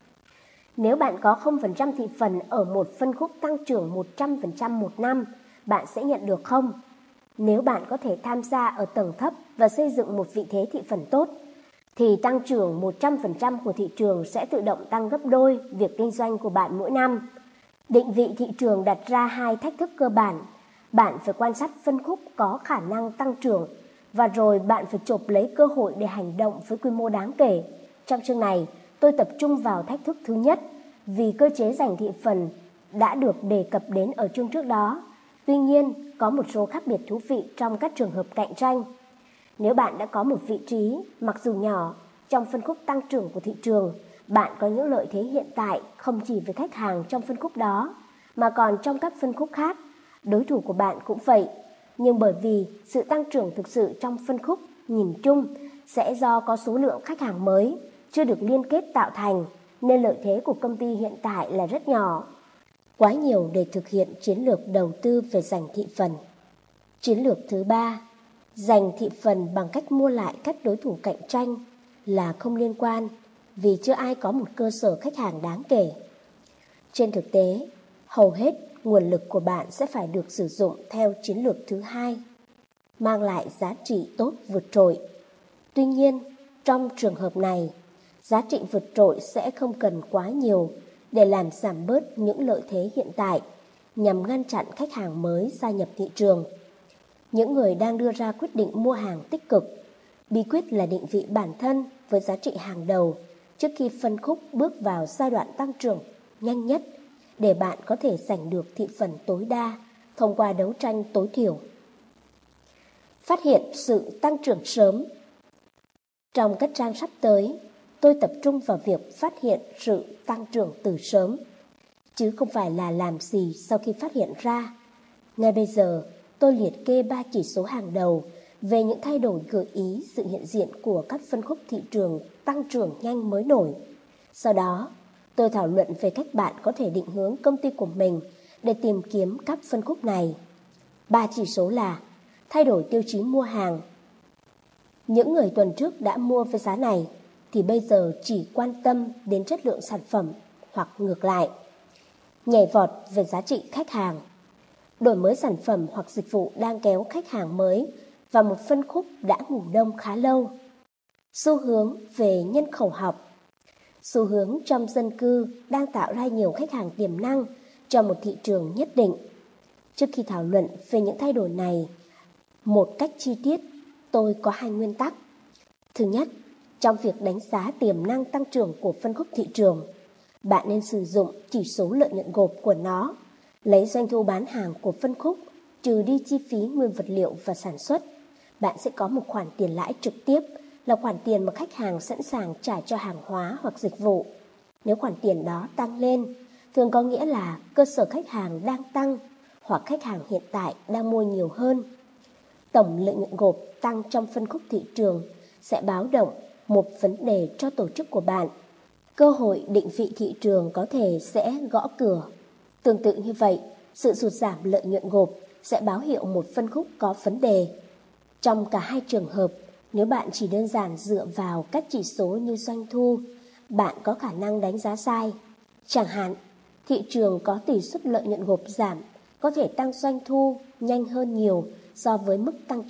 A: nếu bạn có 0% thị phần ở một phân khúc tăng trưởng 100% một năm, bạn sẽ nhận được không? Nếu bạn có thể tham gia ở tầng thấp và xây dựng một vị thế thị phần tốt, thì tăng trưởng 100% của thị trường sẽ tự động tăng gấp đôi việc kinh doanh của bạn mỗi năm. Định vị thị trường đặt ra 2 thách thức cơ bản. Bạn phải quan sát phân khúc có khả năng tăng trưởng, và rồi bạn phải chộp lấy cơ hội để hành động với quy mô đáng kể. Trong chương này, tôi tập trung vào thách thức thứ nhất, vì cơ chế giành thị phần đã được đề cập đến ở chương trước đó. Tuy nhiên, có một số khác biệt thú vị trong các trường hợp cạnh tranh. Nếu bạn đã có một vị trí, mặc dù nhỏ, trong phân khúc tăng trưởng của thị trường, bạn có những lợi thế hiện tại không chỉ với khách hàng trong phân khúc đó, mà còn trong các phân khúc khác. Đối thủ của bạn cũng vậy. Nhưng bởi vì sự tăng trưởng thực sự trong phân khúc nhìn chung sẽ do có số lượng khách hàng mới chưa được liên kết tạo thành, nên lợi thế của công ty hiện tại là rất nhỏ. Quá nhiều để thực hiện chiến lược đầu tư về giành thị phần. Chiến lược thứ 3, giành thị phần bằng cách mua lại các đối thủ cạnh tranh là không liên quan, vì chưa ai có một cơ sở khách hàng đáng kể. Trên thực tế, hầu hết nguồn lực của bạn sẽ phải được sử dụng theo chiến lược thứ 2, mang lại giá trị tốt vượt trội. Tuy nhiên, trong trường hợp này, giá trị vượt trội sẽ không cần quá nhiều để làm giảm bớt những lợi thế hiện tại nhằm ngăn chặn khách hàng mới gia nhập thị trường. Những người đang đưa ra quyết định mua hàng tích cực, bí quyết là định vị bản thân với giá trị hàng đầu trước khi phân khúc bước vào giai đoạn tăng trưởng nhanh nhất, để bạn có thể giành được thị phần tối đa thông qua đấu tranh tối thiểu. Phát hiện sự tăng trưởng sớm. Trong các trang sắp tới, tôi tập trung vào việc phát hiện sự tăng trưởng từ sớm, chứ không phải là làm gì sau khi phát hiện ra. Ngay bây giờ, tôi liệt kê 3 chỉ số hàng đầu về những thay đổi gợi ý sự hiện diện của các phân khúc thị trường tăng trưởng nhanh mới nổi. Sau đó, tôi thảo luận về cách bạn có thể định hướng công ty của mình để tìm kiếm các phân khúc này. 3 chỉ số là thay đổi tiêu chí mua hàng. Những người tuần trước đã mua với giá này thì bây giờ chỉ quan tâm đến chất lượng sản phẩm, hoặc ngược lại. Nhảy vọt về giá trị khách hàng. Đổi mới sản phẩm hoặc dịch vụ đang kéo khách hàng mới vào một phân khúc đã ngủ đông khá lâu. Xu hướng về nhân khẩu học. Xu hướng trong dân cư đang tạo ra nhiều khách hàng tiềm năng cho một thị trường nhất định. Trước khi thảo luận về những thay đổi này một cách chi tiết, tôi có 2 nguyên tắc. Thứ nhất, trong việc đánh giá tiềm năng tăng trưởng của phân khúc thị trường, bạn nên sử dụng chỉ số lợi nhuận gộp của nó, lấy doanh thu bán hàng của phân khúc trừ đi chi phí nguyên vật liệu và sản xuất. Bạn sẽ có một khoản tiền lãi trực tiếp, là khoản tiền mà khách hàng sẵn sàng trả cho hàng hóa hoặc dịch vụ. Nếu khoản tiền đó tăng lên, thường có nghĩa là cơ sở khách hàng đang tăng hoặc khách hàng hiện tại đang mua nhiều hơn. Tổng lợi nhuận gộp tăng trong phân khúc thị trường sẽ báo động một vấn đề cho tổ chức của bạn. Cơ hội định vị thị trường có thể sẽ gõ cửa. Tương tự như vậy, sự sụt giảm lợi nhuận gộp sẽ báo hiệu một phân khúc có vấn đề. Trong cả hai trường hợp, nếu bạn chỉ đơn giản dựa vào các chỉ số như doanh thu, bạn có khả năng đánh giá sai. Chẳng hạn, thị trường có tỷ suất lợi nhuận gộp giảm, có thể tăng doanh thu nhanh hơn nhiều so với mức tăng